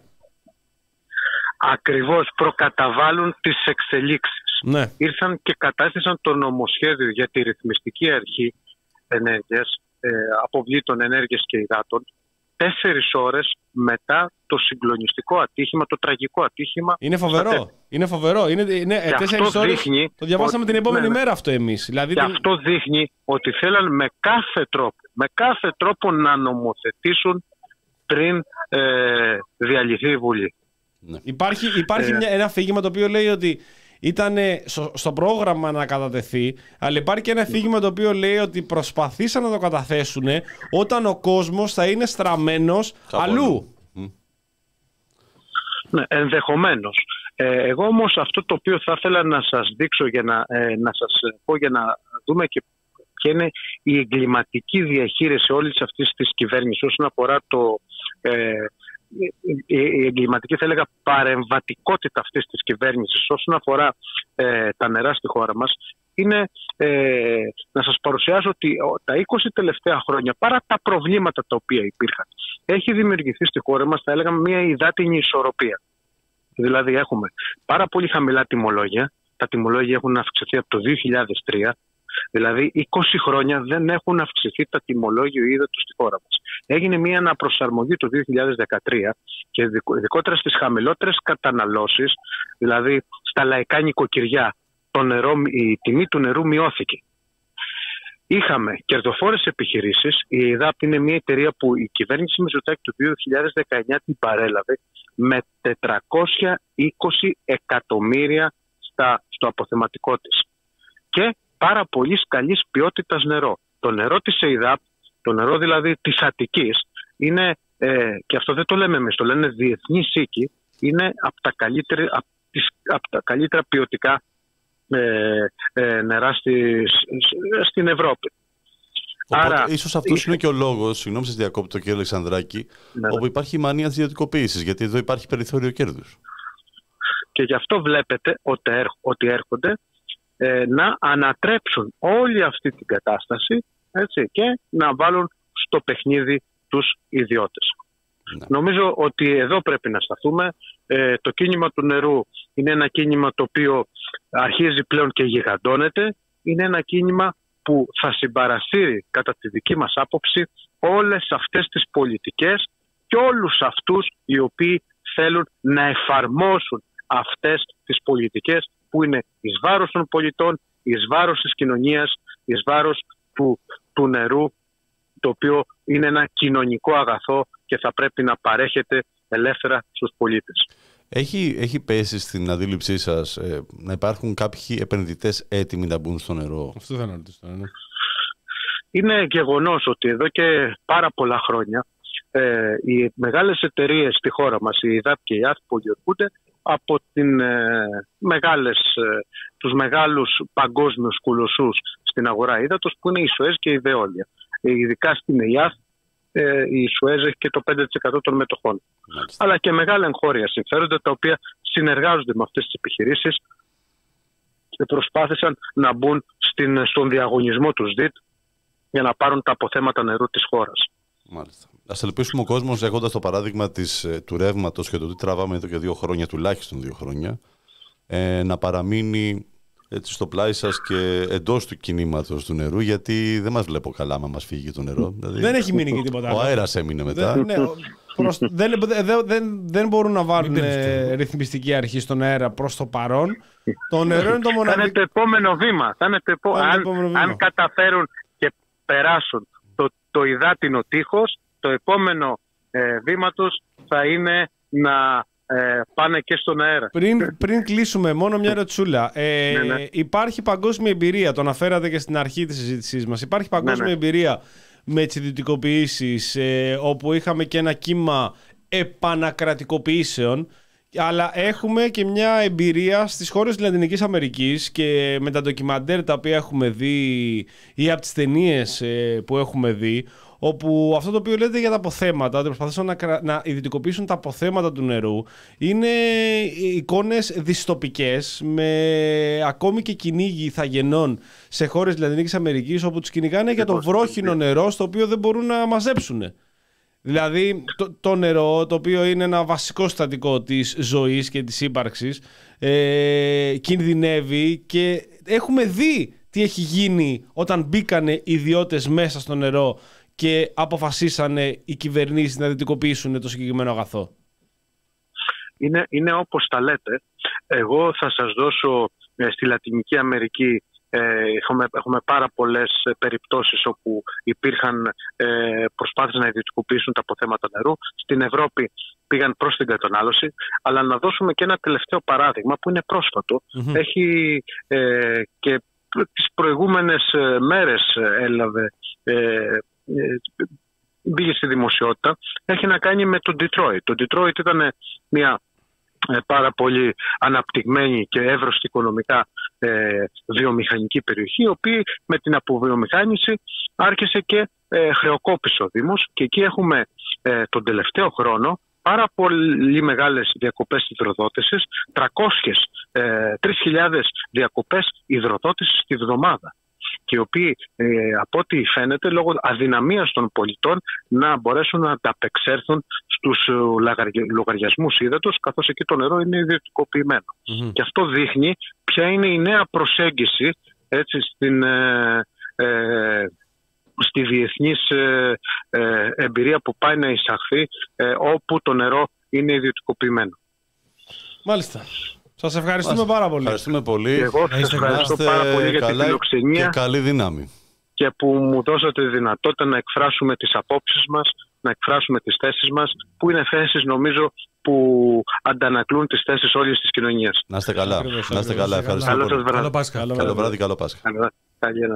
Ακριβώς, προκαταβάλουν τις εξελίξεις. Ναι. Ήρθαν και κατάστησαν το νομοσχέδιο για τη ρυθμιστική αρχή ενέργειας, ε, αποβλήτων ενέργειας και υδάτων, τέσσερις ώρες μετά το συγκλονιστικό ατύχημα, το τραγικό ατύχημα. Είναι φοβερό. Είναι φοβερό. Είναι, είναι, ε, τέσσερις ώρες, δείχνει το διαβάσαμε ότι, την επόμενη ναι, μέρα αυτό εμείς. Δηλαδή, και την... αυτό δείχνει ότι θέλαν με κάθε τρόπο, με κάθε τρόπο να νομοθετήσουν πριν ε, διαλυθεί η Βουλή. Ναι. Υπάρχει, υπάρχει ε, μια, ένα αφήγημα το οποίο λέει ότι ήταν στο, στο πρόγραμμα να κατατεθεί, αλλά υπάρχει και ένα αφήγημα το οποίο λέει ότι προσπαθήσαν να το καταθέσουν όταν ο κόσμος θα είναι στραμμένος αλλού. Mm. Ναι, ενδεχομένως. Ε, εγώ όμως αυτό το οποίο θα ήθελα να σας δείξω για να, ε, να σας πω για να δούμε και ποια είναι η εγκληματική διαχείριση όλης αυτής της κυβέρνησης όσον αφορά το, ε, η εγκληματική, θα έλεγα, παρεμβατικότητα αυτής της κυβέρνησης όσον αφορά ε, τα νερά στη χώρα μας, είναι ε, να σας παρουσιάσω ότι τα είκοσι τελευταία χρόνια, παρά τα προβλήματα τα οποία υπήρχαν, έχει δημιουργηθεί στη χώρα μας, θα έλεγα, μια υδάτινη ισορροπία. Δηλαδή έχουμε πάρα πολύ χαμηλά τιμολόγια. Τα τιμολόγια έχουν αυξηθεί από το δύο χιλιάδες τρία. Δηλαδή είκοσι χρόνια δεν έχουν αυξηθεί τα τιμολόγια ύδατος στη χώρα μας. Έγινε μια αναπροσαρμογή το δύο χιλιάδες δεκατρία και ειδικότερα στις χαμηλότερες καταναλώσεις, δηλαδή στα λαϊκά νοικοκυριά, το νερό, η τιμή του νερού μειώθηκε. Είχαμε κερδοφόρες επιχειρήσεις. Η ΕΔΑΠ είναι μια εταιρεία που η κυβέρνηση Μητσοτάκη του δύο χιλιάδες δεκαεννιά την παρέλαβε με τετρακόσια είκοσι εκατομμύρια στα, στο αποθεματικό της. Και πάρα πολύ καλής ποιότητας νερό. Το νερό της ΕΔΑΠ, το νερό δηλαδή της Αττικής, είναι, ε, και αυτό δεν το λέμε εμείς, το λένε διεθνείς οίκοι, είναι από τα καλύτερα, από τις, από τα καλύτερα ποιοτικά ε, ε, νερά στη, στην Ευρώπη. Οπότε, άρα, ίσως αυτός είχε... είναι και ο λόγος, συγγνώμη σας διακόπτω κύριε Αλεξανδράκη, ναι, όπου υπάρχει η μανία της ιδιωτικοποίησης, γιατί εδώ υπάρχει περιθώριο κέρδους. Και γι' αυτό βλέπετε ότι έρχονται ε, να ανατρέψουν όλη αυτή την κατάσταση, έτσι, και να βάλουν στο παιχνίδι τους ιδιώτες. Ναι. Νομίζω ότι εδώ πρέπει να σταθούμε. Ε, το κίνημα του νερού είναι ένα κίνημα το οποίο αρχίζει πλέον και γιγαντώνεται. Είναι ένα κίνημα που θα συμπαρασύρει, κατά τη δική μας άποψη, όλες αυτές τις πολιτικές και όλους αυτούς οι οποίοι θέλουν να εφαρμόσουν αυτές τις πολιτικές που είναι εις βάρος των πολιτών, εις βάρος της κοινωνίας, εις βάρος του, του νερού, το οποίο είναι ένα κοινωνικό αγαθό και θα πρέπει να παρέχεται ελεύθερα στους πολίτες. Έχει, έχει πέσει στην αντίληψή σας ε, να υπάρχουν κάποιοι επενδυτές έτοιμοι να μπουν στο νερό? Αυτό δεν είναι. Ναι. Είναι γεγονός ότι εδώ και πάρα πολλά χρόνια ε, οι μεγάλες εταιρείες στη χώρα μας, η ΕΔΑΠ και η ΑΘ, πολιορκούνται από την, ε, μεγάλες, ε, τους μεγάλους παγκόσμιους κολοσσούς στην αγορά ύδατος που είναι η ΣΟΕΣ και η Veolia. Ε, ειδικά στην ΕΙΑΘ ε, η ΣΟΕΣ έχει και το πέντε τοις εκατό των μετοχών. Μάλιστα. Αλλά και μεγάλα εγχώρια συμφέροντα τα οποία συνεργάζονται με αυτές τις επιχειρήσεις και προσπάθησαν να μπουν στην, στον διαγωνισμό του ΣΔΙΤ για να πάρουν τα αποθέματα νερού της χώρας. Μάλιστα. Ας ελπίσουμε ο κόσμος, έχοντας το παράδειγμα της, του ρεύματος και το τι τραβάμε εδώ και δύο χρόνια, τουλάχιστον δύο χρόνια, ε, να παραμείνει έτσι στο πλάι σας και εντός του κινήματος του νερού, γιατί δεν μας βλέπω καλά άμα μας φύγει το νερό. Δηλαδή, δεν έχει μείνει και τίποτα άλλο. Ο αέρας έμεινε μετά. Δεν, ναι, προς, δεν, δεν, δεν μπορούν να βάλουν ε, ρυθμιστική αρχή στον αέρα προς το παρόν. Το νερό είναι το μοναδικό. Θα είναι το επόμενο βήμα. Θα είναι το επό... αν, επόμενο βήμα. Αν καταφέρουν και περάσουν το, το υδάτινο τείχος, το επόμενο ε, βήμα τους θα είναι να ε, πάνε και στον αέρα. Πριν, πριν κλείσουμε, μόνο μια ροτσούλα. Ε, ναι, ναι. Υπάρχει παγκόσμια εμπειρία, το αναφέρατε και στην αρχή της συζήτησής μας. Υπάρχει παγκόσμια ναι, ναι. εμπειρία με τις ιδιωτικοποιήσεις, ε, όπου είχαμε και ένα κύμα επανακρατικοποιήσεων, αλλά έχουμε και μια εμπειρία στις χώρες της Λατινικής Αμερικής και με τα ντοκιμαντέρ τα οποία έχουμε δει ή από τις ταινίες ε, που έχουμε δει, όπου αυτό το οποίο λέτε για τα αποθέματα, ότι προσπαθήσαν να, κρα... να ιδιωτικοποιήσουν τα αποθέματα του νερού, είναι εικόνες δυστοπικές, με ακόμη και κυνήγι ηθαγενών σε χώρες της Λατινικής Αμερικής, όπου τους κυνηγάνε για το βρόχινο νερό, στο οποίο δεν μπορούν να μαζέψουν. Δηλαδή το, το νερό, το οποίο είναι ένα βασικό συστατικό της ζωής και της ύπαρξης, ε, κινδυνεύει, και έχουμε δει τι έχει γίνει όταν μπήκανε ιδιώτες μέσα στο νερό και αποφασίσανε οι κυβερνήσεις να δυτικοποιήσουν το συγκεκριμένο αγαθό. Είναι, είναι όπως τα λέτε. Εγώ θα σας δώσω ε, στη Λατινική Αμερική ε, έχουμε, έχουμε πάρα πολλές περιπτώσεις όπου υπήρχαν ε, προσπάθειες να ιδιωτικοποιήσουν τα αποθέματα νερού. Στην Ευρώπη πήγαν προς την κατανάλωση. Αλλά να δώσουμε και ένα τελευταίο παράδειγμα που είναι πρόσφατο. Mm-hmm. Έχει ε, και τις προηγούμενες μέρες έλαβε, ε, ε, μπήκε στη δημοσιότητα, έχει να κάνει με τον Detroit. Το Detroit ήταν μια ε, πάρα πολύ αναπτυγμένη και εύρωστη οικονομικά ε, βιομηχανική περιοχή, η οποία με την αποβιομηχάνηση άρχισε και ε, χρεοκόπησε ο Δήμος, και εκεί έχουμε ε, τον τελευταίο χρόνο πάρα πολύ μεγάλες διακοπές υδροδότησης, τριακόσιες, τρεις χιλιάδες διακοπές υδροδότησης τη βδομάδα. Και οι οποίοι, ε, από ό,τι φαίνεται, λόγω αδυναμίας των πολιτών να μπορέσουν να ανταπεξέλθουν στους λογαριασμούς ύδατος, καθώς εκεί το νερό είναι ιδιωτικοποιημένο. Mm-hmm. Και αυτό δείχνει ποια είναι η νέα προσέγγιση, έτσι, στην... Ε, ε, στη διεθνής ε, ε, εμπειρία που πάει να εισαχθεί, ε, όπου το νερό είναι ιδιωτικοποιημένο. Μάλιστα. Σας ευχαριστούμε Μάλιστα. πάρα πολύ. Ευχαριστούμε πολύ. Και εγώ σας ευχαριστώ πάρα πολύ για την φιλοξενία και καλή δύναμη. Και που μου δώσατε τη δυνατότητα να εκφράσουμε τις απόψεις μας, να εκφράσουμε τις θέσεις μας, που είναι θέσεις, νομίζω, που αντανακλούν τις θέσεις όλης της κοινωνίας. Να είστε καλά. Ακριβώς, να είστε καλά. Ευχαριστώ καλό πολύ. Καλό Πάσχα. Καλό βράδυ, καλό Πάσχα. Καλή.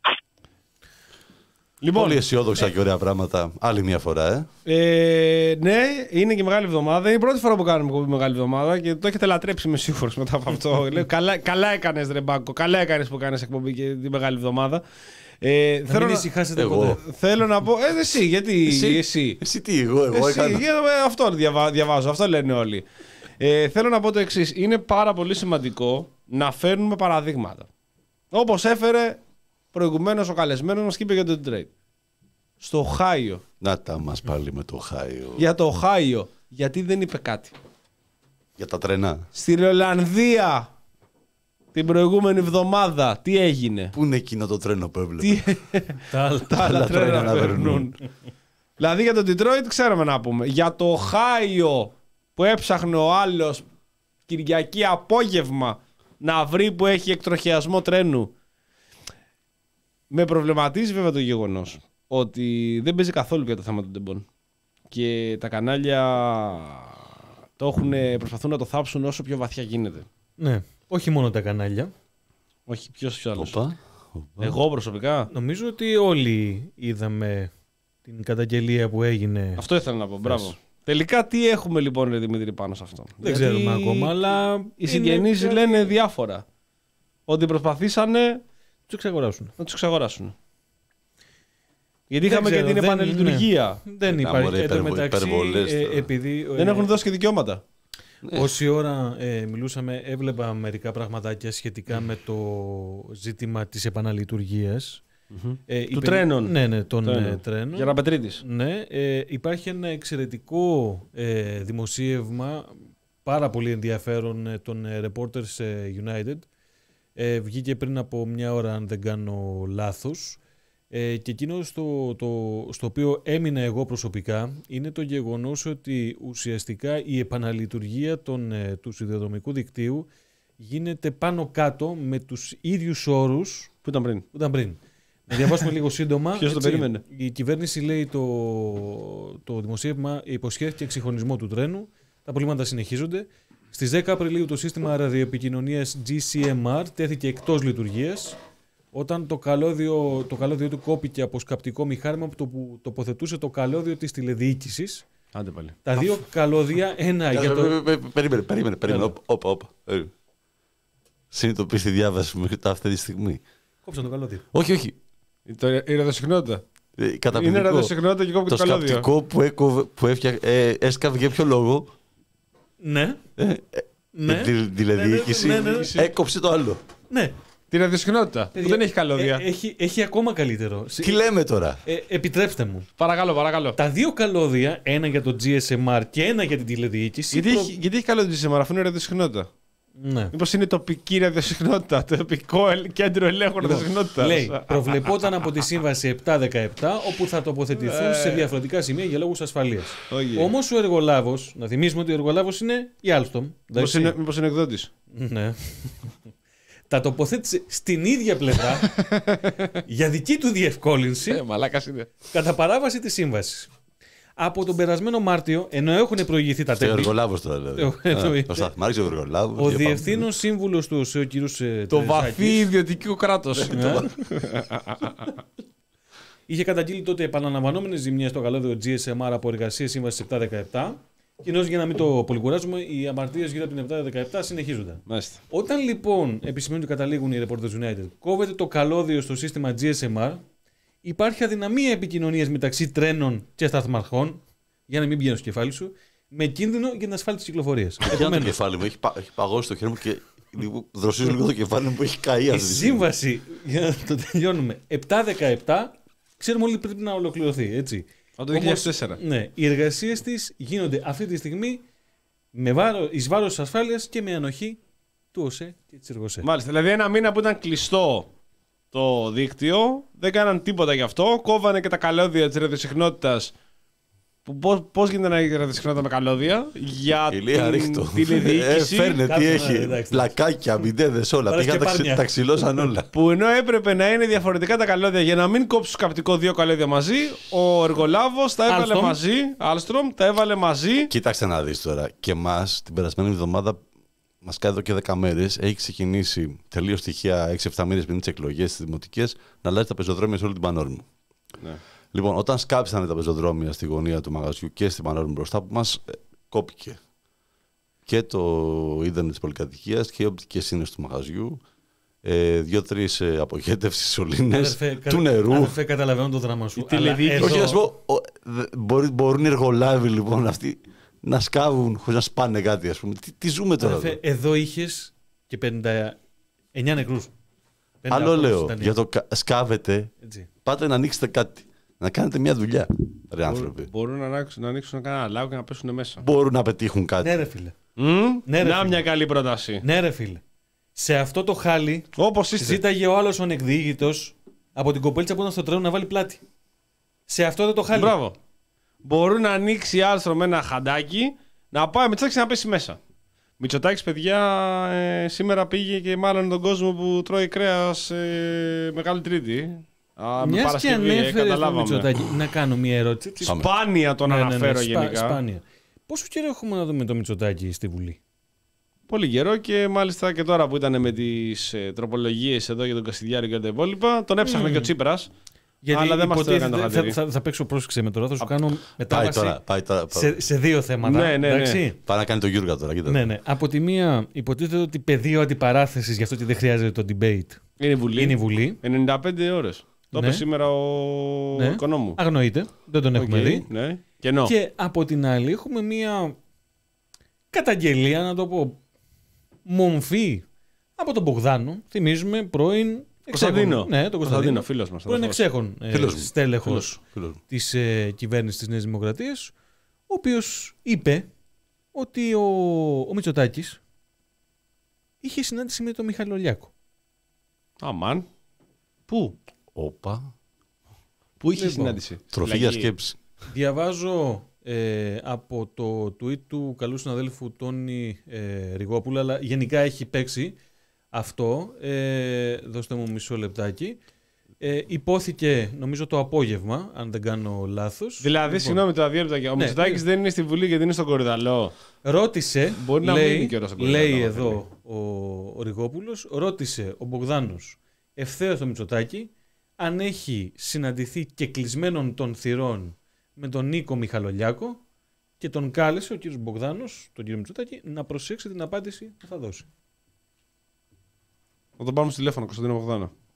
Λοιπόν, πολύ αισιόδοξα και ωραία πράγματα. Άλλη μια φορά, ε. ε. Ναι, είναι και μεγάλη εβδομάδα. Είναι η πρώτη φορά που κάνουμε εκπομπή μεγάλη εβδομάδα και το έχετε λατρέψει, είμαι σίγουρος μετά από αυτό. Λέω, καλά, καλά έκανες, ρε Μπάκο. Καλά έκανες που κάνεις εκπομπή και τη μεγάλη εβδομάδα. Ε, να θέλω μην να... ησυχάσετε εγώ. ποτέ. Θέλω να πω. Ε, εσύ, γιατί. Εσύ, εσύ. εσύ τι, εγώ, εγώ εσύ, έκανα. για, ε, αυτό διαβα... διαβάζω, αυτό λένε όλοι. Ε, θέλω να πω το εξής. Είναι πάρα πολύ σημαντικό να φέρνουμε παραδείγματα. Όπως έφερε προηγουμένως ο καλεσμένος μας και είπε για το Detroit. Στο Οχάιο. Να τα μας πάλι με το Οχάιο. Για το Οχάιο. Γιατί δεν είπε κάτι. Για τα τρενά. Στην Ολλανδία την προηγούμενη εβδομάδα τι έγινε. Πού είναι εκείνο το τρένο που έβλεπε. Τι... Τα Τα άλλα τρένα να περνούν. Δηλαδή για το Detroit ξέραμε να πούμε. Για το Οχάιο που έψαχνε ο άλλος Κυριακή απόγευμα να βρει που έχει εκτροχιασμό τρένου. Με προβληματίζει βέβαια το γεγονός ότι δεν παίζει καθόλου για το θέμα των τεμπών. Και τα κανάλια το έχουν, προσπαθούν να το θάψουν όσο πιο βαθιά γίνεται. Ναι, όχι μόνο τα κανάλια. Όχι, ποιος ποιος άλλος. Οπα, οπα. Εγώ προσωπικά. Νομίζω ότι όλοι είδαμε την καταγγελία που έγινε. Αυτό ήθελα να πω. Μπράβο. Τελικά τι έχουμε λοιπόν, ρε Δημήτρη, πάνω σε αυτό. Δεν Γιατί ξέρουμε ακόμα, αλλά. Οι συγγενείς είναι... λένε διάφορα. Ότι προσπαθήσανε Του εξαγοράσουν. να τους εξαγοράσουν. Γιατί Δεν είχαμε ξέρω, και την δεν επανελειτουργία. είναι. Δεν Να, υπάρχει. μωρέ, Εν τω υπερβολ- μεταξύ, υπερβολές ε, τώρα. επειδή. Δεν ε, έχουν δώσει και δικαιώματα. Όση ώρα ε, μιλούσαμε, έβλεπα μερικά πραγματάκια σχετικά με το ζήτημα της επαναλειτουργίας. Mm-hmm. Ε, Του υπε- τρένων. Ναι, ναι, των Τρένων. ε, τρένων. Για να πετρίτης. Ναι, ε, υπάρχει ένα εξαιρετικό ε, δημοσίευμα, πάρα πολύ ενδιαφέρον, ε, των ε, Reporters ε, United. Ε, βγήκε πριν από μια ώρα, αν δεν κάνω λάθος. Ε, και εκείνο στο, το, στο οποίο έμεινα εγώ προσωπικά είναι το γεγονός ότι ουσιαστικά η επαναλειτουργία των, ε, του σιδηροδρομικού δικτύου γίνεται πάνω κάτω με τους ίδιους όρους Πού ήταν πριν. που ήταν πριν. Να διαβάσουμε λίγο σύντομα. Ποιος το έτσι. περίμενε. Η κυβέρνηση, λέει, το, το δημοσίευμα υποσχέθηκε εξυγχρονισμό του τρένου. Τα προβλήματα συνεχίζονται. Στις δέκα Απριλίου το σύστημα ραδιοεπικοινωνίας τζι σι εμ αρ τέθηκε εκτός λειτουργίας όταν το καλώδιο, το καλώδιο του κόπηκε από σκαπτικό μηχάνημα που, το, που τοποθετούσε το καλώδιο της τηλεδιοίκησης. Άντε πάλι. Τα δύο καλώδια, ένα για το... Περίμενε, περίμενε, περίμενε. Έλα. Όπα, όπα. Ε. Συνειδητοποιείς τη διάβαση μου αυτή τη στιγμή. Κόψαν το καλώδιο. Όχι, όχι. Το- Η ραδιοσυχνότητα. Καταπληκτικό. Είναι ραδιοσυχνότητα και κόβει το καλώδιο. Το σκαπτικό που, έκοβε, που έφτια, ε, έσκαβε για ποιο λόγο. Ναι. Ε, ναι. Την τηλεδιοίκηση ναι, ναι, ναι, ναι. έκοψε το άλλο. Ναι. Τη ραδιοσυχνότητα. Που δεν έχει καλώδια. Ε, έχει, έχει ακόμα καλύτερο. Τι λέμε τώρα. Ε, επιτρέψτε μου. Παρακαλώ, παρακαλώ. Τα δύο καλώδια, ένα για το τζι ες εμ αρ και ένα για την τηλεδιοίκηση. Γιατί, προ... έχει, γιατί έχει καλώδιο τζι ες εμ αρ αφού είναι ραδιοσυχνότητα. Ναι. Μήπως είναι τοπική ραδιοσυχνότητα, το τοπικό κέντρο ελέγχου ραδιοσυχνότητα. Λέει, προβλεπόταν από τη σύμβαση επτακόσια δεκαεπτά, όπου θα τοποθετηθούν σε διαφορετικά σημεία για λόγους ασφαλείας. Okay. Όμως ο εργολάβος, να θυμίσουμε ότι ο εργολάβος είναι η Alstom. Μήπως είναι, μήπως είναι εκδότης. Ναι. Τα τοποθέτησε στην ίδια πλευρά για δική του διευκόλυνση Ε, μαλάκας είναι. κατά παράβαση της σύμβασης. Από τον περασμένο Μάρτιο, ενώ έχουν προηγηθεί τα Και ο τέλη. εργολάβος τώρα δηλαδή. Κωστά, μ' άρεσε ο εργολάβος. Ο διευθύνων σύμβουλος του, ο κύριος ε, Το Τερζάκης, βαθύ ιδιωτικό κράτος. ναι, είχε καταγγείλει τότε επαναλαμβανόμενες ζημιές στο καλώδιο τζι ες εμ αρ από εργασίες σύμβασης επτακόσια δεκαεπτά. Κοινώς, για να μην το πολυκουράζουμε, οι αμαρτίες γύρω από την επτακόσια δεκαεπτά συνεχίζονταν. Μάλιστα. Όταν λοιπόν επισημαίνουν ότι καταλήγουν οι Reporters United, κόβεται το καλώδιο στο σύστημα τζι ες εμ αρ, υπάρχει αδυναμία επικοινωνίας μεταξύ τρένων και σταθμαρχών, για να μην πηγαίνω στο κεφάλι σου, με κίνδυνο για την ασφάλεια της κυκλοφορίας. Για το κεφάλι μου, έχει, πα, έχει παγώσει το χέρι μου και δροσίζω λίγο το κεφάλι μου που έχει καεί Η αυτή τη στιγμή. σύμβαση, για να το τελειώνουμε, επτακόσια δεκαεπτά, ξέρουμε όλοι πρέπει να ολοκληρωθεί, έτσι. Από το δύο χιλιάδες τέσσερα. Ναι, οι εργασίες της γίνονται αυτή τη στιγμή με βάρο, εις βάρος της ασφάλειας και με ανοχή του ΟΣΕ και της Εργοσέ. Μάλιστα. Δηλαδή, ένα μήνα που ήταν κλειστό το δίκτυο, δεν κάναν τίποτα γι' αυτό. Κόβανε και τα καλώδια της ραδιοσυχνότητας. Πώς γίνεται να έχει ραδιοσυχνότητα με καλώδια για Ηλία, ρίχτω. την τηλεδιοίκηση. Ε, φέρνε, τι Κάτσε, έχει. ναι, εντάξει. Πλακάκια, μηντέδες, όλα. Πάρες Πήγαν και τα, ξε- πάρνια. τα ξυλώσαν όλα. Που ενώ έπρεπε να είναι διαφορετικά τα καλώδια για να μην κόψει σκαπτικό δύο καλώδια μαζί, ο εργολάβος τα έβαλε Alstom. μαζί. Alstom τα έβαλε μαζί. Κοίταξε να δεις τώρα. Και εμάς την περασμένη εβδομάδα, μας κάνει εδώ και δέκα μέρες, έχει ξεκινήσει τελείως στοιχεία έξι εφτά μήνες πριν τις εκλογές στις δημοτικές να αλλάζει τα πεζοδρόμια σε όλη την Πανόρμου. Ναι. Λοιπόν, όταν σκάψανε τα πεζοδρόμια στη γωνία του μαγαζιού και στην Πανόρμου μπροστά από μας, ε, κόπηκε και το ίντερνετ της πολυκατοικίας και οι οπτικές σύνες του μαγαζιού. Ε, Δύο-τρεις ε, απογέτευσεις σωλήνες Αδερφέ, του κα- νερού. Αδερφέ, καταλαβαίνω το δράμα σου. Η αλλά τηλεδιοίκηση- εδώ- Όχι, να σου πω, ο, δε, μπορεί, μπορούν οι εργολάβοι λοιπόν αυτοί να σκάβουν χωρίς να σπάνε κάτι, ας πούμε. Τι, τι ζούμε τώρα Αδερφέ, εδώ. εδώ είχες και πενήντα εννιά νεκρούς. Άλλο λέω, για το κα- σκάβετε, Έτσι. πάτε να ανοίξετε κάτι. Να κάνετε μια δουλειά, ρε άνθρωποι. Μπορούν να ανοίξουν, να ανοίξουν κανένα λάο και να πέσουν μέσα. Μπορούν να πετύχουν κάτι. Ναι, ρε φίλε. Μμ, Ναι, ρε να φίλε. μια καλή πρόταση. Ναι, ρε φίλε. Σε αυτό το χάλι Όπως είστε. ζήταγε ο άλλος ο ανεκδίκητος από την κοπέλτσα που ήταν στο τρένο να βάλει πλάτη. Σε αυτό εδώ το χάλι. Μπράβο. Μπορούν να ανοίξει άστρο με ένα χαντάκι, να πάει με τσάκι να πέσει μέσα. Μητσοτάκης, παιδιά, ε, σήμερα πήγε και μάλλον τον κόσμο που τρώει κρέας ε, Μεγάλη Τρίτη. Α, με Μιας και Παρασκευή, ε, ανέφερε στον καταλάβαμε. Μητσοτάκη, να κάνω μια ερώτηση. έτσι. Πάμε. Σπάνια τον Ναι, ναι, ναι, αναφέρω σπα- γενικά. Σπάνια. Πόσο καιρό έχουμε να δούμε το Μητσοτάκη στη Βουλή? Πολύ καιρό και μάλιστα και τώρα που ήταν με τις ε, τροπολογίες εδώ για τον Καστιδιάρη και τα υπόλοιπα, τον έψαχνε Mm. και ο Τσίπρας. Γιατί Αλλά δεν μας το έκανε το υποτίθεται- χατήρι. θα, θα, θα παίξω, πρόσεξε με τώρα, θα σου κάνω Πάει μετάβαση τώρα, πάει τώρα. σε, σε δύο θέματα. Ναι, ναι, ναι. εντάξει? Πάει να κάνει το Γιούργα τώρα, κοίτα. Ναι, ναι. Από τη μία, υποτίθεται ότι πεδίο αντιπαράθεσης, γι' αυτό και δεν χρειάζεται το debate, Είναι η Βουλή. είναι η Βουλή. ενενήντα πέντε ώρες. Το Ναι. είπε σήμερα ο Ναι. οικονόμου. Αγνοείται, δεν τον έχουμε Οκ, δει. ναι. Κενό. Και από την άλλη, έχουμε μία καταγγελία, να το πω, μομφή από τον Μπογδάνο. Θυμίζουμε πρώην Κωνσταντίνο. εξέχον. Ναι, τον Κωνσταντίνο. φίλος μας. Πρώην αδερφός. εξέχον ε, Φίλος μου. στέλεχος Φίλος μου. της ε, κυβέρνησης της Νέας Δημοκρατίας, ο οποίος είπε ότι ο, ο Μητσοτάκης είχε συνάντηση με τον Μιχαλολιάκο. Αμάν. Πού? Όπα. Πού είχε Λοιπόν, συνάντηση? Τροφή για Φυλακή. σκέψη. Διαβάζω ε, από το tweet του καλού συναδέλφου Τόνι ε, Ριγόπουλα, αλλά γενικά έχει παίξει αυτό. Ε, δώστε μου μισό λεπτάκι. Ε, υπόθηκε, νομίζω, το απόγευμα, αν δεν κάνω λάθος. Δηλαδή, Λοιπόν, συγγνώμη το αδιέρωπτα. Ο Ναι, Μητσοτάκης ναι. δεν είναι στη Βουλή γιατί είναι στον Κορυδαλό. Ρώτησε, Μπορεί να λέει, μείνει κιόλας στον Κορυδαλό, λέει αν εδώ ο, ο Ριγόπουλος, ρώτησε ο Μπογδάνος ευθέως το Μητσοτάκη αν έχει συναντηθεί και κλεισμένων των θυρών με τον Νίκο Μιχαλολιάκο και τον κάλεσε ο κύριος Μπογδάνος, τον κύριο Μητσοτάκη, να προσέξει την απάντηση που θα δώσει. Θα τον πάρουμε στο τηλέφωνο, Κωνσταντίνο Μπογδάνο.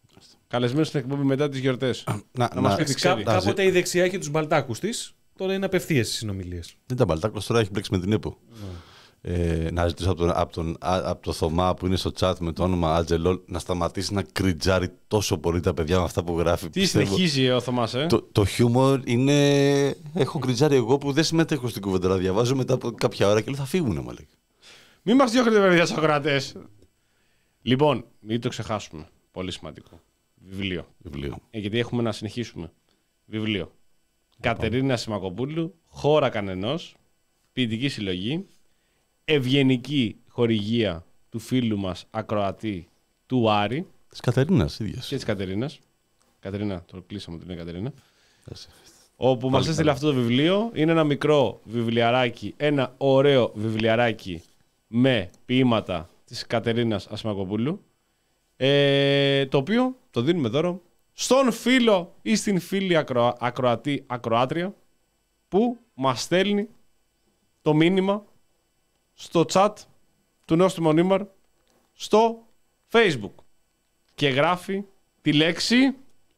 καλεσμένος στην εκπομπή μετά τις γιορτές. Να, να μας πει τι ξέρει. Κά, κάποτε η δεξιά είχε τους μπαλτάκους της, τώρα είναι απευθείας στις συνομιλίες. Δεν ήταν Μπαλτάκος, τώρα έχει μπλέξει με την ΕΠΟ. Mm. Ε, να ζητήσω από τον, από, τον, από το Θωμά που είναι στο chat με το όνομα Άτζελολ να σταματήσει να κριτζάρει τόσο πολύ τα παιδιά με αυτά που γράφει. Τι συνεχίζει ο Θωμάς, ε? Το, το χιούμορ είναι. Έχω κριτζάρει εγώ που δεν συμμετέχω στην κουβέντα. Διαβάζω μετά από κάποια ώρα και λέω θα φύγουνε, μα λέει. Μην μας διώχνετε, παιδιά, Σοκράτες. Λοιπόν, μην το ξεχάσουμε. Πολύ σημαντικό. Βιβλίο. Βιβλίο. Ε, γιατί έχουμε να συνεχίσουμε. Βιβλίο. Κατερίνα Σιμακοπούλου, Χώρα Κανενός, ποιητική συλλογή, ευγενική χορηγία του φίλου μας ακροατή του Άρη. Της Κατερίνας ίδιας. Και της Κατερίνας. Κατερίνα, το κλείσαμε την Κατερίνα. Όπου μας έστειλε αυτό το βιβλίο. Είναι ένα μικρό βιβλιαράκι, ένα ωραίο βιβλιαράκι με ποίηματα της Κατερίνας Ασημακοπούλου. Ε, το οποίο το δίνουμε δώρο στον φίλο ή στην φίλη ακροα... ακροατή ακροάτρια που μας στέλνει το μήνυμα στο chat του Νόστιμο Νίμαρ στο Facebook και γράφει τη λέξη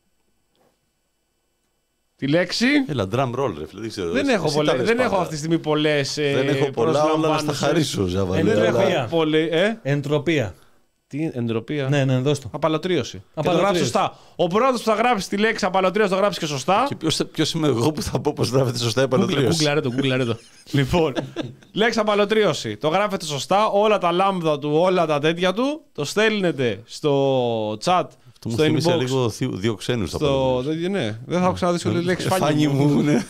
τη λέξη Έλα, drum roll, ρε, δεν ξέρω. δεν έχω, πολλές, δεν έχω αυτή τη στιγμή πολλές δεν έχω πολλά, όλα να στα χαρίσω. Ε, δεν έχω πολλές, ε? Εντροπία. Τι εντροπία. Ναι, ναι, δώσ' το. Απαλωτρίωση. Απαλωτρίωση. Το γράψει σωστά. Ο πρώτος που θα γράψει τη λέξη απαλωτρίωση το γράψει και σωστά. Και ποιος, ποιος είμαι εγώ που θα πω πως γράφεται σωστά η απαλωτρίωση. Γκούγκλαρε το, γκούγκλαρε το. Λοιπόν, λέξη απαλωτρίωση. Το γράφετε σωστά. Όλα τα λάμδα του, όλα τα τέτοια του. Το στέλνετε στο chat. Αυτό μου θύμισε λίγο δύο ξένους. Στο... Ναι, δεν θα έχω ξαναδεί όλη τη λέξη. Φάνη μου, ναι.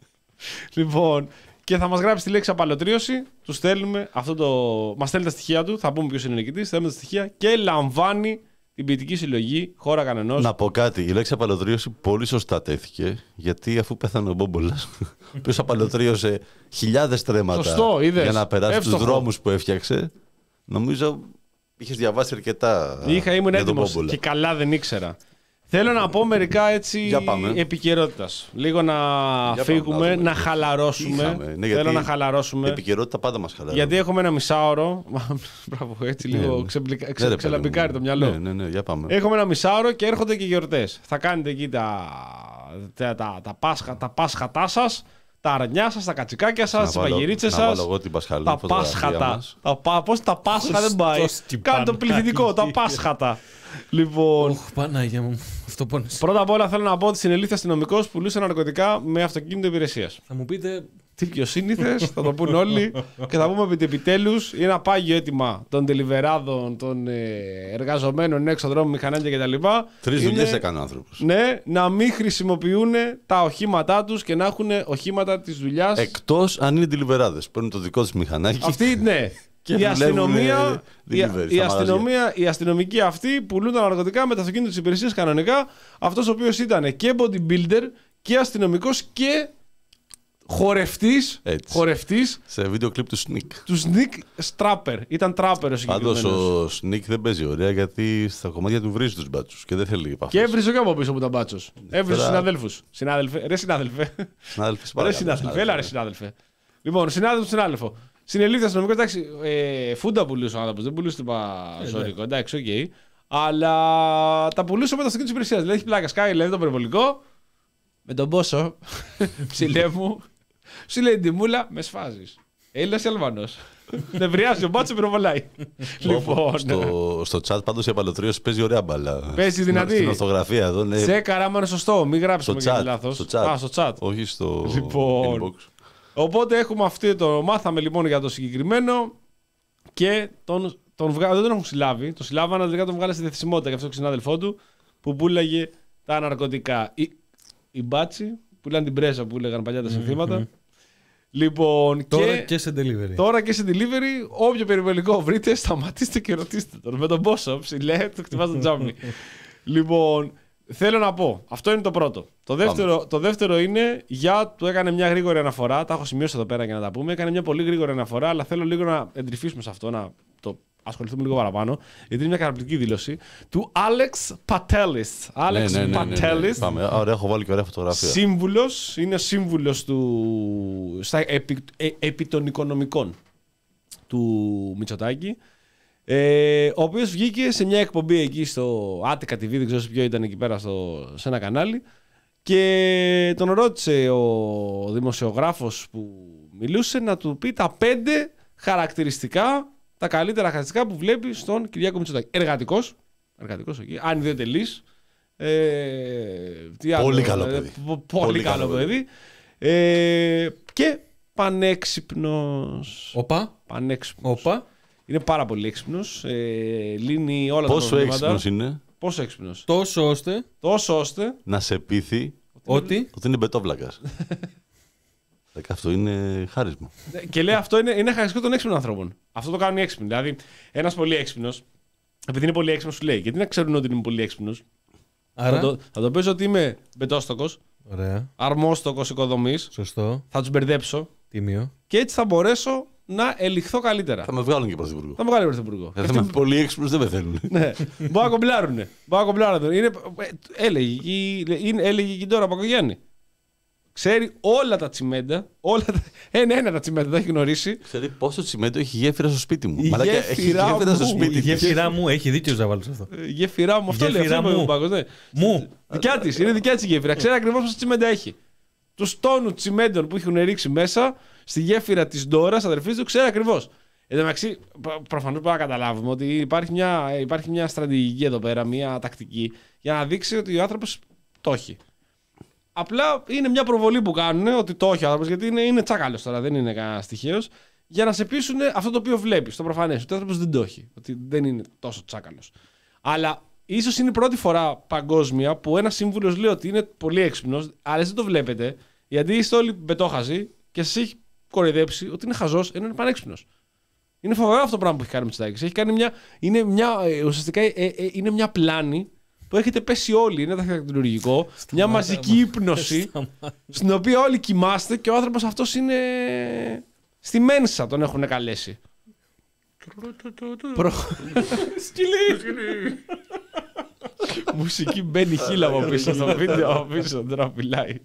Λοιπόν, και θα μας γράψει τη λέξη απαλωτρίωση, του στέλνουμε αυτό το. Μας στέλνει τα στοιχεία του, θα πούμε ποιος είναι ο νικητής, στέλνουμε τα στοιχεία και λαμβάνει την ποιητική συλλογή Χώρα Κανενός. Να πω κάτι. Η λέξη απαλωτρίωση πολύ σωστά τέθηκε, γιατί αφού πέθανε ο Μπόμπολας, ο οποίος απαλωτρίωσε χιλιάδες τρέματα Σωστό, είδες. Για να περάσει Εύστοχο. τους δρόμους που έφτιαξε, νομίζω είχες διαβάσει αρκετά. Είχα, ήμουν έτοιμος και καλά δεν ήξερα. Θέλω να πω μερικά έτσι επικαιρότητας. Λίγο να Για φύγουμε, πάμε, να, να χαλαρώσουμε. Ναι, θέλω να χαλαρώσουμε. Η επικαιρότητα πάντα μας χαλαρώνει. Γιατί έχουμε ένα μισάωρο. Μπράβο, έτσι λίγο ναι, ξεμπλικα... ξε... ναι, ξελαμπικάρει το μυαλό. Ναι, ναι, ναι, για πάμε. Έχουμε ένα μισάωρο και έρχονται και γιορτές. Θα κάνετε εκεί τα, τα, τα, τα, πάσχα, τα πάσχατά σας, τα αρνιά σας, τα κατσικάκια σας, τις παγυρίτσες σας. Εγώ την Πασχαλή, τα πάσχατα. Τα, πώς τα πάσχα δεν πάει. Κάντε το πληθυντικό, τα πάσχατα. Λοιπόν, Ωχ, Πανάγια μου, αυτό πόνες. Πρώτα απ' όλα θέλω να πω ότι συνελήφθη αστυνομικός που πουλούσε ναρκωτικά με αυτοκίνητο υπηρεσίας. Θα μου πείτε. Τι πιο σύνηθες, θα το πούν όλοι και θα πούμε ότι επιτέλους είναι ένα πάγιο αίτημα των τελιβεράδων, των εργαζομένων έξω δρόμου, μηχανάκια κτλ. Τρεις δουλειές έκανε ο άνθρωπος. Ναι, να μην χρησιμοποιούν τα οχήματά τους και να έχουν οχήματα της δουλειάς. Εκτός αν είναι τελιβεράδες. Παίρνουν το δικό τους μηχανάκι. Αυτή ναι. Και η αστυνομία, η, η, αστυνομία, η αστυνομική αυτή πουλούν τα ναρκωτικά με τα αυτοκίνητα της υπηρεσίας κανονικά. Αυτός ο οποίος ήταν και bodybuilder και αστυνομικός και χορευτής. χορευτής σε βίντεο κλιπ του Sneak. Του Sneak Strapper. Ήταν trapper ο συγκεκριμένος. Πάντως ο Sneak δεν παίζει ωραία γιατί στα κομμάτια του βρίζει τους μπάτσους και δεν θέλει επαφές. Και έβριζε και από πίσω που ήταν μπάτσος. Έβριζε τους συναδέλφους. Συνάδελφε, ρε συνάδελφε. Συνάδελφε, ρε συνάδελφε, έλα ρε συνάδελφε. Λοιπόν, συνάδελφο, συνάδελφο. Συνελήφθη αστυνομικό, εντάξει, ε, φούντα πουλούσε ο άνθρωπος, δεν πουλούσε τίποτα ζωρικό, εντάξει, οκ. Okay. Αλλά τα πουλούσε με το αυτοκίνητο της υπηρεσίας. Δηλαδή έχει πλάκα, σκάει, δηλαδή το περιβολικό, με τον πόσο, ψηλέ μου, σου λέει την μούλα, με σφάζεις. Έλληνας ή Αλβανός. Νευριάζει ο μπάτσο, πυροβολάει. Λοιπόν. Στο, στο chat πάντως η απαλωτρίωση παίζει ωραία μπάλα. Παίζει δυνατή. Στην ορθογραφία εδώ. Ναι. Σε καράμα είναι σωστό, μην γράψουμε και λάθος. Στο chat. Α, στο chat. Όχι στο λοιπόν. inbox. Οπότε έχουμε αυτό το. Μάθαμε λοιπόν για το συγκεκριμένο και τον, τον βγα... δεν τον έχουν συλλάβει. Το συλλάβανε, τελικά τον βγάλε στη διαθεσιμότητα για αυτό το συνάδελφό του που πουλάγε τα ναρκωτικά. Οι, οι μπάτσι πουλάνε την πρέσα που έλεγαν παλιά τα συνθήματα. Mm-hmm. Λοιπόν, τώρα και, και σε delivery. Τώρα και σε delivery, όποιο περιβολικό βρείτε, σταματήστε και ρωτήστε τον. Με τον πόσο ψηλέ, του χτυπάς το τζάμι. Λοιπόν, θέλω να πω, αυτό είναι το πρώτο. Το δεύτερο, το δεύτερο είναι, για του έκανε μια γρήγορη αναφορά. Τα έχω σημειώσει εδώ πέρα για να τα πούμε. Έκανε μια πολύ γρήγορη αναφορά, αλλά θέλω λίγο να εντρυφήσουμε σε αυτό, να το ασχοληθούμε λίγο παραπάνω. Γιατί είναι μια καταπληκτική δήλωση του Alex Patelis. Alex ναι, ναι, ναι, Patelis. Ναι, ναι, ναι. Πάμε. Ωραία, έχω βάλει και ωραία φωτογραφία. Σύμβουλος, είναι σύμβουλος του, στα, επί, ε, επί των οικονομικών του Μητσοτάκη. Ε, ο οποίος βγήκε σε μια εκπομπή εκεί στο Attica τι βι, δεν ξέρω σε ποιο ήταν εκεί πέρα στο, σε ένα κανάλι, και τον ρώτησε ο δημοσιογράφος που μιλούσε να του πει τα πέντε χαρακτηριστικά, τα καλύτερα χαρακτηριστικά που βλέπει στον Κυριάκο Μητσοτάκη. Εργατικός, εργατικός εκεί, ανιδιοτελής. Ε, τι άλλο, πολύ καλό ε, παιδί. Πολύ, πολύ καλό παιδί. Ε, και πανέξυπνος. Όπα. Πανέξυπνος. Όπα. Είναι πάρα πολύ έξυπνος. Ε, λύνει όλα Πόσο τα προβλήματα. έξυπνος είναι? Πόσο έξυπνος? Τόσο ώστε. Τόσο ώστε. Να σε πείθει Ότι. ότι είναι μπετόβλακας. Αυτό είναι χάρισμα. Και λέει αυτό είναι, είναι χαρακτηριστικό των έξυπνων ανθρώπων. Αυτό το κάνουν οι έξυπνοι. Δηλαδή, ένας πολύ έξυπνος, επειδή είναι πολύ έξυπνος, σου λέει: γιατί να ξέρουν ότι είμαι πολύ έξυπνος. Άρα. Θα το, θα το παίζω ότι είμαι μπετόστοκος, Ωραία. αρμόστοκος οικοδομής. Σωστό. Θα τους μπερδέψω. Τίμιο. Και έτσι θα μπορέσω να ελιχθώ καλύτερα. Θα με βγάλουν και πρωθυπουργό. Θα με βγάλει πρωθυπουργό. Θα είμαι πολύ έξυπνος, δεν με θέλουν. Ναι, μπορεί να κομπλάρουνε. Μπορεί να κομπλάρουνε. Είναι, έλεγε, είναι, έλεγε και τώρα Πακογιάννη. Ξέρει όλα τα τσιμέντα. Όλα τα, ένα-ένα τα τσιμέντα τα έχει γνωρίσει. Ξέρει πόσο τσιμέντο έχει γέφυρα στο σπίτι μου. Η Μαλάκα, γέφυρα έχει γέφυρα μου. στο σπίτι Η της. γέφυρά μου έχει δίκιο ο Ζαβάλος αυτό. Η γέφυρά μου, αυτό λέει. Γέφυρα Αυτό είπε μου. ο Πάκος, ναι. Μου. Δικιά της, είναι δικιά της η γέφυρα. Ξέρει ακριβώς πόσα τσιμέντα έχει. Τους τόνους τσιμέντων που έχουν ρίξει μέσα στη γέφυρα της Ντόρας, αδερφής του, ξέρει ακριβώς. Εν τω μεταξύ, προφανώς πρέπει να καταλάβουμε ότι υπάρχει μια, υπάρχει μια στρατηγική εδώ πέρα, μια τακτική, για να δείξει ότι ο άνθρωπος το έχει. Απλά είναι μια προβολή που κάνουν ότι το έχει ο άνθρωπος, γιατί είναι, είναι τσάκαλος τώρα, δεν είναι κανένα τυχαίος, για να σε πείσουν αυτό το οποίο βλέπεις, το προφανές, ότι ο άνθρωπος δεν το έχει, ότι δεν είναι τόσο τσάκαλος. Αλλά ίσως είναι η πρώτη φορά παγκόσμια που ένας σύμβουλος λέει ότι είναι πολύ έξυπνος, αλλά εσείς δεν το βλέπετε, γιατί είστε όλοι μπετόχαζοι και σας έχει κοροϊδέψει ότι είναι χαζός ενώ είναι πανέξυπνος. Είναι φοβερό αυτό το πράγμα που έχει κάνει ο Μητσοτάκης. Έχει κάνει μια, είναι μια, ουσιαστικά ε, ε, είναι μια πλάνη που έχετε πέσει όλοι. Είναι ταχυδακτηλουργικό. Μια μαζική ύπνωση στην οποία όλοι κοιμάστε και ο άνθρωπος αυτός είναι στη Μένσα, τον έχουν καλέσει. Προ... Σκυλί! Μουσική μπαίνει χείλα από πίσω στο βίντεο, από πίσω τώρα μιλάει.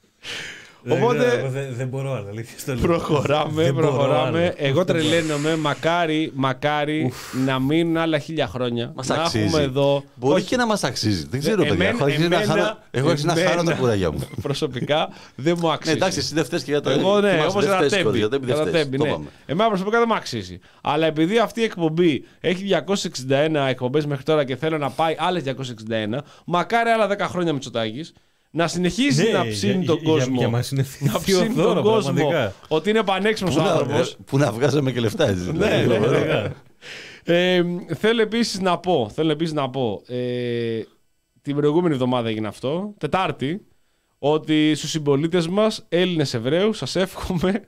Οπότε δεν, δεν μπορώ άλλο, αλήθεια. Προχωράμε, δεν προχωράμε. Εγώ τρελαίνομαι. Μακάρι, μακάρι να μείνουν άλλα χίλια χρόνια. Μας να αξίζει. έχουμε εδώ. Μπορεί Όχι, και να μας αξίζει. Δεν ξέρω, εμένα- παιδιά. Έχω αρχίσει να εμένα- χάνω- Έχω αρχίσει να εμένα- χάνω τα κουράγια μου. Προσωπικά δεν μου Ναι, αξίζει. εντάξει, εσύ δεν φταίς και για τα Εγώ ναι, θυμάσαι, όπως δεν ένα φταίς, τέμπι. για τα τέμπι δεν Ένα φταίς. τέμπι, Το ναι. είπαμε. Εμένα προσωπικά δεν μου αξίζει. Αλλά επειδή αυτή η εκπομπή έχει διακόσιες εξήντα ένα εκπομπές μέχρι τώρα και θέλω να πάει άλλες διακόσιες εξήντα ένα, μακάρι άλλα δέκα χρόνια Μητσοτάκης να συνεχίζει Ναι, να ψήνει για- τον για- κόσμο. για μας είναι να ψήνει θειοδόρο, τον κόσμο πραγματικά. ότι είναι πανέξυπνος Πού να- άνθρωπος. Πού να βγάζαμε και λεφτά έτσι. Ναι, δηλαδή. ναι, ναι. Ε, θέλω επίσης να πω, θέλω επίσης να πω ε, την προηγούμενη εβδομάδα έγινε αυτό, Τετάρτη, ότι στους συμπολίτες μας, Έλληνες Εβραίους, σας εύχομαι.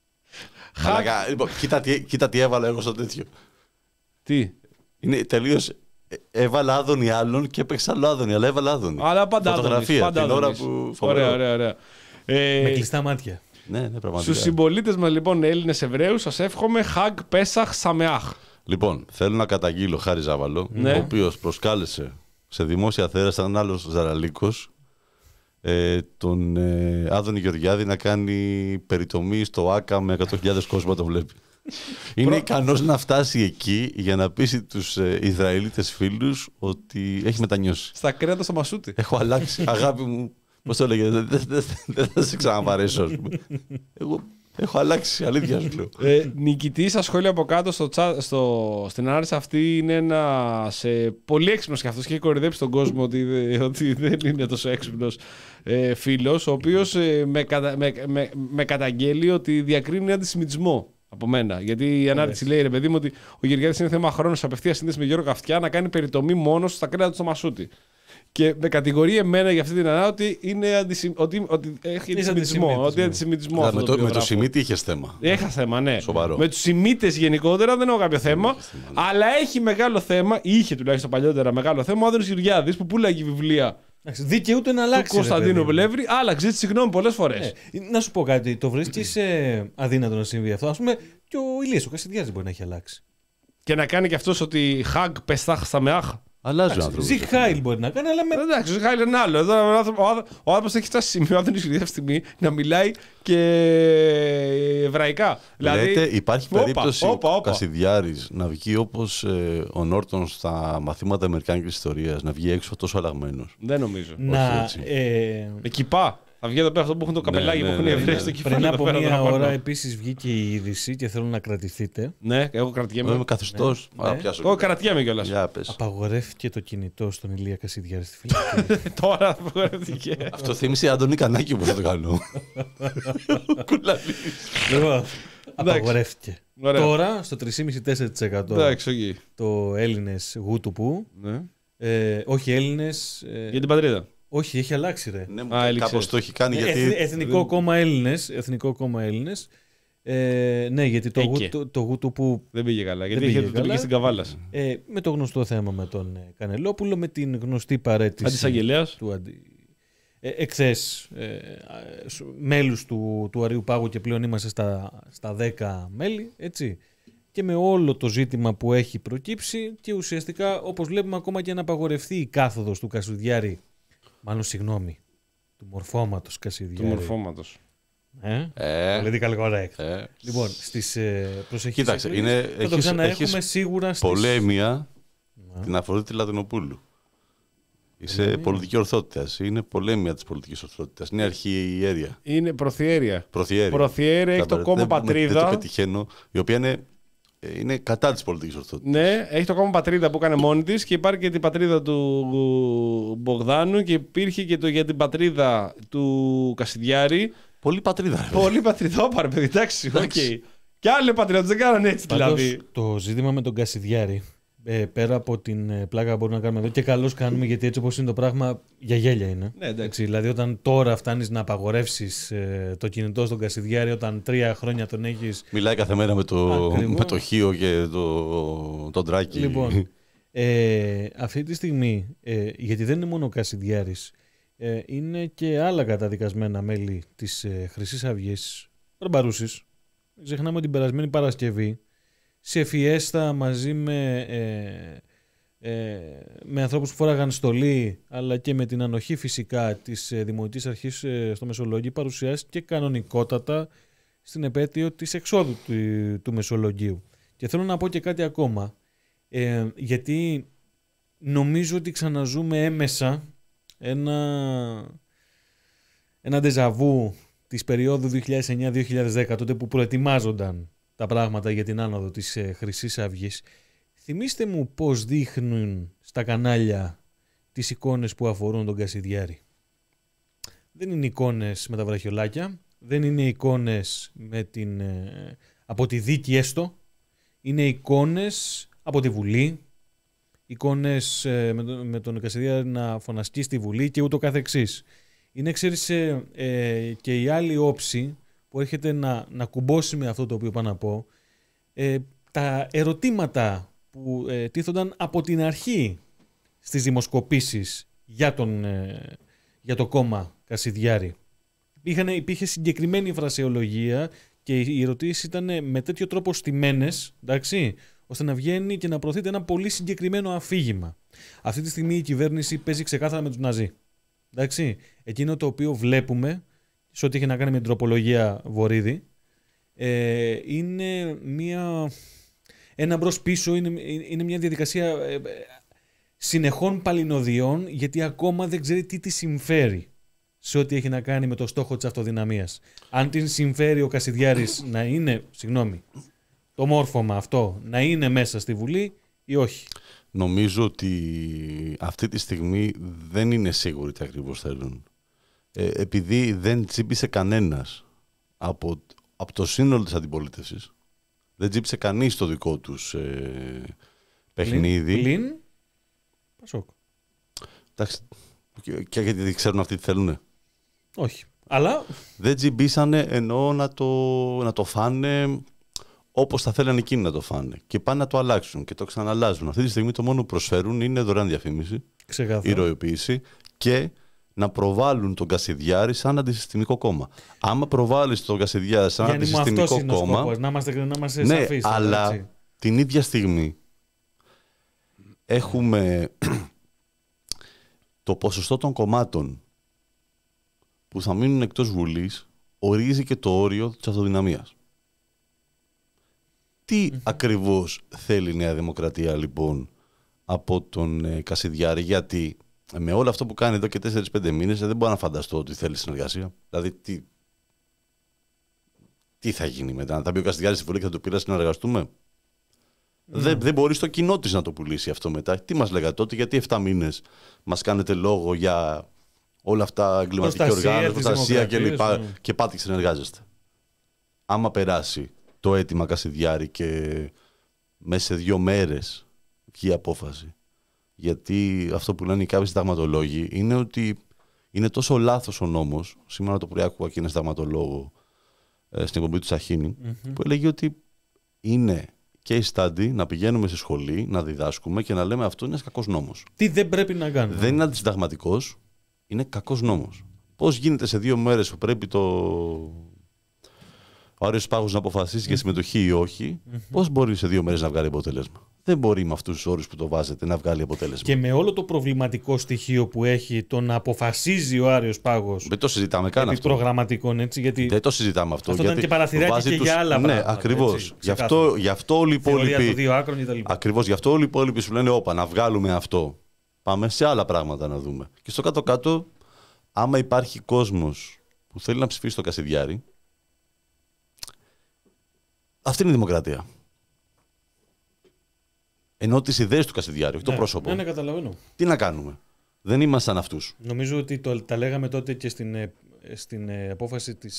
Μαλάκα, λοιπόν, κοίτα τι- Κοίτα τι έβαλα εγώ στο τέτοιο. Τι, Είναι τελείως. ε, Έβαλα άδωνη άλλον και έπαιξα άλλο άδωνη, αλλά έβαλα άδωνη. αλλά πάντα Άδωνης, Φωτογραφία πάντα την ώρα Άδωνης. που. φοβερό. Ωραία, ωραία, ωραία. Ε, Με κλειστά μάτια. Ναι, ναι, πραγματικά. στους συμπολίτες μας λοιπόν, Έλληνες Εβραίους, σας εύχομαι Χαγ Πέσαχ Σαμεάχ. Λοιπόν, θέλω να καταγγείλω Χάρη Ζάβαλο, Ναι. ο οποίος προσκάλεσε σε δημόσια θέραση έναν άλλο Ζαραλίκος, ε, τον ε, Άδωνη Γεωργιάδη να κάνει περιτομή στο ΆΚΑ με εκατό χιλιάδες κόσμο να το βλέπει. Είναι ικανός να φτάσει εκεί για να πείσει τους ε, Ισραηλίτες φίλους ότι έχει μετανιώσει. Στα κρέατα στο Μασούτι. Έχω αλλάξει, αγάπη μου. Πώς το έλεγε, δεν δεν- δεν- δεν θα σε ξαναπαρέσω. ας πούμε. Εγώ έχω αλλάξει, αλήθεια σου λέω. Ε, νικητή στα σχόλια από κάτω στο, chat, στο, στην ανάρτηση αυτή είναι ένας ε, πολύ έξυπνος και αυτός και έχει κορυδέψει τον κόσμο ότι, δε- ότι δεν είναι τόσο έξυπνος ε, φίλος, ο οποίος ε, με, κατα, με, με, με καταγγέλει ότι διακρίνει αντισημιτισμό από μένα. Γιατί η ανάρτηση λέει, ρε παιδί μου, ότι ο Γεωργιάδης είναι θέμα χρόνου σε απευθεία σύνδεση με Γιώργο Καυτιά να κάνει περιτομή μόνο στα κρέατα του στο Μασούτι. Και με κατηγορεί εμένα για αυτή την ανάρτηση ότι, είναι αντισημ... ότι, ότι έχει αντισημιτισμό. αντισημίτης, Ότι ναι. αντισημιτισμό Αλλά αυτό με το το, οποίο με το γράφω. Σιμίτη είχε θέμα. Είχα θέμα, ναι. Σοβαρό. Με τους Σιμίτες γενικότερα δεν έχω κάποιο θέμα. Αλλά έχει μεγάλο θέμα, είχε τουλάχιστον παλιότερα μεγάλο θέμα, ο Άδωνης Γεωργιάδης που πουλάγει βιβλία Εντάξει, δικαιούται να του αλλάξει. ρε Κωνσταντίνου παιδί μου. Πλεύρη. Άλλαξε, ζήτησε συγγνώμη πολλές φορές. Ε, να σου πω κάτι, το βρίσκεις ε, αδύνατο να συμβεί αυτό. Ας πούμε, και ο Ηλίας ο Κασιδιάς δεν μπορεί να έχει αλλάξει. Και να κάνει και αυτός ότι Χαγ Πεσάχ Σαμεάχ. Αλλάζει ο άνθρωπος. Ζικ Χάιλ μπορεί να κάνει, αλλά με. Εντάξει, ο Ζιχάιλ είναι άλλο. Εδώ ο άνθρωπο- ο άνθρωπος έχει φτάσει σε σημείο, αν δεν έχει αυτή τη στιγμή, να μιλάει και εβραϊκά. Λέτε, Δηλαδή, υπάρχει όπα, περίπτωση όπα, ο όπα. Κασιδιάρης να βγει όπως ε, ο Νόρτον στα μαθήματα Αμερικάνικης ιστορίας, να βγει έξω τόσο αλλαγμένος. δεν νομίζω. Να, έτσι. ε, Με κιπά. Θα βγει εδώ πέρα αυτό που έχουν το καπελάκι ναι, που έχουν ναι, οι ναι, Εβραίοι ναι. στο κεφάλι. πριν εδώ από πέρα, μία εδώ ώρα πάνω. επίσης βγήκε η είδηση και θέλω να κρατηθείτε. Ναι, εγώ Με κρατιέμαι. καθεστώς. Ναι. Α, πιάσω. Εγώ κρατιέμαι κιόλας. Για πες. Απαγορεύτηκε το κινητό στον Ηλία Κασιδιάρη στη φυλακή. Τώρα απογορεύτηκε. Αυτό θύμισε Αντώνη Κανάκη που θα το κάνω. Κουλαλής. Λοιπόν, απαγορεύτηκε. Ωραία. Τώρα στο τρία κόμμα πέντε με τέσσερα τοις εκατό Εντάξει, οκ. το Έλληνες γούτουπου. Ναι. Ε, όχι Έλληνες. ε, Για την πατρίδα. όχι, έχει αλλάξει ρε. Ναι, Α, έληξε. κάπως το έχει κάνει Ε, γιατί. Εθνι- Εθνικό κόμμα Έλληνες. Εθνικό κόμμα Έλληνες. Ε, ναι, γιατί το, Έκε. γου, το, το γούτουπου Δεν πήγε καλά. Γιατί πήγε είχε το καλά. πήγε στην Καβάλα. ε, με το γνωστό θέμα με τον ε, Κανελόπουλο, με την γνωστή παρέτηση Αντισαγγελέα. του αντι... ε, εχθές ε, ε, μέλους του, του Αρείου Πάγου και πλέον είμαστε στα, στα δέκα μέλη, έτσι. Και με όλο το ζήτημα που έχει προκύψει και ουσιαστικά όπως βλέπουμε ακόμα και να απαγορευτεί η κάθοδος του Κασιδιάρη, μάλλον συγγνώμη, του μορφώματος Του Κασιδιάρη. μορφώματο. Ε, Ε, political correct. ε. Λοιπόν, στις ε, προσεχείς Κοίταξε, εκλογές είναι- θα το έχεις- ξαναέχουμε έχεις σίγουρα στις... Πολέμια Ναι. την Αφροδίτη Λατινοπούλου. Είσαι Πολέμια. πολιτική ορθότητα. Είναι πολέμια τη πολιτική ορθότητα. Είναι αρχιέρεια. Είναι προθιέρεια. Προθιέρεια. Προθιέρεια, έχει το Δεν- κόμμα δεν- Δεν Πατρίδα. το πετυχαίνω. Η οποία είναι, ε, είναι κατά τη πολιτική ορθότητα. Ναι, έχει το κόμμα Πατρίδα που έκανε μόνη τη και υπάρχει και την πατρίδα του Μπογδάνου και υπήρχε και το για την πατρίδα του Κασιδιάρη. Πολύ πατρίδα. ρε. Πολύ πατριδόπαρ, παιδί, εντάξει, οκ. Εντάξει. Και άλλοι πατριώτε δεν κάνανε έτσι Πάντως, δηλαδή. το ζήτημα με τον Κασιδιάρη, ε, πέρα από την ε, πλάκα που μπορούμε να κάνουμε εδώ, και καλώς κάνουμε γιατί έτσι όπως είναι το πράγμα, για γέλια είναι. Ναι, εντάξει. Έτσι, δηλαδή, όταν τώρα φτάνεις να απαγορεύσεις ε, το κινητό στον Κασιδιάρη, όταν τρία χρόνια τον έχεις. Μιλάει κάθε μέρα με το, Ακριβώς. με το Χίο και το, τον Τράκη. Λοιπόν, ε, αυτή τη στιγμή, ε, γιατί δεν είναι μόνο ο Κασιδιάρης, ε, είναι και άλλα καταδικασμένα μέλη της ε, Χρυσής Αυγής, Μπαρμπαρούσης. Μην ξεχνάμε ότι την περασμένη Παρασκευή, σε φιέστα μαζί με, ε, ε, με ανθρώπους που φόραγαν στολή, αλλά και με την ανοχή φυσικά της ε, Δημοτικής Αρχής ε, στο Μεσολόγγι, παρουσιάστηκε κανονικότατα στην επέτειο της εξόδου του, του Μεσολογγίου. Και θέλω να πω και κάτι ακόμα, ε, γιατί νομίζω ότι ξαναζούμε έμεσα ένα, ένα ντεζαβού της περίοδου δύο χιλιάδες εννιά δύο χιλιάδες δέκα, τότε που προετοιμάζονταν τα πράγματα για την άνοδο της ε, Χρυσής Αυγής. Θυμήστε μου πώς δείχνουν στα κανάλια τις εικόνες που αφορούν τον Κασιδιάρη. Δεν είναι εικόνες με τα βραχιολάκια, δεν είναι εικόνες με την, ε, από τη δίκη έστω, είναι εικόνες από τη Βουλή, εικόνες ε, με, τον, με τον Κασιδιάρη να φωνασκεί στη Βουλή και ούτω καθεξής. Είναι, ξέρεις, ε, ε, και η άλλη όψη που έρχεται να, να κουμπώσει με αυτό το οποίο πάω να πω, ε, τα ερωτήματα που ε, τίθονταν από την αρχή στις δημοσκοπήσεις για, τον, ε, για το κόμμα Κασιδιάρη. Είχαν, υπήρχε συγκεκριμένη φρασεολογία και οι ερωτήσεις ήταν με τέτοιο τρόπο στημένες, εντάξει, ώστε να βγαίνει και να προωθείται ένα πολύ συγκεκριμένο αφήγημα. Αυτή τη στιγμή η κυβέρνηση παίζει ξεκάθαρα με τους Ναζί. Εντάξει, εκείνο το οποίο βλέπουμε, σε ό,τι έχει να κάνει με την τροπολογία Βορίδη, ε, είναι μια, ένα μπρος πίσω, είναι, είναι μια διαδικασία ε, ε, συνεχών παλινοδιών, γιατί ακόμα δεν ξέρει τι τη συμφέρει σε ό,τι έχει να κάνει με το στόχο της αυτοδυναμίας. Αν την συμφέρει ο Κασιδιάρης να είναι, συγγνώμη, το μόρφωμα αυτό να είναι μέσα στη Βουλή ή όχι. Νομίζω ότι αυτή τη στιγμή δεν είναι σίγουροι τι ακριβώς θέλουν. Ε, επειδή δεν τσίπησε κανένας από, από το σύνολο της αντιπολίτευσης, δεν τσίπησε κανείς το δικό τους ε, παιχνίδι. Πλην, Πασόκ. Εντάξει, και, και γιατί δεν ξέρουν αυτοί τι θέλουν. Όχι. Αλλά Δεν τσιμπήσανε εννοώ να το, να το φάνε όπως θα θέλανε εκείνοι να το φάνε. Και πάνε να το αλλάξουν και το ξαναλλάζουν. Αυτή τη στιγμή το μόνο που προσφέρουν είναι δωρεάν διαφήμιση, ξεκάθαρα. ηρωοποίηση και να προβάλλουν τον Κασιδιάρη σαν αντισυστημικό κόμμα. Άμα προβάλλεις τον Κασιδιάρη σαν Γιάννη μου, αυτός αντισυστημικό είναι ο κόμμα. σκοπός. Να είμαστε, να είμαστε Ναι, σαφείς. αλλά έτσι. την ίδια στιγμή έχουμε το ποσοστό των κομμάτων που θα μείνουν εκτός Βουλής ορίζει και το όριο της αυτοδυναμίας. Τι mm-hmm. ακριβώς θέλει η Νέα Δημοκρατία λοιπόν από τον ε, Κασιδιάρη, γιατί με όλο αυτό που κάνει εδώ και τέσσερις πέντε μήνες δεν μπορώ να φανταστώ ότι θέλει συνεργασία. Δηλαδή τι, τι θα γίνει μετά, θα μπει ο Κασιδιάρης στη Βουλή και θα του πει να συνεργαστούμε. Mm. Δεν, δεν μπορεί στο κοινό της να το πουλήσει αυτό μετά. Τι μας λέγατε τότε, γιατί επτά μήνες μας κάνετε λόγο για όλα αυτά, εγκληματική οργάνωση, προστασία κλπ. Και, ναι. και πάτε και συνεργάζεστε. Άμα περάσει το αίτημα Κασιδιάρη και μέσα σε δύο μέρες βγει η απόφαση. Γιατί αυτό που λένε οι κάποιοι συνταγματολόγοι είναι ότι είναι τόσο λάθος ο νόμος. Σήμερα το πρωί άκουγα και ένα συνταγματολόγο ε, στην εκπομπή του Σαχίνη, mm-hmm. που έλεγε ότι είναι case study να πηγαίνουμε σε σχολή, να διδάσκουμε και να λέμε αυτό είναι ένας κακός νόμος. Τι δεν πρέπει να κάνουμε. Δεν είναι αντισυνταγματικός, είναι κακός νόμος. Πώς γίνεται σε δύο μέρες που πρέπει το... ο Άριος Πάγος να αποφασίσει mm-hmm. για συμμετοχή ή όχι, mm-hmm. πώς μπορεί σε δύο μέρες να βγάλει αποτέλεσμα. Δεν μπορεί με αυτούς τους όρους που το βάζετε να βγάλει αποτέλεσμα. Και με όλο το προβληματικό στοιχείο που έχει το να αποφασίζει ο Άριος Πάγος. Δεν το συζητάμε καν αυτό. Προγραμματικών, έτσι, γιατί δεν το συζητάμε αυτό. Αυτό ήταν και παραθυράκι και τους... για άλλα ναι, πράγματα. Ναι, ακριβώς. Γι' αυτό, γι' αυτό όλοι οι υπόλοιποι. Ακριβώς. Γι' αυτό όλοι οι υπόλοιποι σου λένε: όπα, να βγάλουμε αυτό. Πάμε σε άλλα πράγματα να δούμε. Και στο κάτω-κάτω, άμα υπάρχει κόσμος που θέλει να ψηφίσει το Κασιδιάρη, αυτή είναι η δημοκρατία. Ενώ τις ιδέες του Κασιδιάρη, όχι ναι, το πρόσωπο. Ναι, ναι, καταλαβαίνω. Τι να κάνουμε. Δεν ήμασταν αυτούς. Νομίζω ότι το, τα λέγαμε τότε και στην, στην απόφαση της,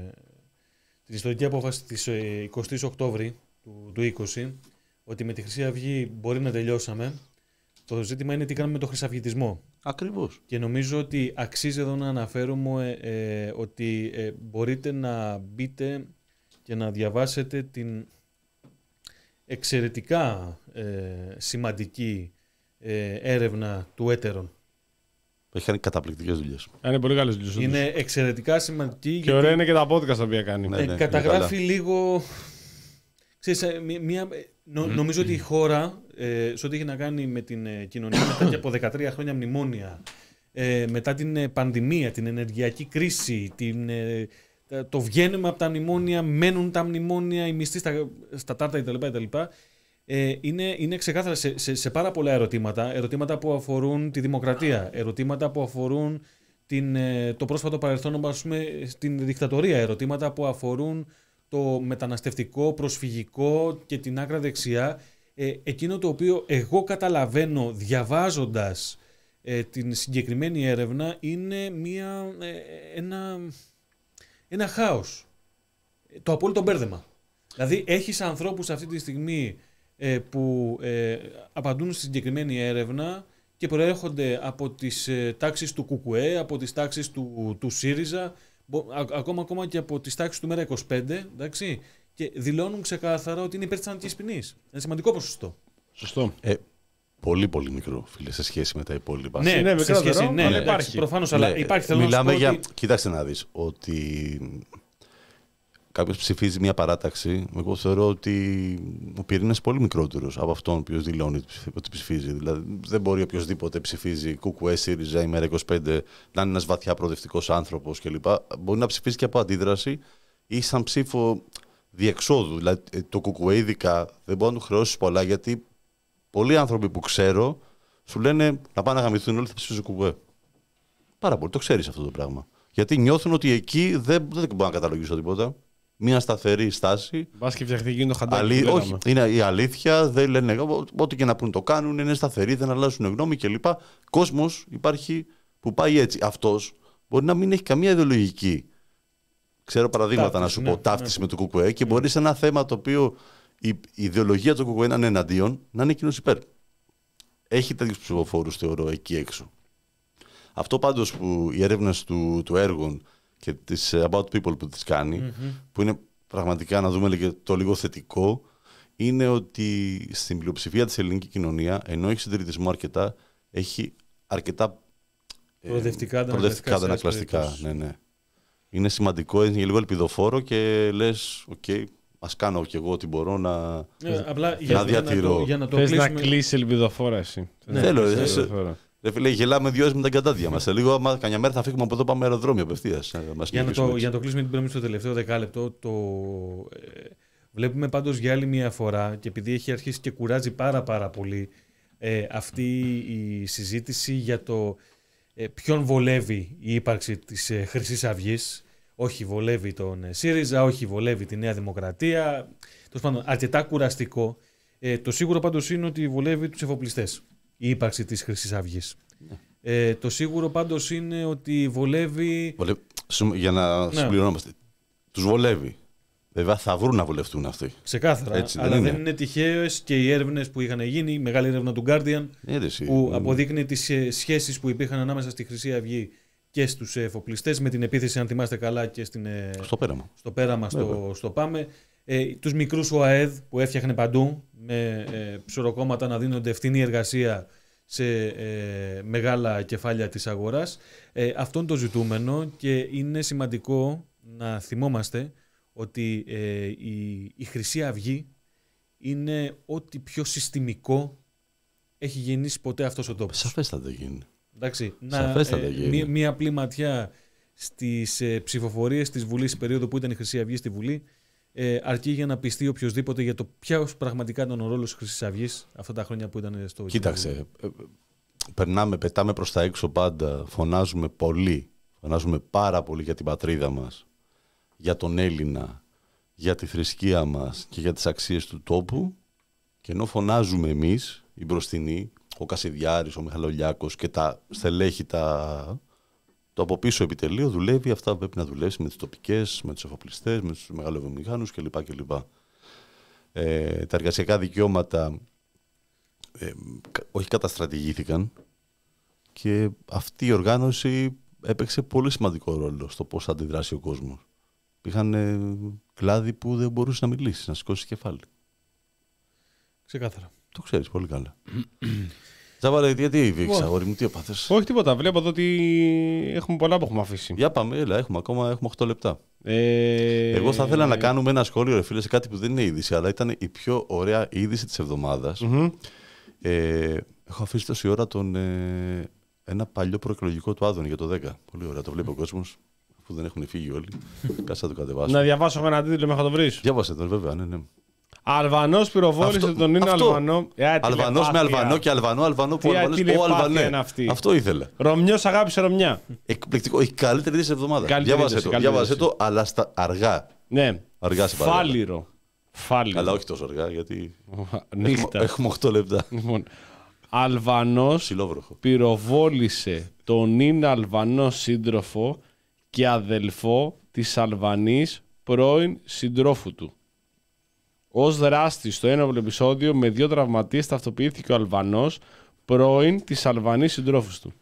την ιστορική απόφαση της εικοστής Οκτώβρη του, του είκοσι, ότι με τη Χρυσή Αυγή μπορεί να τελειώσαμε. Το ζήτημα είναι τι κάνουμε με τον χρυσαυγητισμό. Ακριβώς. Και νομίζω ότι αξίζει εδώ να αναφέρουμε ε, ότι ε, μπορείτε να μπείτε και να διαβάσετε την εξαιρετικά ε, σημαντική ε, έρευνα του Έτερον. Έχει κάνει καταπληκτικές δουλειές. Είναι πολύ καλές δουλειές. Είναι εξαιρετικά σημαντική. Και ωραία είναι και τα podcast τα οποία κάνει. Ε, ναι, καταγράφει λίγο... Ξέρεις, μια, νο, νομίζω ότι η χώρα, ε, σε ό,τι έχει να κάνει με την ε, κοινωνία μετά και από δεκατρία χρόνια μνημόνια, ε, μετά την ε, πανδημία, την ενεργειακή κρίση, την... Ε, το βγαίνουμε από τα μνημόνια, μένουν τα μνημόνια, οι μισθοί στα, στα τάρτα κτλ. Ε, είναι, είναι ξεκάθαρα σε, σε, σε πάρα πολλά ερωτήματα. Ερωτήματα που αφορούν τη δημοκρατία, ερωτήματα που αφορούν την, το πρόσφατο παρελθόν, ας πούμε, στην δικτατορία, ερωτήματα που αφορούν το μεταναστευτικό, προσφυγικό και την άκρα δεξιά. Ε, εκείνο το οποίο εγώ καταλαβαίνω διαβάζοντας ε, την συγκεκριμένη έρευνα είναι μια, ε, ένα... ένα χάος. Το απόλυτο μπέρδεμα. Δηλαδή έχεις ανθρώπους αυτή τη στιγμή ε, που ε, απαντούν στη συγκεκριμένη έρευνα και προέρχονται από τις ε, τάξεις του Κουκουέ, από τις τάξεις του, του ΣΥΡΙΖΑ, α, ακόμα, ακόμα και από τις τάξεις του Μέρα είκοσι πέντε, εντάξει, και δηλώνουν ξεκάθαρα ότι είναι υπέρ της θανατικής ποινής. Είναι σημαντικό ποσοστό. Σωστό. Ε, πολύ πολύ μικρό, φίλε, σε σχέση με τα υπόλοιπα. Ναι, ναι, σε σχέση, ναι, ναι, υπάρχει. Προφανώς, ναι, αλλά υπάρχει. Θέλω μιλάμε να για... ότι... Κοίταξε να δεις, ότι κάποιος ψηφίζει μια παράταξη, εγώ θεωρώ ότι ο πυρήνας είναι πολύ μικρότερος από αυτόν ο οποίος δηλώνει ότι ψηφίζει. Δηλαδή δεν μπορεί οποιοδήποτε ψηφίζει Κουκουέ, ΣΥΡΙΖΑ ή Μέρα είκοσι πέντε να είναι ένας βαθιά προοδευτικός άνθρωπος κλπ. Μπορεί να ψηφίσει και από αντίδραση ή σαν ψήφο διεξόδου. Δηλαδή το Κουκουέ ειδικά δεν μπορεί να του χρεώσει πολλά, γιατί πολλοί άνθρωποι που ξέρω σου λένε να πάνε να γαμηθούν όλοι, θα ψηφίσουν Κουκουέ. Πάρα πολύ, το ξέρεις αυτό το πράγμα. Γιατί νιώθουν ότι εκεί δεν, δεν μπορούν να καταλογίσουν τίποτα. Μια σταθερή στάση. Μπας και φτιαχτεί εκείνο το χαντάκι. Αλή... Όχι, είναι η αλήθεια. Δεν λένε ό,τι και να πούν το κάνουν. Είναι σταθεροί, δεν αλλάζουν γνώμη κλπ. Κόσμος υπάρχει που πάει έτσι. Αυτός μπορεί να μην έχει καμία ιδεολογική. Ξέρω παραδείγματα ταύτιση, να σου ναι, πω. Ταύτιση ναι. με το Κουκουέ και μπορεί σε ένα θέμα το οποίο η, η ιδεολογία του Κουκουέ να είναι εναντίον, να είναι εκείνος υπέρ. Έχει τέτοιους ψηφοφόρους, θεωρώ, εκεί έξω. Αυτό πάντως που οι έρευνες του, του έργου και τις About People που τις κάνει, mm-hmm. που είναι πραγματικά να δούμε και το λίγο θετικό, είναι ότι στην πλειοψηφία της ελληνικής κοινωνία, ενώ έχει συντηρητισμό αρκετά, έχει αρκετά προοδευτικά, ε, προοδευτικά αντανακλαστικά. Ναι, ναι. Είναι σημαντικό, είναι λίγο ελπιδοφόρο και λες, οκ, okay, ας κάνω κι εγώ ό,τι μπορώ να, Ε, απλά να για, διατηρώ. Για να το, για να το Θες να κλείσουμε... κλείσει ελπιδοφόρα εσύ. Ναι, Θέλω, ναι, ε, ναι, σε- Ελπιδοφόρα. Ρε φίλε, γελάμε δυο ώρες με τα εγκατάδια μας. Σε λίγο, άμα καμιά μέρα θα φύγουμε από εδώ, πάμε αεροδρόμιο απευθείας. ε, μας Για να, κυνηγήσουμε το, έτσι. για να το κλείσουμε την πέμπτη στο τελευταίο δεκάλεπτο, το, ε, βλέπουμε πάντως για άλλη μια φορά και επειδή έχει αρχίσει και κουράζει πάρα πάρα πολύ ε, αυτή η συζήτηση για το ε, ποιον βολεύει η ύπαρξη της ε, Χρυσής Αυγής. Όχι βολεύει τον ε, ΣΥΡΙΖΑ, όχι βολεύει τη Νέα Δημοκρατία. Τέλος πάντων, αρκετά κουραστικό. Ε, το σίγουρο πάντως είναι ότι βολεύει τους εφοπλιστές η ύπαρξη της Χρυσής Αυγής. Ε, το σίγουρο πάντως είναι ότι βολεύει... Βολε- σου- Για να Ναι. συμπληρωνόμαστε. Τους βολεύει. Βέβαια θα βρουν να βολευτούν αυτοί. Ξεκάθαρα. Έτσι, δεν αλλά είναι. δεν είναι τυχαίες και οι έρευνες που είχαν γίνει, η μεγάλη έρευνα του Guardian, Ε, ρε, εσύ, που ε, αποδείκνει τις ε, σχέσεις που υπήρχαν ανάμεσα στη Χρυσή Αυγή και στους εφοπλιστές με την επίθεση, αν θυμάστε καλά, και στην, ε, Στο πέραμα. στο πέραμα στο, Βέβαια. στο ΠΑΜΕ. Ε, τους μικρούς ΟΑΕΔ που έφτιαχνε παντού με ε, ψωροκόμματα να δίνονται ευθυνή εργασία σε ε, μεγάλα κεφάλια της αγοράς. Ε, αυτό είναι το ζητούμενο και είναι σημαντικό να θυμόμαστε ότι ε, η, η Χρυσή Αυγή είναι ό,τι πιο συστημικό έχει γεννήσει ποτέ αυτός ο τόπος. Σαφέστατα γίνει. Εντάξει, να, Σαφέστατα ε, γίνει. μία, μία απλή ματιά στις ε, ψηφοφορίες της Βουλής, στην περίοδο που ήταν η Χρυσή Αυγή στη Βουλή, ε, αρκεί για να πιστεί οποιοδήποτε για το ποιος πραγματικά ήταν ο ρόλος της Χρυσής Αυγής αυτά τα χρόνια που ήταν στο Κοίταξε. Κοινοβούλιο. ε, ε, Περνάμε, πετάμε προς τα έξω πάντα. Φωνάζουμε πολύ. Φωνάζουμε πάρα πολύ για την πατρίδα μας. Για τον Έλληνα. Για τη θρησκεία μας και για τις αξίες του τόπου. Και ενώ φωνάζουμε εμείς, οι μπροστινοί, ο Κασιδιάρης, ο Μιχαλολιάκος και τα στελέχη, τα... το από πίσω επιτελείο δουλεύει αυτά που πρέπει να δουλέψει με τις τοπικές, με τους εφοπλιστές, με τους μεγαλοβιομηχάνους κλπ. κλπ. Ε, τα εργασιακά δικαιώματα ε, κα- όχι καταστρατηγήθηκαν και αυτή η οργάνωση έπαιξε πολύ σημαντικό ρόλο στο πώς θα αντιδράσει ο κόσμος. Υπήρχαν ε, κλάδοι που δεν μπορούσε να μιλήσει, να σηκώσει κεφάλι. Ξεκάθαρα. Το ξέρεις πολύ καλά. Τζάβαρε, γιατί βγήκες, αγόρι μου, τι έπαθες? Όχι τίποτα. Βλέπω εδώ ότι έχουμε πολλά που έχουμε αφήσει. Για πάμε, έλα, έχουμε ακόμα έχουμε οκτώ λεπτά. Ε... Εγώ θα ήθελα να κάνουμε ένα σχόλιο, ρε φίλε, σε κάτι που δεν είναι είδηση, αλλά ήταν η πιο ωραία είδηση της εβδομάδας. μμμ. Ε, έχω αφήσει τόση ώρα τον, ε, ένα παλιό προεκλογικό του Άδωνη για το δέκα. Πολύ ωραία, το βλέπει ο κόσμος, αφού δεν έχουν φύγει όλοι. Κάτσε να το κατεβάσω. Να διαβάσω εγώ ένα τίτλο μέχρι να το βρει. Διάβασε τον, βέβαια, ναι, ναι. Αλβανός πυροβόλησε Αυτό- τον είναι αυτό. Αλβανό. Ε, Αλβανός με τηλεπάθεια. Αλβανό και Αλβανό, Αλβανό που Τι Αλβανός, ο τηλεπάθεια Αλβανέ. είναι αυτή. Αυτό ήθελα. Ρωμιός αγάπησε Ρωμιά. Εκπληκτικό. Η καλύτερη είδηση της εβδομάδας. Καλύτερη Διάβασε είδηση, το, καλύτερη διάβασε είδηση. το, αλλά στα αργά. Ναι. Αργά σε παρακαλώ. Φάλιρο. Φάλιρο. Αλλά όχι τόσο αργά, γιατί έχουμε, Νύχτα. έχουμε οκτώ λεπτά. Λοιπόν, Αλβανός Ψιλόβροχο. πυροβόλησε τον είναι Αλβανό σύντροφο και αδελφό της Αλβανής πρώην συντρόφου του. Ως δράστης στο ένοπλο επεισόδιο με δύο τραυματίες ταυτοποιήθηκε ο Αλβανός πρώην της Αλβανής συντρόφου του.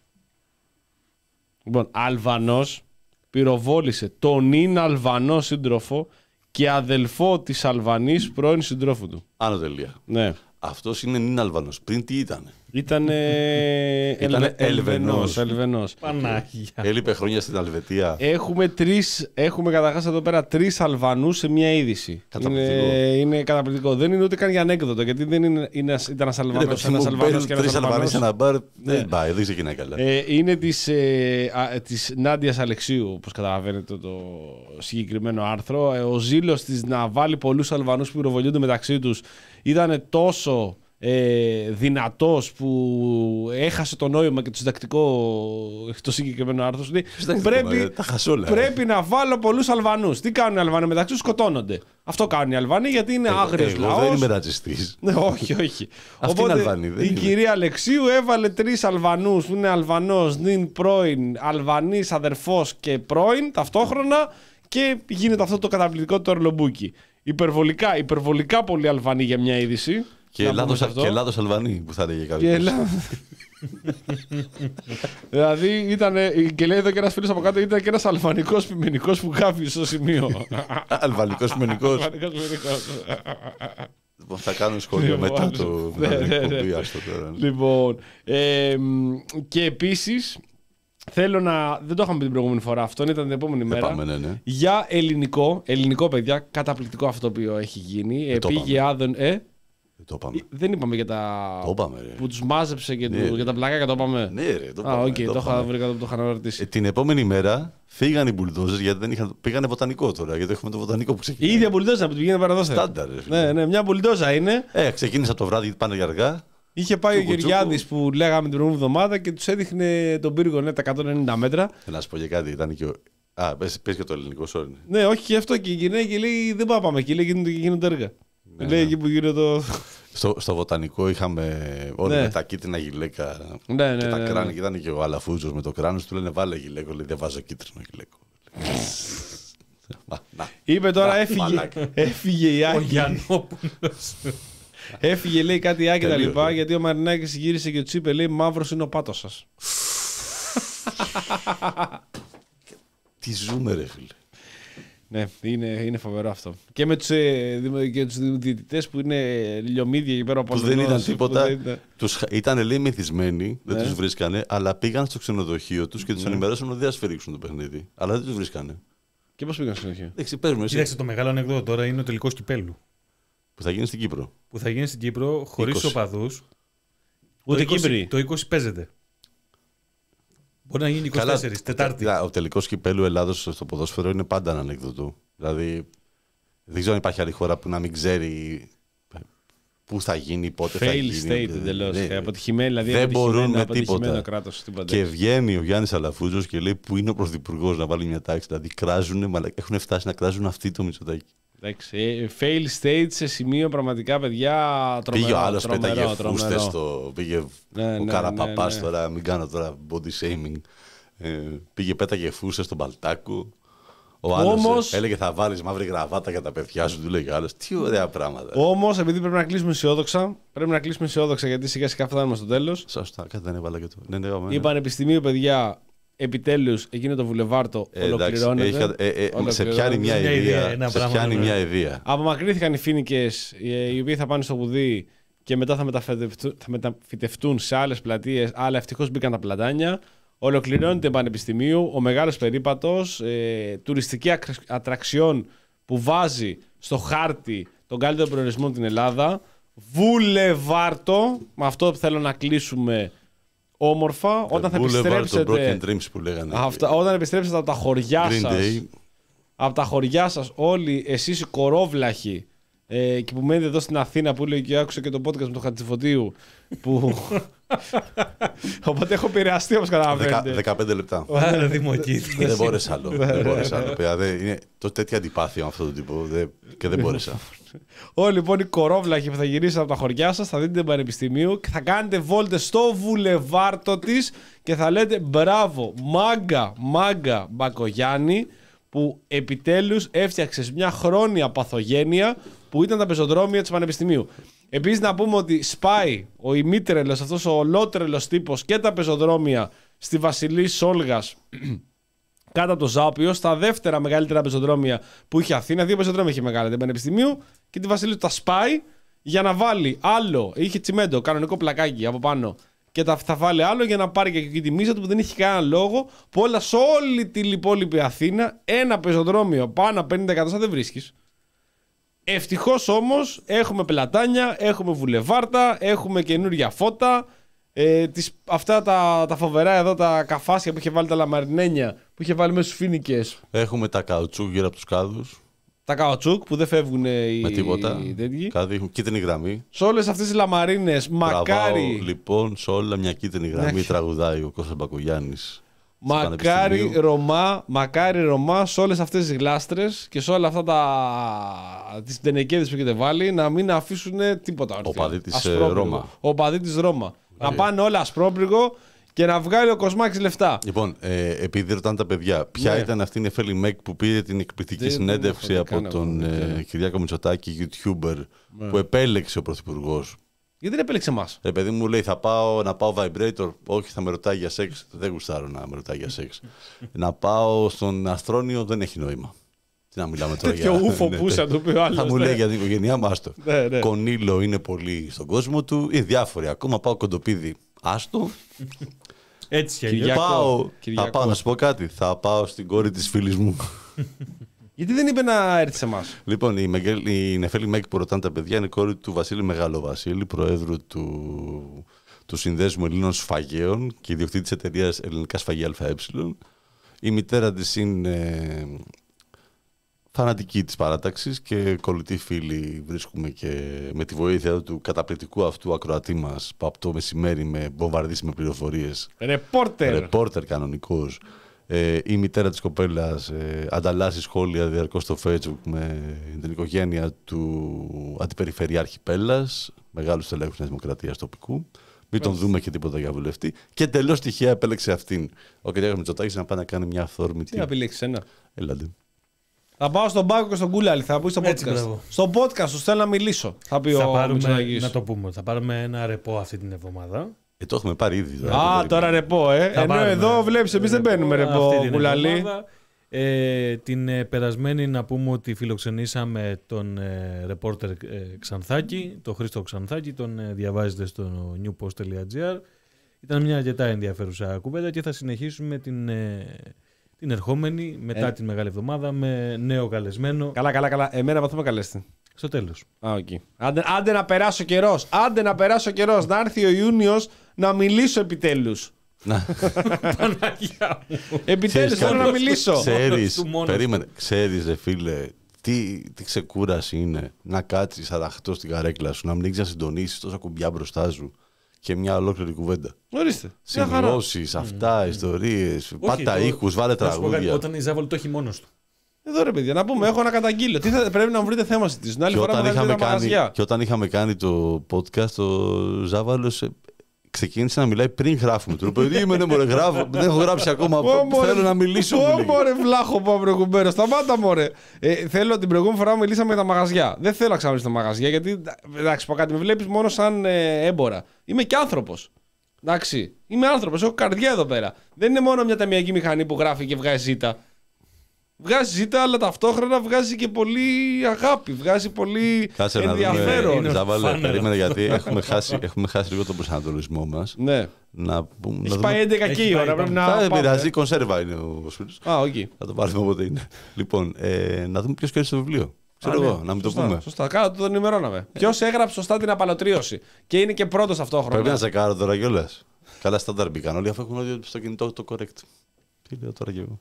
Λοιπόν, Αλβανός πυροβόλησε τον είναι Αλβανό σύντροφο και αδελφό της Αλβανής πρώην συντρόφου του. Άνω τελεία. Ναι. Αυτός είναι νυν Αλβανός. Πριν τι ήταν. Ήταν Ήτανε Ελβενός. Ελβενός. Πανάγια. Έλειπε χρόνια στην Αλβετία. Έχουμε τρεις, έχουμε καταρχάς εδώ πέρα τρεις Αλβανούς σε μια είδηση. Καταπληκτικό. Είναι, είναι καταπληκτικό. Δεν είναι ούτε καν για ανέκδοτο, γιατί δεν είναι, είναι, ήταν ένας Αλβανός, ένας Αλβανός και ένας Τρεις Αλβανοί σε Αλβανός. ένα μπαρ. Δεν πάει, δεν ξεκινάει καλά. Ε, είναι της, ε, α, της Νάντιας Αλεξίου, όπως καταλαβαίνετε το συγκεκριμένο άρθρο. Ε, ο ζήλος της να βάλει πολλούς Αλβανούς που πυροβολούνται μεταξύ τους ήταν τόσο ε, δυνατός που έχασε το νόημα και το συντακτικό το συγκεκριμένο άρθρο. Λέει, Συντακτικό, πρέπει, ε, τα χασόλα. πρέπει να βάλω πολλούς Αλβανούς. Τι κάνουν οι Αλβανοί μεταξύ τους? Σκοτώνονται. Αυτό κάνουν οι Αλβανοί γιατί είναι άγριος Εγώ λαός. δεν είμαι ρατσιστής. Ναι, όχι, όχι. Αυτή είναι Αλβανή, δεν η είναι. κυρία Αλεξίου έβαλε τρεις Αλβανούς που είναι Αλβανός, νυν πρώην, Αλβανής αδερφός και πρώην ταυτόχρονα και γίνεται αυτό το καταπληκτικό το ορλομπούκι. Υπερβολικά, υπερβολικά πολλοί Αλβανοί για μια είδηση. Και Να πούμε Ελλάδος, σε αυτό. και Ελλάδος Αλβανή που θα έλεγε Και κάποιος. Ελλά- δηλαδή ήταν, και λέει εδώ και ένας φίλος από κάτω, ήταν και ένας αλβανικός πειμενικός που κάφησε στο σημείο. Αλβανικός μενικός. Αλβανικός πειμενικός. Θα κάνουν σχόλιο Λοιπόν, μετά το ναι, μετά την ναι, εκπομπή, ναι. άστο τώρα. Λοιπόν, ε, μ, και επίσης θέλω να. Δεν το είχαμε πει την προηγούμενη φορά. Αυτό ήταν την επόμενη μέρα. Πάμε, ναι, ναι. Για ελληνικό, ελληνικό παιδιά, καταπληκτικό αυτό το οποίο έχει γίνει. Δεν το Πήγε άδων. Ε, Δεν το είπαμε. δεν είπαμε για τα. Το είπαμε, ρε. Που του μάζεψε και Ναι, του, για τα πλακάκια, το είπαμε. Ναι, ρε, το Α, είπαμε. οκ, το το είχα είπαμε. βρει κάτω που το είχα ρωτήσει. Ε, την επόμενη μέρα φύγαν οι μπουλντόζες γιατί δεν είχαν. Πήγανε βοτανικό τώρα. Γιατί έχουμε το βοτανικό που Η ξεκινάει. ίδια μπουλντόζα που του πήγαινε παραδόθε. Στάνταρ, ρε, φίλε. Ναι, ναι, μια μπουλντόζα είναι. Ε, ξεκίνησα από το βράδυ γιατί πάνε για αργά. Είχε πάει Τσούκου, ο Γεωργιάδης που λέγαμε την προηγούμενη εβδομάδα και του έδειχνε τον πύργο ναι, τα εκατόν ενενήντα μέτρα. Ε, να σου πω για κάτι, ήταν και. Ο... Α, πες, πες και το ελληνικό, sorry. Ναι, όχι και αυτό. Και η γυναίκα λέει: Δεν πάμε εκεί, λέει: Γίνονται, γίνονται έργα. Ναι, λέει ναι. εκεί που γίνεται το. Στο, στο βοτανικό είχαμε όλοι Ναι. με τα κίτρινα γυλαίκα Ναι, ναι, και τα ναι, ναι. κράνη. Και ήταν και ο Αλαφούζος με το κράνος του λένε βάλε γυλαίκο. Λέει δεν βάζω κίτρινο γυλαίκο. Μα, να. Είπε τώρα Να, έφυγε, μαλάκα. έφυγε η Ο Άκη. Γιαννόπουλος. Έφυγε λέει κάτι η Άκη τα Τελείωσε. λοιπά γιατί ο Μαρινάκης γύρισε και του είπε λέει μαύρος είναι ο πάτος σας. Τι ζούμε ρε φίλε. Ναι, είναι, είναι φοβερό αυτό. Και με τους, ε, δημο- και τους διαιτητές που είναι λιωμίδια εκεί πέρα από Που δεν ήταν τίποτα. δεν ήταν- Τους, χα- ήταν λέει μεθυσμένοι, δεν Ναι. τους βρίσκανε, αλλά πήγαν στο ξενοδοχείο τους και τους ενημερώσαν ότι δεν θα σφυρίξουν το παιχνίδι. Αλλά δεν τους βρίσκανε. Και πώς πήγαν στο συνοχείο. Εντάξει, πες μου εσύ. Κοίταξε, το μεγάλο ανεκδότο τώρα είναι ο τελικός κυπέλου. Που θα γίνει στην Κύπρο. Που θα γίνει στην Κύπρο χωρίς είκοσι. οπαδούς. Ούτε το είκοσι Κύπροι. Το είκοσι παίζεται. Μπορεί να γίνει είκοσι τέσσερα, Τετάρτη. Κοίτα, ο τελικός κυπέλου Ελλάδος στο ποδόσφαιρο είναι πάντα ένα ανεκδοτό. Δηλαδή, δεν ξέρω αν υπάρχει άλλη χώρα που να μην ξέρει πού θα γίνει, πότε θα Fail γίνει. state εντελώς. Ναι. Ε, Αποτυχημένο, δηλαδή Δεν αποτυχημένο- μπορούν με αποτυχημένο τίποτα. κράτος στην Και παντέλη. βγαίνει ο Γιάννης Αλαφούζος και λέει που είναι ο πρωθυπουργός να βάλει μια τάξη. Δηλαδή, κράζουνε, μαλάκα, έχουν φτάσει να κράζουν αυτοί το Μητσοτάκη. Εντάξει, ε, fail state σε σημείο πραγματικά παιδιά τρομερό. Πήγε ο άλλος, τρομερό, πέταγε τρομερό. φούστες στο. Πήγε Ναι, ο ναι, Καραπαπάς ναι, ναι. τώρα, μην κάνω τώρα body shaming. Ε, πήγε, πέταγε φούστες στον Παλτάκου. Ο άλλος Όμως- ε, έλεγε θα βάλεις μαύρη γραβάτα για τα παιδιά σου, του λέγει ο άλλος. Τι ωραία πράγματα. Όμως, επειδή πρέπει να κλείσουμε αισιόδοξα, πρέπει να κλείσουμε αισιόδοξα γιατί σιγά σιγά φτάνουμε στο τέλος. Σωστά, κάτι δεν έβαλα και το. Ναι, ναι, ναι. Η Πανεπιστημίου, παιδιά, επιτέλους εκείνο το βουλεβάρτο Ε, εντάξει, ολοκληρώνεται. έχει- ε, ε, σε Ολοκληρώνεται. πιάνει μια Μια ιδέα, ιδέα. ένα Σε πράγμα, πιάνει ναι. μια ιδέα. Απομακρύνθηκαν οι φοίνικες οι οποίοι θα πάνε στο Βουδί και μετά θα μεταφυτευτούν, θα μεταφυτευτούν σε άλλες πλατείες, αλλά ευτυχώς μπήκαν τα πλατάνια. Ολοκληρώνεται Πανεπιστημίου, ο μεγάλος περίπατος, ε, τουριστική ακ- ατραξιόν που βάζει στο χάρτη τον καλύτερο προορισμό την Ελλάδα. Βουλεβάρτο, με αυτό θέλω να κλείσουμε όμορφα. Όταν θα Boulevard των επιστρέψετε, Broken Dreams που λέγανε. αυτά, όταν επιστρέψετε από τα χωριά Green σας, Day. από τα χωριά σας όλοι εσείς οι κορόβλαχοι ε, και που μένετε εδώ στην Αθήνα που λέει και άκουσα και το podcast με τον Χατζηφωτίου που... Οπότε έχω επηρεαστεί όπως Δεκα- καταλαβαίνετε. δεκαπέντε λεπτά. Άρα δημοκίτη. Δεν μπόρεσα άλλο. Δεν μπόρεσα άλλο. παιδιά. Δεν- Είναι το τέτοια αντιπάθεια με αυτόν τον τύπο δεν- και δεν μπόρεσα. Όλοι λοιπόν οι κορόβλαχοι που θα γυρίσετε από τα χωριά σας θα δείτε την Πανεπιστημίου και θα κάνετε βόλτες στο βουλεβάρτο της και θα λέτε μπράβο μάγκα μάγκα Μπακογιάννη που επιτέλους έφτιαξες μια χρόνια παθογένεια που ήταν τα πεζοδρόμια της Πανεπιστημίου. Επίσης να πούμε ότι σπάει ο ημίτρελος, αυτός ο ολότρελος τύπος και τα πεζοδρόμια στη Βασιλή Σόλγας κάτω από το Ζάπιο, στα δεύτερα μεγαλύτερα πεζοδρόμια που είχε Αθήνα. Δύο πεζοδρόμια είχε μεγάλα, την Πανεπιστημίου και τη Βασιλείου. Τα σπάει για να βάλει άλλο. Είχε τσιμέντο, κανονικό πλακάκι από πάνω. Και τα, θα βάλει άλλο για να πάρει και εκεί τη μίζα του που δεν είχε κανένα λόγο. Που όλα σε όλη την υπόλοιπη Αθήνα, ένα πεζοδρόμιο πάνω από πενήντα εκατοστά δεν βρίσκει. Ευτυχώς όμως έχουμε πλατάνια, έχουμε βουλεβάρτα, έχουμε καινούρια φώτα. Ε, τις, αυτά τα, τα φοβερά εδώ τα καφάσια που είχε βάλει τα λαμαρινένια που είχε βάλει μέσα στους φοίνικες, Έχουμε τα καουτσούκ γύρω από τους κάδους. τα καοτσούκ που δεν φεύγουν οι, Με τίποτα. οι τέτοιοι. Κάδοι έχουν κίτρινη γραμμή. Σε όλες αυτές τις λαμαρίνες μακάρι, Τραβάω, λοιπόν, σε όλα μια κίτρινη γραμμή Ναι. τραγουδάει ο Κώστας Μπακογιάννης. στο μακάρι Πανεπιστημίου. Ρωμά, μακάρι Ρωμά σε όλες αυτές τις γλάστρες και σε όλα αυτά τα τις τενεκέδες που έχετε βάλει να μην αφήσουν τίποτα όρθιο. παδί της, Ασπρόπυργο. ε, Ρώμα. Ο παδί της Ρώμα. Να πάνε όλα ασπρόπυργο και να βγάλει ο Κοσμάκης λεφτά. Λοιπόν, ε, επειδή ρωτάνε τα παιδιά, ποια Ναι. ήταν αυτή η Νεφέλη Μέκ που πήρε την εκπληκτική Δεν- συνέντευξη δεν έχω από δει καν τον εγώ, δεν ε, ξέρω. Κυριάκο Μητσοτάκη, YouTuber, Ναι. που επέλεξε ο Πρωθυπουργός. Γιατί δεν επέλεξε εμάς. Ρε παιδί μου λέει θα πάω να πάω vibrator, όχι θα με ρωτάει για σεξ, δεν γουστάρω να με ρωτάει για σεξ. Να πάω στον Αστρόνιο δεν έχει νόημα. Τι να μιλάμε τώρα για... Τέτοιο ούφο ναι, που ναι. θα του πει ο άλλος. Θα μου ναι. λέει για την οικογένειά μου, άστο. Ναι, ναι. Κονίλο είναι πολύ στον κόσμο του, ή διάφοροι. Ακόμα πάω κοντοπίδι, άστο. Έτσι κι αλλιώς. Κυριακό. Πάω, Κυριακό. θα πάω να σου πω κάτι. Θα πάω στην κόρη της φίλης μου. Γιατί δεν είπε να έρθει σε εμάς. Λοιπόν, η, Μεγγέλ, η Νεφέλη Μέκ που ρωτάνε τα παιδιά είναι κόρη του Βασίλη Μεγαλοβασίλη, προέδρου του, του Συνδέσμου Ελλήνων Σφαγέων και ιδιοκτήτη της εταιρείας Ελληνικά Σφαγεία ΑΕ. Η μητέρα της είναι φανατική της παράταξης και κολλητή φίλη βρίσκουμε και με τη βοήθεια του καταπληκτικού αυτού ακροατή μας που από το μεσημέρι με βομβαρδίσει με πληροφορίες. Ρεπόρτερ. Ρεπόρτερ κανονικός. Ε, η μητέρα της κοπέλας ε, ανταλλάσσει σχόλια διαρκώς στο Facebook με την οικογένεια του αντιπεριφερειάρχη Πέλλας, μεγάλου στελέχους της Δημοκρατίας τοπικού. Μην τον δούμε και τίποτα για βουλευτή. Και τελώς τυχαία επέλεξε αυτήν. Ο κ. Μητσοτάκης να πάει να κάνει μια αυθόρμητη. Τι να επιλέξει ένα. Έλατε. Θα πάω στον Πάκο και στον Κούλαλη, θα πω στο Έτσι, podcast. μπράβο. Στο podcast σου θέλω να μιλήσω. Θα πει Θα ο πάρουμε, Μητσοτάκης. να το πούμε, θα πάρουμε ένα ρεπό αυτή την εβδομάδα. Ε, το έχουμε πάρει ήδη. Α, τώρα ρεπό, ε. Θα Ενώ πάρουμε εδώ βλέπεις, εμείς δεν παίρνουμε ρεπό, αυτή την Κούλαλη. εβδομάδα. Ε, την ε, περασμένη να πούμε ότι φιλοξενήσαμε τον ε, ρεπόρτερ ε, Ξανθάκη, τον Χρήστο Ξανθάκη, τον ε, διαβάζετε στο newpost τελεία gr. Ήταν μια αρκετά ενδιαφέρουσα κουβέντα και θα συνεχίσουμε την, ε, την ερχόμενη μετά Ε. την Μεγάλη Εβδομάδα με νέο καλεσμένο Καλά, καλά, καλά. Εμένα θα με καλέστη. στο τέλος. Α, οκ. Άντε, άντε να περάσει ο καιρός. Άντε να περάσει ο καιρός. Να έρθει ο Ιούνιος να μιλήσω επιτέλους. Να. Παναγιά μου. Επιτέλους θέλω να μιλήσω. Ξέρεις, του, μόνος περίμενε, ξέρεις ρε φίλε, τι, τι ξεκούραση είναι να κάτσεις αραχτό στην καρέκλα σου, να μην έχεις να συντονίσεις τόσα κουμπιά μπροστά σου και μια ολόκληρη κουβέντα. Ορίστε. Μια χαρά. Σημειώσεις, αυτά, ιστορίες, πάτα το- ήχους, βάλε να σου πω κάτι, τραγούδια. Όταν η Ζάβολη το έχει μόνος του. Εδώ ρε παιδιά, να πούμε, έχω να καταγγείλω. Τι θα, πρέπει να μου βρείτε θέμα συζητήσουν. Την άλλη Και φορά όταν, θα είχαμε δείτε τα κάνει, μαγαζιά. και όταν είχαμε κάνει το podcast, ο Ζάβαλος ε, ξεκίνησε να μιλάει πριν γράφουμε. Του είπε: Περίμενε, μωρέ, γράφω. Δεν έχω γράψει ακόμα. Ω, μωρέ. Θέλω να μιλήσω. μου Ω, λέει. μωρέ, βλάχο που προηγουμένω. Σταμάτα, μωρέ. Ε, θέλω την προηγούμενη φορά μιλήσαμε για τα μαγαζιά. Δεν θέλω να ξαναμιλήσω τα μαγαζιά γιατί. Εντάξει, πω κάτι, με βλέπει μόνο σαν ε, έμπορα. Είμαι και άνθρωπο. Εντάξει. Είμαι άνθρωπο, έχω καρδιά εδώ πέρα. Δεν είναι μόνο μια ταμιακή μηχανή που γράφει και βγάζει ζήτα. Βγάζει ζήτα, αλλά ταυτόχρονα βγάζει και πολύ αγάπη. Βγάζει πολύ Κάτσε να δούμε. ενδιαφέρον. Ζάβαλε, φάνερα. περίμενε γιατί έχουμε χάσει, έχουμε χάσει λίγο τον προσανατολισμό μα. Ναι. Να πούμε. Έχει να πάει δούμε. έντεκα Έχει και η πάει ώρα. Πρέπει πάνω. να. Δεν πάμε. πειράζει, κονσέρβα είναι ο Σπύρος. Α, οκ. Θα το πάρουμε όποτε είναι. Λοιπόν, ε, να δούμε ποιο κέρδισε το βιβλίο. Ξέρω Α, ναι. εγώ, να μην το Σωστά, πούμε. Σωστά, κάτω το ενημερώναμε. Ποιο έγραψε σωστά την απαλωτρίωση και είναι και πρώτο ταυτόχρονα. Πρέπει να τσεκάρω τώρα κιόλα. Καλά, στάνταρ μπήκαν όλοι αφού έχουν όλοι στο κινητό το correct. Τι λέω τώρα κι εγώ.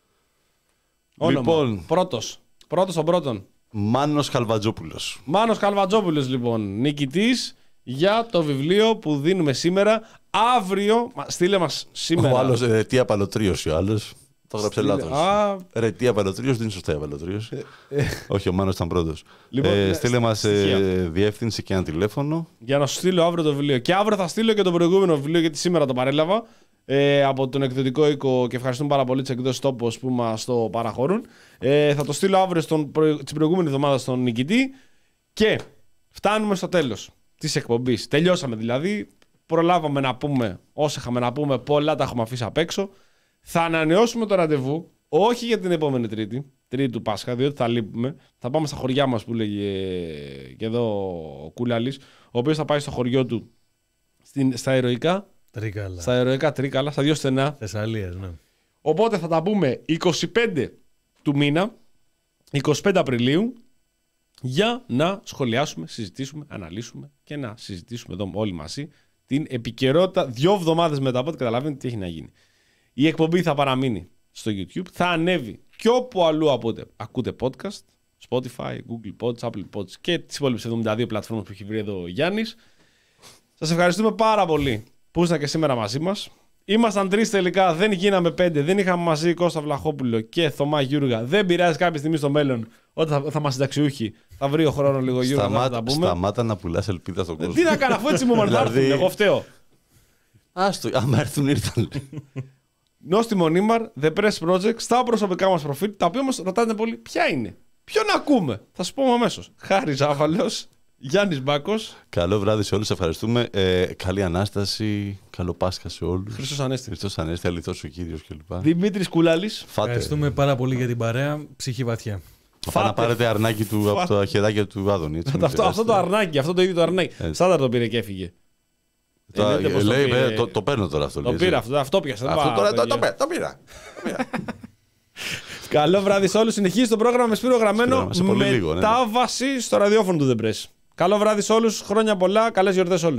Όνομα. Λοιπόν, Πρώτος. Πρώτος των πρώτων. Μάνος Χαλβατζόπουλος. Μάνος Καλβατζόπουλος λοιπόν, νικητής για το βιβλίο που δίνουμε σήμερα. Αύριο, μα, στείλε μας σήμερα. Ο άλλος ρετή απαλωτρίωση, ο άλλος. Το έγραψε Στείλε- λάθος. Α. Ρετή απαλωτρίωση, δεν είναι σωστά η απαλωτρίωση. Όχι, ο Μάνος ήταν πρώτος. Λοιπόν, ε, ναι, στείλε μας ε, στοιχεία. διεύθυνση και ένα τηλέφωνο. Για να σου στείλω αύριο το βιβλίο. Και αύριο θα στείλω και το προηγούμενο βιβλίο, γιατί σήμερα το παρέλαβα. Ε, από τον εκδοτικό οίκο και ευχαριστούμε πάρα πολύ τις εκδόσεις Τόπος που μας το παραχωρούν. Ε, θα το στείλω αύριο στον προ... την προηγούμενη εβδομάδα στον νικητή. Και φτάνουμε στο τέλος της εκπομπής. Τελειώσαμε δηλαδή. Προλάβαμε να πούμε όσα είχαμε να πούμε. Πολλά τα έχουμε αφήσει απ' έξω. Θα ανανεώσουμε το ραντεβού. Όχι για την επόμενη Τρίτη. Τρίτη του Πάσχα, διότι θα λείπουμε. Θα πάμε στα χωριά μας που λέγε και εδώ ο Κούλαλης, ο οποίος θα πάει στο χωριό του στην, στα ηρωικά. Τρίκαλα. Στα ηρωικά Τρίκαλα, στα δύο στενά. Θεσσαλίας, ναι. Οπότε θα τα πούμε είκοσι πέντε του μήνα, είκοσι πέντε Απριλίου, για να σχολιάσουμε, συζητήσουμε, αναλύσουμε και να συζητήσουμε εδώ όλοι μαζί την επικαιρότητα δύο εβδομάδες μετά. Οπότε καταλαβαίνετε τι έχει να γίνει. Η εκπομπή θα παραμείνει στο YouTube, θα ανέβει και όπου αλλού ακούτε, ακούτε podcast, Spotify, Google Pods, Apple Pods και τις υπόλοιπες εβδομήντα δύο πλατφόρμες που έχει βρει εδώ ο Γιάννης. Σας ευχαριστούμε πάρα πολύ που ήσασταν και σήμερα μαζί μας. Ήμασταν τρεις τελικά, δεν γίναμε πέντε. Δεν είχαμε μαζί Κώστα Βλαχόπουλο και Θωμά Γιούργα. Δεν πειράζει, κάποια στιγμή στο μέλλον, όταν θα, θα είμαστε συνταξιούχοι, θα βρει ο χρόνο λίγο Γιούργα να Σταμάτα, τα πούμε. σταμάτα να πουλάς ελπίδα στον κόσμο. Τι να κάνω, αφού έτσι μου μαθαίνουν, Δηλαδή- εγώ φταίω. Άστο, άμα έρθουν ήρθαν. Νόστιμο Νίμαρ, The Press Project, στα προσωπικά μας προφίλ, τα οποία μας ρωτάτε πολύ ποια είναι. Ποιον ακούμε, θα σου πούμε αμέσως. Χάρης Ζάβαλος, Γιάννης Μπάκος, Καλό βράδυ σε όλους, ευχαριστούμε. Ε, καλή Ανάσταση, καλό Πάσχα σε όλους. Χριστός Ανέστη. Χριστός Ανέστη, αληθώς ο Κύριος κλπ. Δημήτρης Κουλάλης. Φάτε. Ευχαριστούμε πάρα πολύ για την παρέα. Ψυχή βαθιά. Θα να πάρετε αρνάκι του από τα χεράκια του Άδωνη. έτσι, μην Αυτό, αυτό το πειράζετε. αρνάκι, αυτό το ίδιο το αρνάκι. Έτσι. Στάνταρ το πήρε και έφυγε. Το, Εννοείται πως λέει, το πήρε. το, το παίρνω τώρα αυτό. Το λέει, πήρα εσύ. αυτό, αυτό πιάσε. δεν Αυτό πάω, τώρα το, παιδιά. το, πήρα, το πήρα. Το πήρα. Καλό βράδυ σε όλους. Συνεχίζει το πρόγραμμα με Σπύρο Γραμμένο. Σε πολύ λίγο, ναι. Μετάβαση στο ραδιόφωνο του The Press. Καλό βράδυ σε όλους. Χρόνια πολλά. Καλές γιορτές σε όλους.